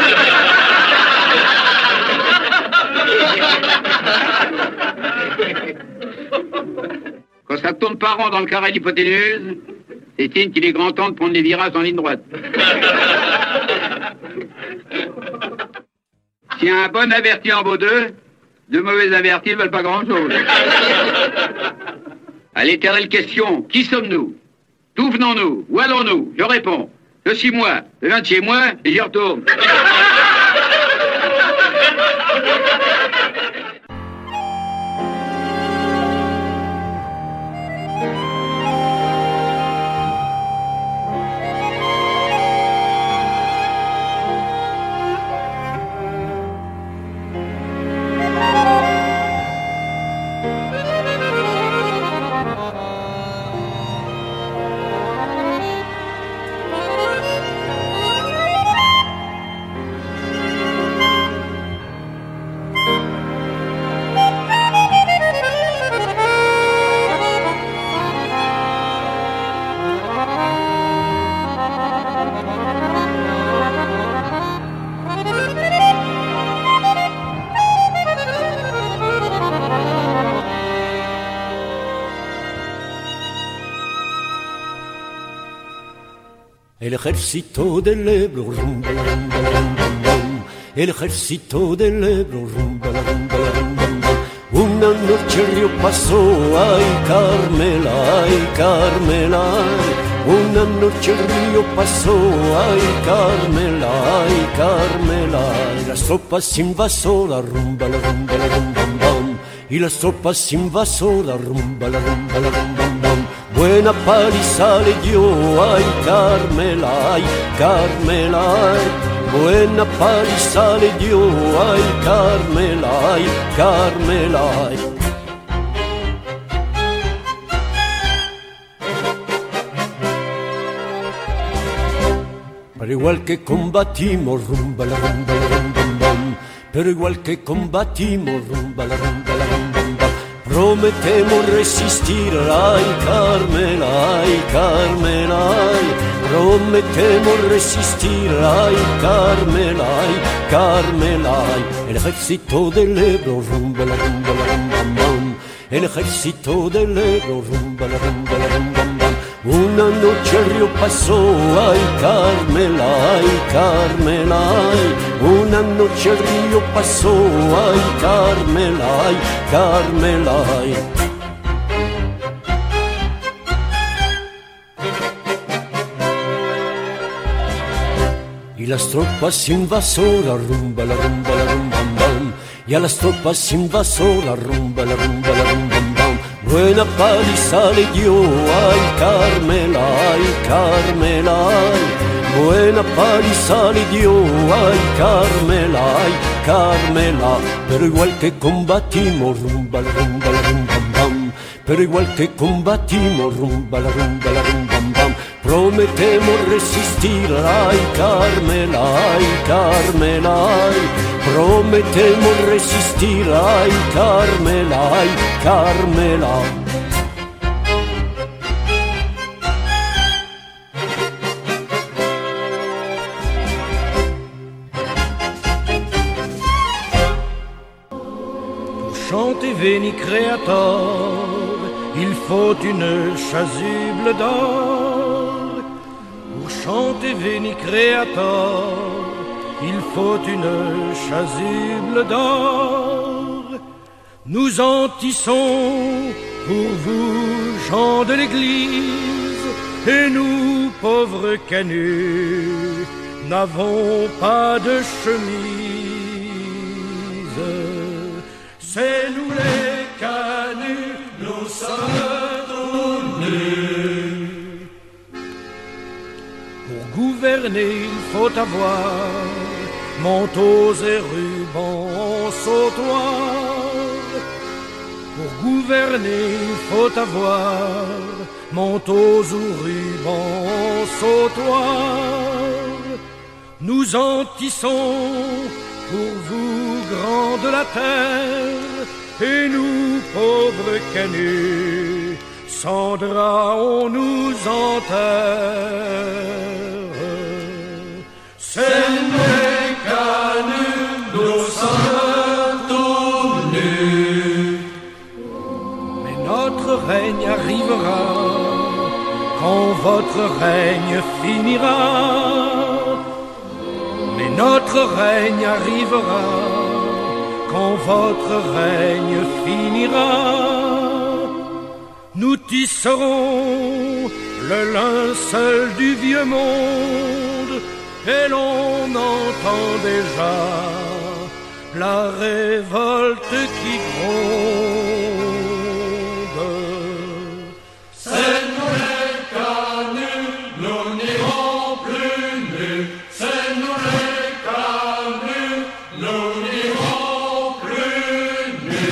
Quand ça tourne pas rond dans le carré d'hypoténuse, c'est signe qu'il est grand temps de prendre les virages en ligne droite. Si un bon averti en vaut deux, deux mauvais avertis ne veulent pas grand-chose. À l'éternelle question, qui sommes-nous? D'où venons-nous? Où allons-nous? Je réponds, je suis moi, je viens de chez moi et j'y retourne. El ejército del Ebro, rumba, rumba, rumba, rumba. El ejército del Ebro, rumba, rumba, rumba, rumba. Una noche el río pasó, ay Carmela, ay Carmela. Una noche el río pasó, ay Carmela, ay Carmela. Y las tropas invasoras, rumba, la rumba, la rumba, bam. Y las tropas invasoras, rumba, la rumba, la rumba, bam. Buena paliza le dio, ay Carmela, ay Carmela, ay. Buena paliza le dio, ay Carmela, ay Carmela, ay. Pero igual que combatimos, rumba la rumba la rumba bam. Pero igual que combatimos, rumba la rumba la rumba bam. Prometemos resistir, ay Carmela, ay Carmela, ay. Prometemos resistir, ay Carmela, ay Carmela, ay. El ejército del Ebro, rumba la rumba la rumba bam. El ejército del Ebro, rumba la rumba la rumba bam. Una noche el río pasó, ay Carmela, ay Carmela, ay. Una noche el río pasó, ay Carmela, ay Carmela, ay. Y las tropas invasoras, rumba la rumba la rumba bam. Y a las tropas invasoras, rumba la rumba la rumba bam. buena paliza le dio, ay Carmela, ay Carmela, ay. Buena paliza le dio, ay Carmela, ay Carmela, pero igual que combatimos, rumba la rumba la rum bam bam, pero igual que combatimos, rumba la rumba la rum bam bam, prometemos resistir, ay Carmela, ay Carmela, ay, prometemos resistir, ay Carmela, ay Carmela. Chantez Veni Creator, il faut une chasuble d'or. Pour chanter Veni Creator, il faut une chasuble d'or. Nous en tissons pour vous, gens de l'église, et nous, pauvres canuts, n'avons pas de chemise. C'est nous les canuts, nous sommes tout nus. Pour gouverner, il faut avoir manteaux et rubans en sautoir. Pour gouverner, il faut avoir manteaux ou rubans en sautoir. Nous en tissons pour vous, grands de la terre, et nous, pauvres canuts, sans drap on nous enterre. C'est les canuts, nous sommes tous nus. Mais notre règne arrivera, quand votre règne finira. Mais notre règne arrivera, quand votre règne finira. Nous tisserons le linceul du vieux monde, et l'on entend déjà la révolte qui gronde. C'est nous les canuts, nous n'irons plus nus. C'est nous les canuts, nous n'irons plus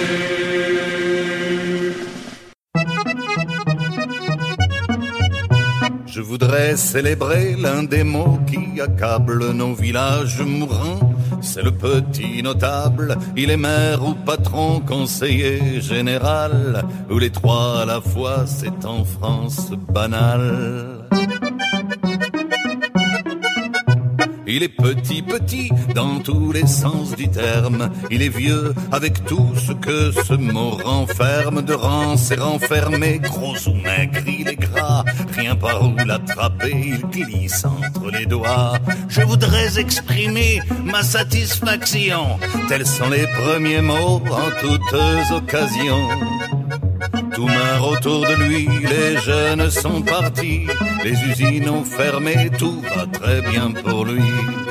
nus. Je voudrais célébrer l'un des mots qui accablent nos villages mourants. C'est le petit notable, il est maire ou patron, conseiller général, ou les trois à la fois, c'est en France banal. Il est petit, petit, dans tous les sens du terme. Il est vieux, avec tout ce que ce mot renferme. De rance et renfermé, gros ou maigre, il est gras. Rien par où l'attraper, il glisse entre les doigts. Je voudrais exprimer ma satisfaction. Tels sont les premiers mots en toutes occasions. Tout meurt autour de lui, les jeunes sont partis, les usines ont fermé, tout va très bien pour lui.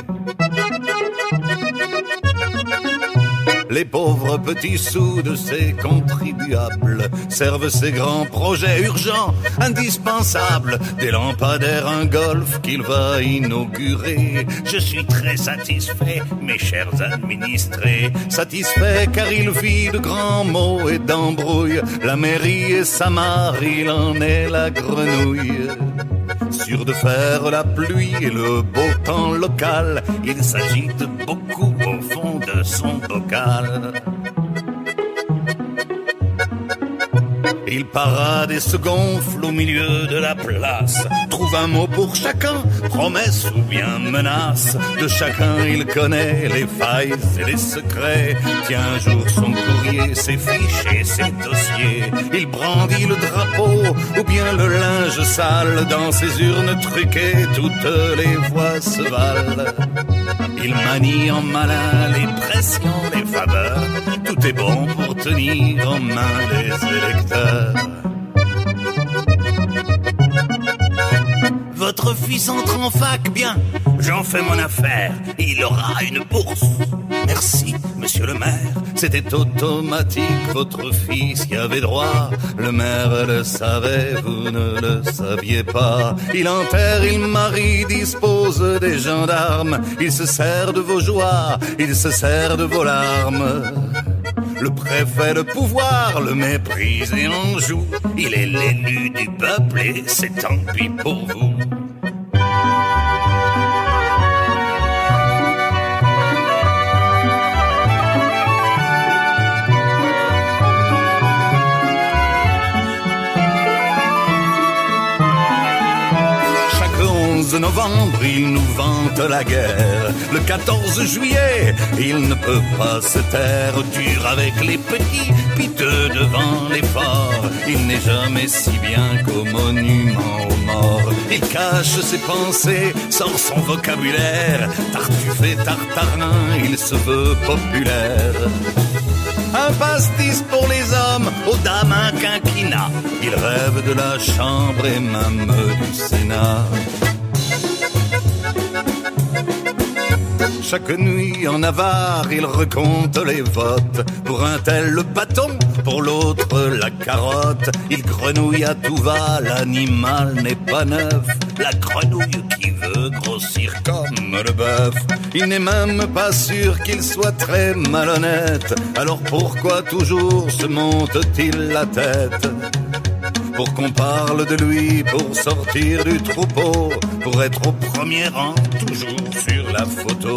Les pauvres petits sous de ces contribuables servent ces grands projets urgents, indispensables, des lampadaires, un golf qu'il va inaugurer. Je suis très satisfait, mes chers administrés, satisfait car il vit de grands maux et d'embrouilles. La mairie et sa mare, il en est la grenouille. Sûr de faire la pluie et le beau temps local, il s'agite beaucoup au fond de son bocal. Il parade et se gonfle au milieu de la place, trouve un mot pour chacun, promesse ou bien menace. De chacun il connaît les failles et les secrets. Tient un jour son courrier, ses fiches et ses dossiers. Il brandit le drapeau ou bien le linge sale. Dans ses urnes truquées, toutes les voix se valent. Il manie en malin les pressions, les faveurs. Tout est bon pour tenir en main les électeurs. Votre fils entre en fac, bien, j'en fais mon affaire. Il aura une bourse. Merci, monsieur le maire, c'était automatique, votre fils y avait droit. Le maire le savait, vous ne le saviez pas. Il enterre, il marie, dispose des gendarmes. Il se sert de vos joies, il se sert de vos larmes. Le préfet, le pouvoir, le méprise et en joue. Il est l'élu du peuple et c'est tant pis pour vous. Le novembre, il nous vante la guerre. Le quatorze juillet, il ne peut pas se taire. Dur avec les petits, piteux devant les forts. Il n'est jamais si bien qu'au monument aux morts. Il cache ses pensées, sort son vocabulaire. Tartuffe et tartarin, il se veut populaire. Un pastis pour les hommes, aux dames un quinquina. Il rêve de la chambre et même du Sénat. Chaque nuit en avare, il recompte les votes. Pour un tel le bâton, pour l'autre la carotte. Il grenouille à tout va, l'animal n'est pas neuf. La grenouille qui veut grossir comme le bœuf. Il n'est même pas sûr qu'il soit très malhonnête. Alors pourquoi toujours se monte-t-il la tête? Pour qu'on parle de lui, pour sortir du troupeau, pour être au premier rang, toujours sur la photo.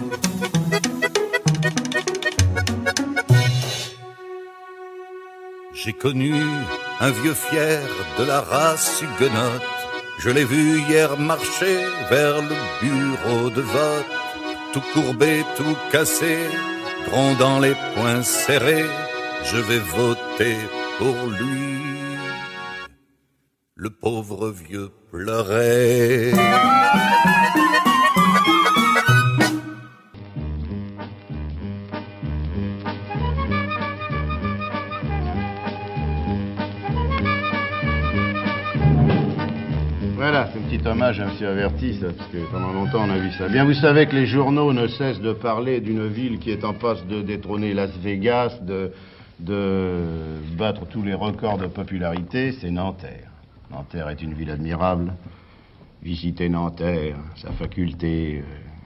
J'ai connu un vieux fier de la race huguenote. Je l'ai vu hier marcher vers le bureau de vote. Tout courbé, tout cassé, grondant les poings serrés. Je vais voter pour lui. Le pauvre vieux pleurait. Voilà, c'est un petit hommage à M. Averti, ça, parce que pendant longtemps on a vu ça. Bien, vous savez que les journaux ne cessent de parler d'une ville qui est en passe de détrôner Las Vegas, de, de battre tous les records de popularité, c'est Nanterre. Nanterre est une ville admirable. Visitez Nanterre, sa faculté.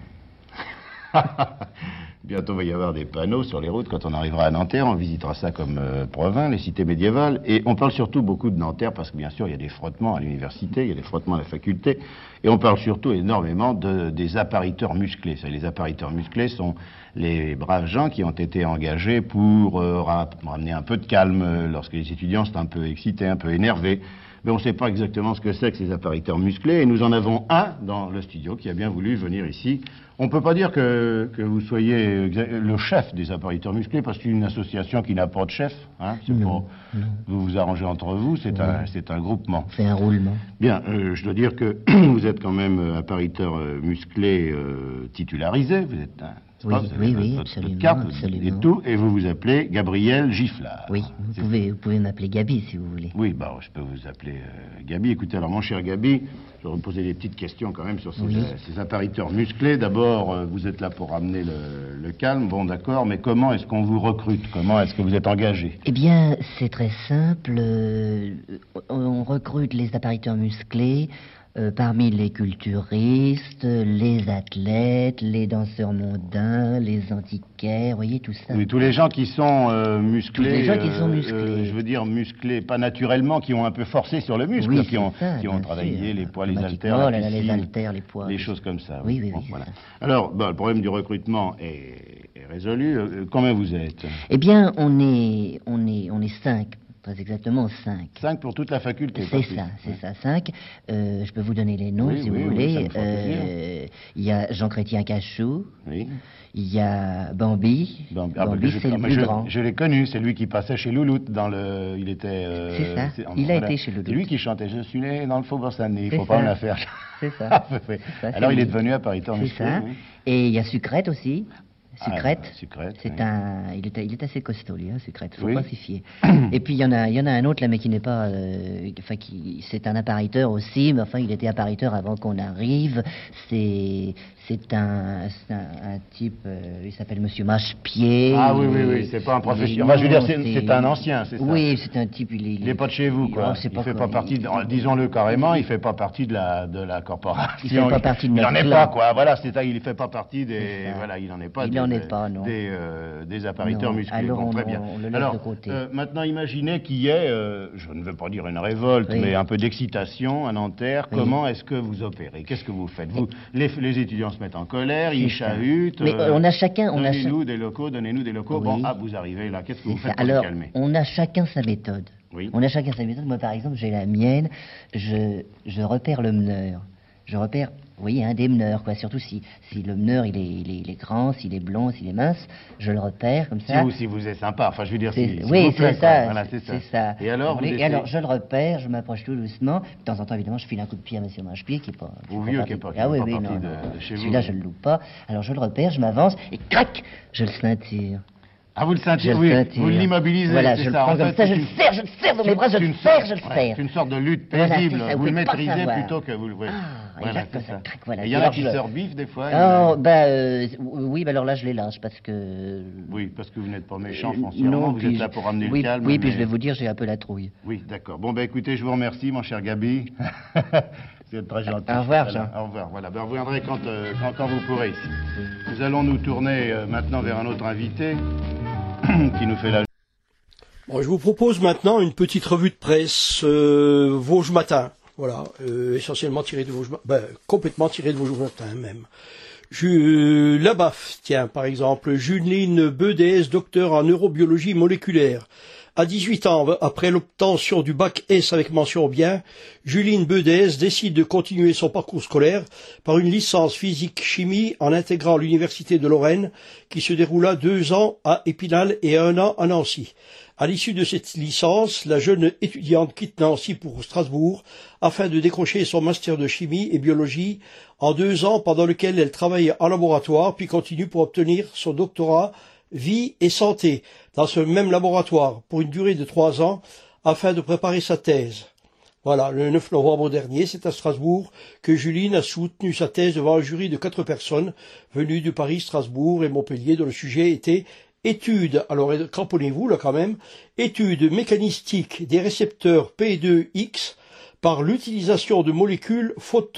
Euh... Bientôt, il va y avoir des panneaux sur les routes. Quand on arrivera à Nanterre, on visitera ça comme euh, Provins, les cités médiévales. Et on parle surtout beaucoup de Nanterre parce que, bien sûr, il y a des frottements à l'université, il y a des frottements à la faculté. Et on parle surtout énormément de, des appariteurs musclés. Ça, les appariteurs musclés sont les braves gens qui ont été engagés pour euh, ramener un peu de calme lorsque les étudiants sont un peu excités, un peu énervés. Mais on ne sait pas exactement ce que c'est que ces appariteurs musclés. Et nous en avons un dans le studio qui a bien voulu venir ici. On ne peut pas dire que, que vous soyez le chef des appariteurs musclés, parce qu'une association qui n'a pas de chef, hein, c'est pour vous vous arranger entre vous, c'est un, c'est un groupement. C'est un roulement. Bien, euh, je dois dire que vous êtes quand même appariteur euh, musclé euh, titularisé, vous êtes un... Oui, pas, vous oui, votre, oui, votre absolument, carte absolument. Et tout, et vous vous appelez Gabriel Giflard. Oui, vous pouvez, vous pouvez m'appeler Gabi si vous voulez. Oui, bah, je peux vous appeler euh, Gabi. Écoutez, alors mon cher Gabi, je vais vous poser des petites questions quand même sur ces, Oui. euh, ces appariteurs musclés. D'abord, euh, vous êtes là pour ramener le, le calme, bon d'accord, mais comment est-ce qu'on vous recrute? Comment est-ce que vous êtes engagé? Eh bien, c'est très simple. euh, On recrute les appariteurs musclés euh, parmi les culturistes, les athlètes, les danseurs mondains, les antiquaires, vous voyez tout ça. Oui, tous les gens qui sont euh, musclés. Tous les gens qui euh, sont musclés. euh, je veux dire musclés, pas naturellement, qui ont un peu forcé sur le muscle, Oui, qui ont, c'est ça, qui ont bien travaillé sûr. les poids, les Automatiquement, haltères, la là, là, les piscine, haltères, les poids. les choses comme ça. Oui, oui, Bon, oui, voilà. Alors, bah, le problème du recrutement est, est résolu. Euh, combien vous êtes? Eh bien, on est, on est, on est cinq. Très exactement cinq. Cinq pour toute la faculté. C'est ça, c'est ça, cinq. Euh, je peux vous donner les noms Oui, si oui, vous oui, voulez. ça me fera Euh, Il y a Jean-Chrétien Cachou. Oui. Il y a Bambi. Bambi, ah, bah, Bambi, je, c'est le ah, plus je, grand. je l'ai connu, c'est lui qui passait chez Louloute dans le. Il était. euh, C'est ça, c'est- il a voilà. été chez Louloute. C'est lui qui chantait Je suis né dans le faubourg Saint-Denis, il C'est faut pas ça. me la faire. C'est ça. À peu près. C'est ça, Alors c'est il est lui. devenu appariteur C'est musclé. ça. oui. Et il y a Sucrète aussi. Ah, Sucrète. Sucrète, C'est oui. un, il est, il est assez costaud lui, hein, Sucrète. Faut Oui. pas s'y fier. Et puis il y en a, il y en a un autre là, mais qui n'est pas, euh, enfin qui, c'est un appariteur aussi, mais enfin il était appariteur avant qu'on arrive. C'est, C'est un, c'est un, un type, euh, il s'appelle Monsieur Mâche-Pied. Ah oui, oui, oui, c'est pas un professionnel. Enfin, je veux dire, c'est, c'est- c'est un ancien, c'est ça. Oui, c'est un type, il est... Il n'est pas de chez vous, quoi. Oh, c'est il pas fait quoi, pas partie, de- disons-le carrément, il fait pas partie de la, de la corporation. Il fait pas partie de Il notre n'en est clan. pas, quoi. Voilà, c'est ça, il fait pas partie des, C'est ça. voilà, il n'en est pas. Il des, en est pas, non. Des, euh, des appariteurs Non. musclés. Alors, Bon, on- très bien. on le laisse Alors, de côté. euh, maintenant, imaginez qu'il y ait, euh, je ne veux pas dire une révolte, Oui. mais un peu d'excitation à Nanterre. Oui. Comment est-ce que vous opérez? Qu'est-ce que vous faites? Vous, les, les étudiants se mettent en colère, ils C'est ça. chahutent. Mais, euh, on a chacun- on a Donnez-nous des locaux, donnez-nous des locaux. Bon, Oui. ah, vous arrivez là, qu'est-ce que vous C'est faites ça. pour les Alors, calmer? on a chacun sa méthode. Oui. On a chacun sa méthode. Moi, par exemple, j'ai la mienne. Je, je repère le meneur. Je repère, vous voyez, un des meneurs, quoi. Surtout si, si le meneur, il est, il, est, il est grand, s'il est blond, s'il est mince, je le repère comme Si ça. vous, si vous êtes sympa, enfin je veux dire, C'est- si, s'il oui, vous plaît, c'est quoi. ça, Voilà, c'est ça. c'est ça. Et alors, vous Et essayez- alors, je le repère, je m'approche tout doucement. De temps en temps, évidemment, je file un coup de pied à Monsieur Manche-Pied, qui est pas... Ou fait vieux, partie- qui est pas- qui Ah fait oui, pas oui, partie non, de- non. de chez vous. Celui-là, je le loupe pas. Alors, je le repère, je m'avance, et crac, je le ceinture. Ah, vous le ceinturez, Je oui, ceinture. vous l'immobilisez, Voilà, c'est je le ça. prends En comme fait, ça, je c'est le une- serre, je le serre dans mes bras, je c'est le une serre, sorte- je le ouais, serre. C'est une sorte de lutte Voilà, paisible. c'est ça, Vous le pouvez pas maîtrisez savoir. plutôt que vous le... ouais. Ah, Voilà, exact, c'est comme ça, ça. crac, voilà. Et il y en a Alors, qui je- se rebiffent des fois. Oh, ben, euh, oui, ben alors là, je les lâche, parce que... Oui, parce que vous n'êtes pas méchant Euh, foncièrement, non, vous puis êtes là je- pour ramener oui, le calme. Oui, puis mais- je vais vous dire, j'ai un peu la trouille. Oui, d'accord. Bon, ben écoutez, je vous remercie, mon cher Gabi. Vous êtes très gentil. Au revoir, Voilà, Jean. Au revoir, voilà. Ben, vous reviendrez quand, euh, quand, quand vous pourrez ici. Nous allons nous tourner euh, maintenant vers un autre invité qui nous fait la... Bon, je vous propose maintenant une petite revue de presse euh, Vosges Matin. Voilà, euh, essentiellement tiré de Vosges Matin, ben, complètement tiré de Vosges Matin même. Je, la B A F, tiens, par exemple, Juline Bedès, docteur en neurobiologie moléculaire. À dix-huit ans, après l'obtention du bac S avec mention bien, Juline Bedès décide de continuer son parcours scolaire par une licence physique-chimie en intégrant l'université de Lorraine, qui se déroula deux ans à Épinal et un an à Nancy. À l'issue de cette licence, la jeune étudiante quitte Nancy pour Strasbourg afin de décrocher son master de chimie et biologie en deux ans pendant lequel elle travaille en laboratoire puis continue pour obtenir son doctorat vie et santé dans ce même laboratoire pour une durée de trois ans afin de préparer sa thèse. Voilà, le neuf novembre dernier, c'est à Strasbourg que Juline a soutenu sa thèse devant un jury de quatre personnes venues de Paris, Strasbourg et Montpellier dont le sujet était étude, alors cramponnez-vous là quand même, étude mécanistique des récepteurs P deux X par l'utilisation de molécules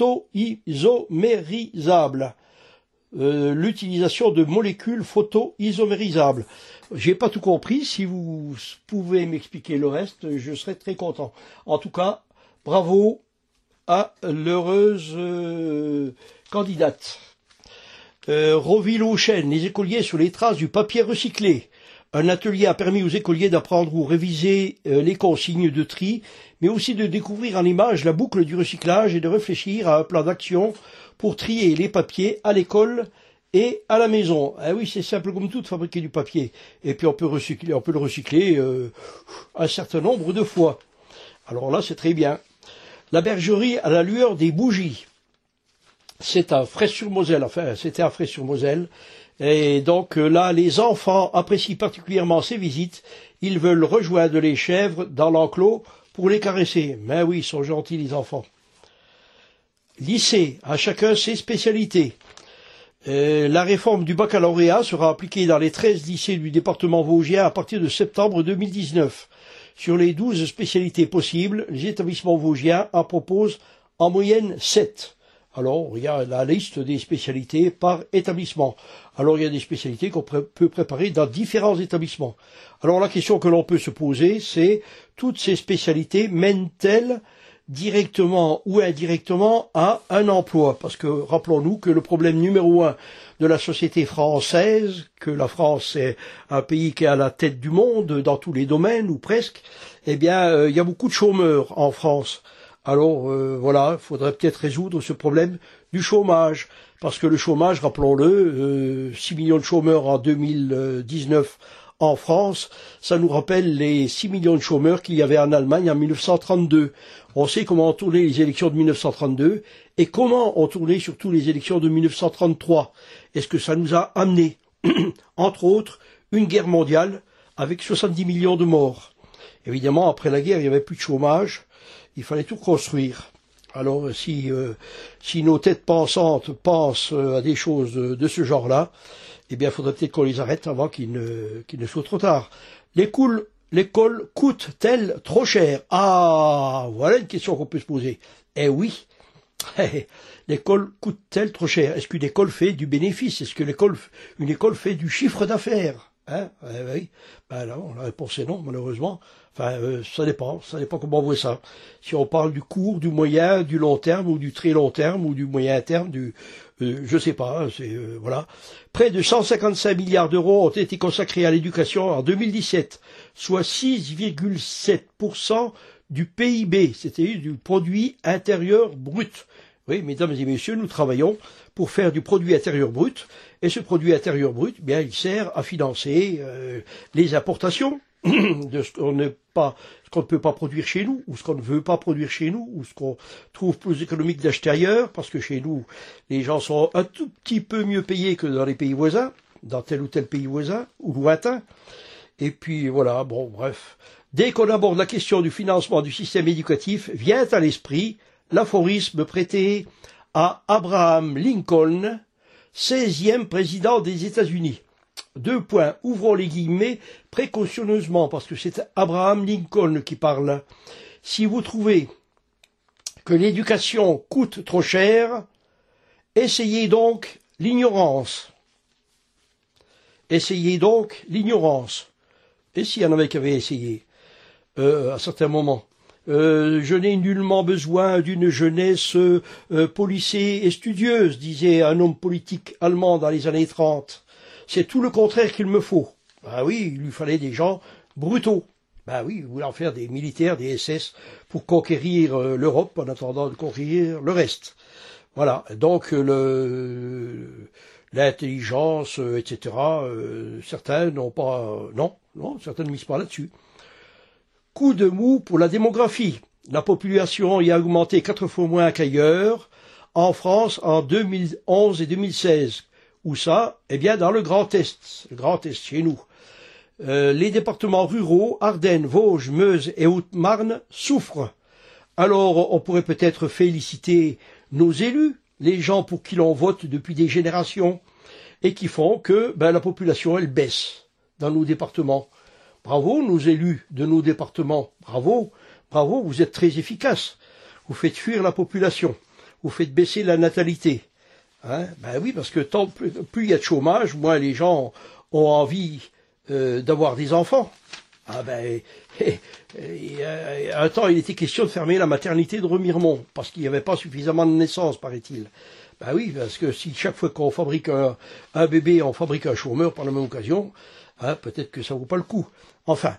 photoisomérisables. Euh, l'utilisation de molécules photoisomérisables. J'ai pas tout compris, si vous pouvez m'expliquer le reste, je serais très content. En tout cas, bravo à l'heureuse euh, candidate. Euh, Roville-aux-Chênes, les écoliers sur les traces du papier recyclé. Un atelier a permis aux écoliers d'apprendre ou réviser euh, les consignes de tri, mais aussi de découvrir en image la boucle du recyclage et de réfléchir à un plan d'action pour trier les papiers à l'école et à la maison. Ah oui, c'est simple comme tout de fabriquer du papier. Et puis on peut recycler, on peut le recycler euh, un certain nombre de fois. Alors là, c'est très bien. La bergerie à la lueur des bougies. C'est à Fraisse-sur-Moselle, enfin, c'était à Fraisse-sur-Moselle. Et donc là, les enfants apprécient particulièrement ces visites. Ils veulent rejoindre les chèvres dans l'enclos pour les caresser. Mais oui, ils sont gentils, les enfants. Lycée, à chacun ses spécialités. Euh, la réforme du baccalauréat sera appliquée dans les treize lycées du département vosgien à partir de septembre deux mille dix-neuf. Sur les douze spécialités possibles, les établissements vosgiens en proposent en moyenne sept. Alors, il y a la liste des spécialités par établissement. Alors, il y a des spécialités qu'on pré- peut préparer dans différents établissements. Alors, la question que l'on peut se poser, c'est toutes ces spécialités mènent-elles directement ou indirectement à un emploi? Parce que, rappelons-nous que le problème numéro un de la société française, que la France est un pays qui est à la tête du monde dans tous les domaines, ou presque, eh bien, euh, il y a beaucoup de chômeurs en France. Alors euh, voilà, il faudrait peut-être résoudre ce problème du chômage, parce que le chômage, rappelons-le, euh, six millions de chômeurs en deux mille dix-neuf en France, ça nous rappelle les six millions de chômeurs qu'il y avait en Allemagne en mille neuf cent trente-deux. On sait comment ont tourné les élections de mille neuf cent trente-deux et comment ont tourné surtout les élections de mille neuf cent trente-trois. Est-ce que ça nous a amené, entre autres, une guerre mondiale avec soixante-dix millions de morts? Évidemment, après la guerre, il n'y avait plus de chômage. Il fallait tout construire. Alors si euh, si nos têtes pensantes pensent euh, à des choses de, de ce genre-là, eh bien, il faudrait peut-être qu'on les arrête avant qu'il ne qu'il ne soit trop tard. L'école, l'école coûte-t-elle trop cher? Ah, voilà une question qu'on peut se poser. Eh oui, l'école coûte-t-elle trop cher? Est-ce qu'une école fait du bénéfice? Est-ce que l'école, une école fait du chiffre d'affaires? Hein? Eh oui. Ben non, la réponse est non, malheureusement. Enfin, euh, ça dépend, ça dépend comment on voit ça. Si on parle du court, du moyen, du long terme, ou du très long terme, ou du moyen terme, du, euh, je sais pas, c'est, euh, voilà. Près de cent cinquante-cinq milliards d'euros ont été consacrés à l'éducation en deux mille dix-sept, soit six virgule sept pour cent du P I B, c'est-à-dire du produit intérieur brut. Oui, mesdames et messieurs, nous travaillons pour faire du produit intérieur brut, et ce produit intérieur brut, eh bien, il sert à financer euh, les importations de ce qu'on n'est pas, ce qu'on ne peut pas produire chez nous, ou ce qu'on ne veut pas produire chez nous, ou ce qu'on trouve plus économique d'acheter ailleurs, parce que chez nous, les gens sont un tout petit peu mieux payés que dans les pays voisins, dans tel ou tel pays voisin, ou lointain. Et puis voilà, bon, bref. Dès qu'on aborde la question du financement du système éducatif, vient à l'esprit l'aphorisme prêté à Abraham Lincoln, seizième président des États-Unis. Deux points, ouvrons les guillemets précautionneusement, parce que c'est Abraham Lincoln qui parle. Si vous trouvez que l'éducation coûte trop cher, essayez donc l'ignorance. Essayez donc l'ignorance. Et s'il y en avait qui avaient essayé, euh, à certains moments. Euh, je n'ai nullement besoin d'une jeunesse euh, policée et studieuse, disait un homme politique allemand dans les années trente. C'est tout le contraire qu'il me faut. Ben oui, il lui fallait des gens brutaux. Ben oui, voulant faire des militaires, des S S, pour conquérir euh, l'Europe en attendant de conquérir le reste. Voilà, donc le l'intelligence, euh, et cetera, euh, certains n'ont pas... Euh, non, non, certains ne misent pas là-dessus. Coup de mou pour la démographie. La population y a augmenté quatre fois moins qu'ailleurs, en France en deux mille onze et deux mille seize. Où ça? Eh bien, dans le Grand Est, le Grand Est chez nous. Euh, les départements ruraux, Ardennes, Vosges, Meuse et Haute-Marne souffrent. Alors, on pourrait peut-être féliciter nos élus, les gens pour qui l'on vote depuis des générations, et qui font que ben, la population, elle baisse dans nos départements. Bravo, nos élus de nos départements. Bravo, bravo, vous êtes très efficaces. Vous faites fuir la population. Vous faites baisser la natalité. Hein? Ben oui, parce que tant plus, plus il y a de chômage, moins les gens ont envie euh, d'avoir des enfants. Ah ben, et, et, et, à un temps, il était question de fermer la maternité de Remiremont, parce qu'il n'y avait pas suffisamment de naissances, paraît-il. Ben oui, parce que si chaque fois qu'on fabrique un, un bébé, on fabrique un chômeur par la même occasion, hein, peut-être que ça vaut pas le coup. Enfin,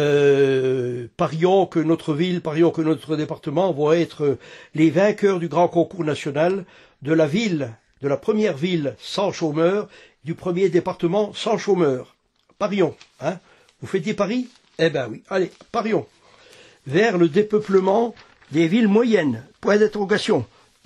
euh, parions que notre ville, parions que notre département vont être les vainqueurs du grand concours national de la ville, de la première ville sans chômeurs, du premier département sans chômeurs. Parions, hein. Vous faites des paris? Eh ben oui, allez, parions. Vers le dépeuplement des villes moyennes. Point d'interrogation.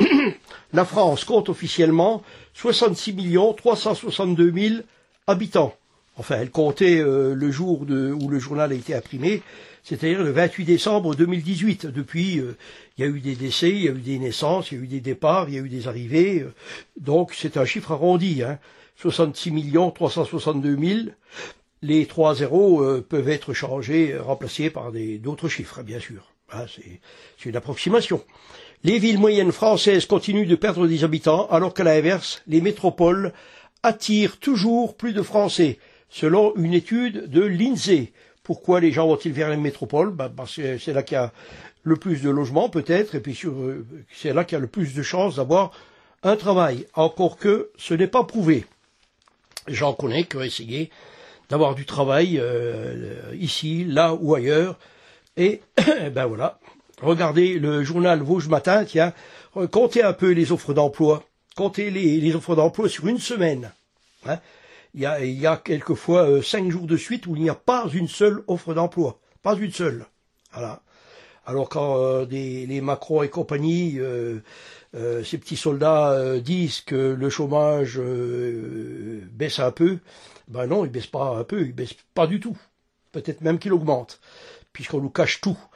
La France compte officiellement soixante-six millions trois cent soixante-deux mille habitants. Enfin, elle comptait euh, le jour de, où le journal a été imprimé, c'est-à-dire le vingt-huit décembre deux mille dix-huit. Depuis, euh, il y a eu des décès, il y a eu des naissances, il y a eu des départs, il y a eu des arrivées. Euh, donc, c'est un chiffre arrondi. Hein. soixante-six millions trois cent soixante-deux mille. Les trois zéros euh, peuvent être changés, remplacés par des, d'autres chiffres, bien sûr. Hein, c'est, c'est une approximation. Les villes moyennes françaises continuent de perdre des habitants, alors qu'à l'inverse, les métropoles attirent toujours plus de Français, selon une étude de l'INSEE. Pourquoi les gens vont-ils vers les métropoles? Ben, parce que c'est là qu'il y a le plus de logements, peut-être, et puis sur, euh, c'est là qu'il y a le plus de chances d'avoir un travail. Encore que ce n'est pas prouvé. J'en connais qui ont essayé d'avoir du travail euh, ici, là ou ailleurs, et ben voilà. Regardez le journal Vosges Matin, tiens, comptez un peu les offres d'emploi, comptez les, les offres d'emploi sur une semaine. Hein. Il y a, il y a quelquefois euh, cinq jours de suite où il n'y a pas une seule offre d'emploi, pas une seule. Voilà. Alors quand euh, des, les Macron et compagnie, euh, euh, ces petits soldats euh, disent que le chômage euh, baisse un peu, ben non, il baisse pas un peu, il baisse pas du tout. Peut-être même qu'il augmente, puisqu'on nous cache tout.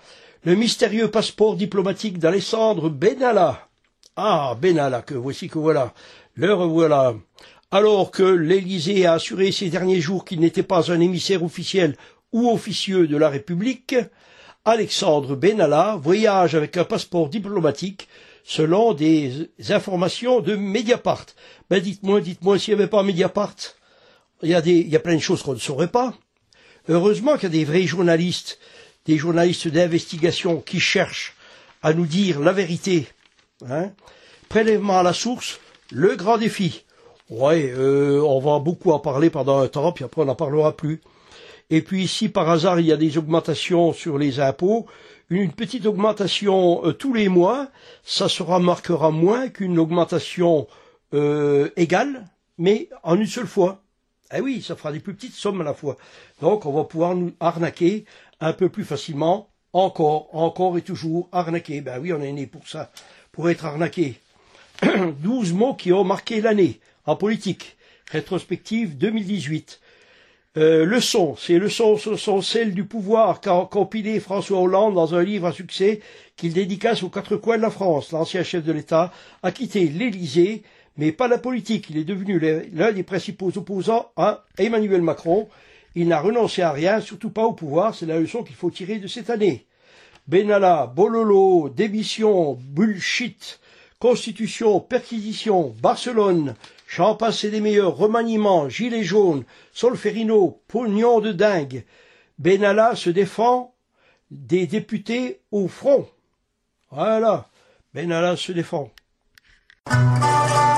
Le mystérieux passeport diplomatique d'Alessandre Benalla. Ah, Benalla, que voici que voilà. Le revoilà. Alors que l'Élysée a assuré ces derniers jours qu'il n'était pas un émissaire officiel ou officieux de la République, Alexandre Benalla voyage avec un passeport diplomatique selon des informations de Mediapart. Ben dites-moi, dites-moi s'il n'y avait pas Mediapart. Il y a des, il y a plein de choses qu'on ne saurait pas. Heureusement qu'il y a des vrais journalistes, des journalistes d'investigation qui cherchent à nous dire la vérité. Hein. Prélèvement à la source, le grand défi. Ouais, euh, on va beaucoup en parler pendant un temps, puis après on n'en parlera plus. Et puis si par hasard il y a des augmentations sur les impôts, une petite augmentation euh, tous les mois, ça se remarquera moins qu'une augmentation euh, égale, mais en une seule fois. Eh oui, ça fera des plus petites sommes à la fois. Donc on va pouvoir nous arnaquer un peu plus facilement, encore, encore et toujours arnaquer. Ben oui, on est né pour ça, pour être arnaqué. douze mots qui ont marqué l'année en politique. Rétrospective deux mille dix-huit. Euh, leçons, ces leçons sont celles du pouvoir qu'a compilé François Hollande dans un livre à succès qu'il dédicace aux quatre coins de la France. L'ancien chef de l'État a quitté l'Élysée, mais pas la politique. Il est devenu l'un des principaux opposants à Emmanuel Macron. Il n'a renoncé à rien, surtout pas au pouvoir. C'est la leçon qu'il faut tirer de cette année. Benalla, Bololo, démission, bullshit, constitution, perquisition, Barcelone, j'en passe et des meilleurs, remaniement, gilets jaunes, Solferino, pognon de dingue. Benalla se défend des députés au front. Voilà, Benalla se défend.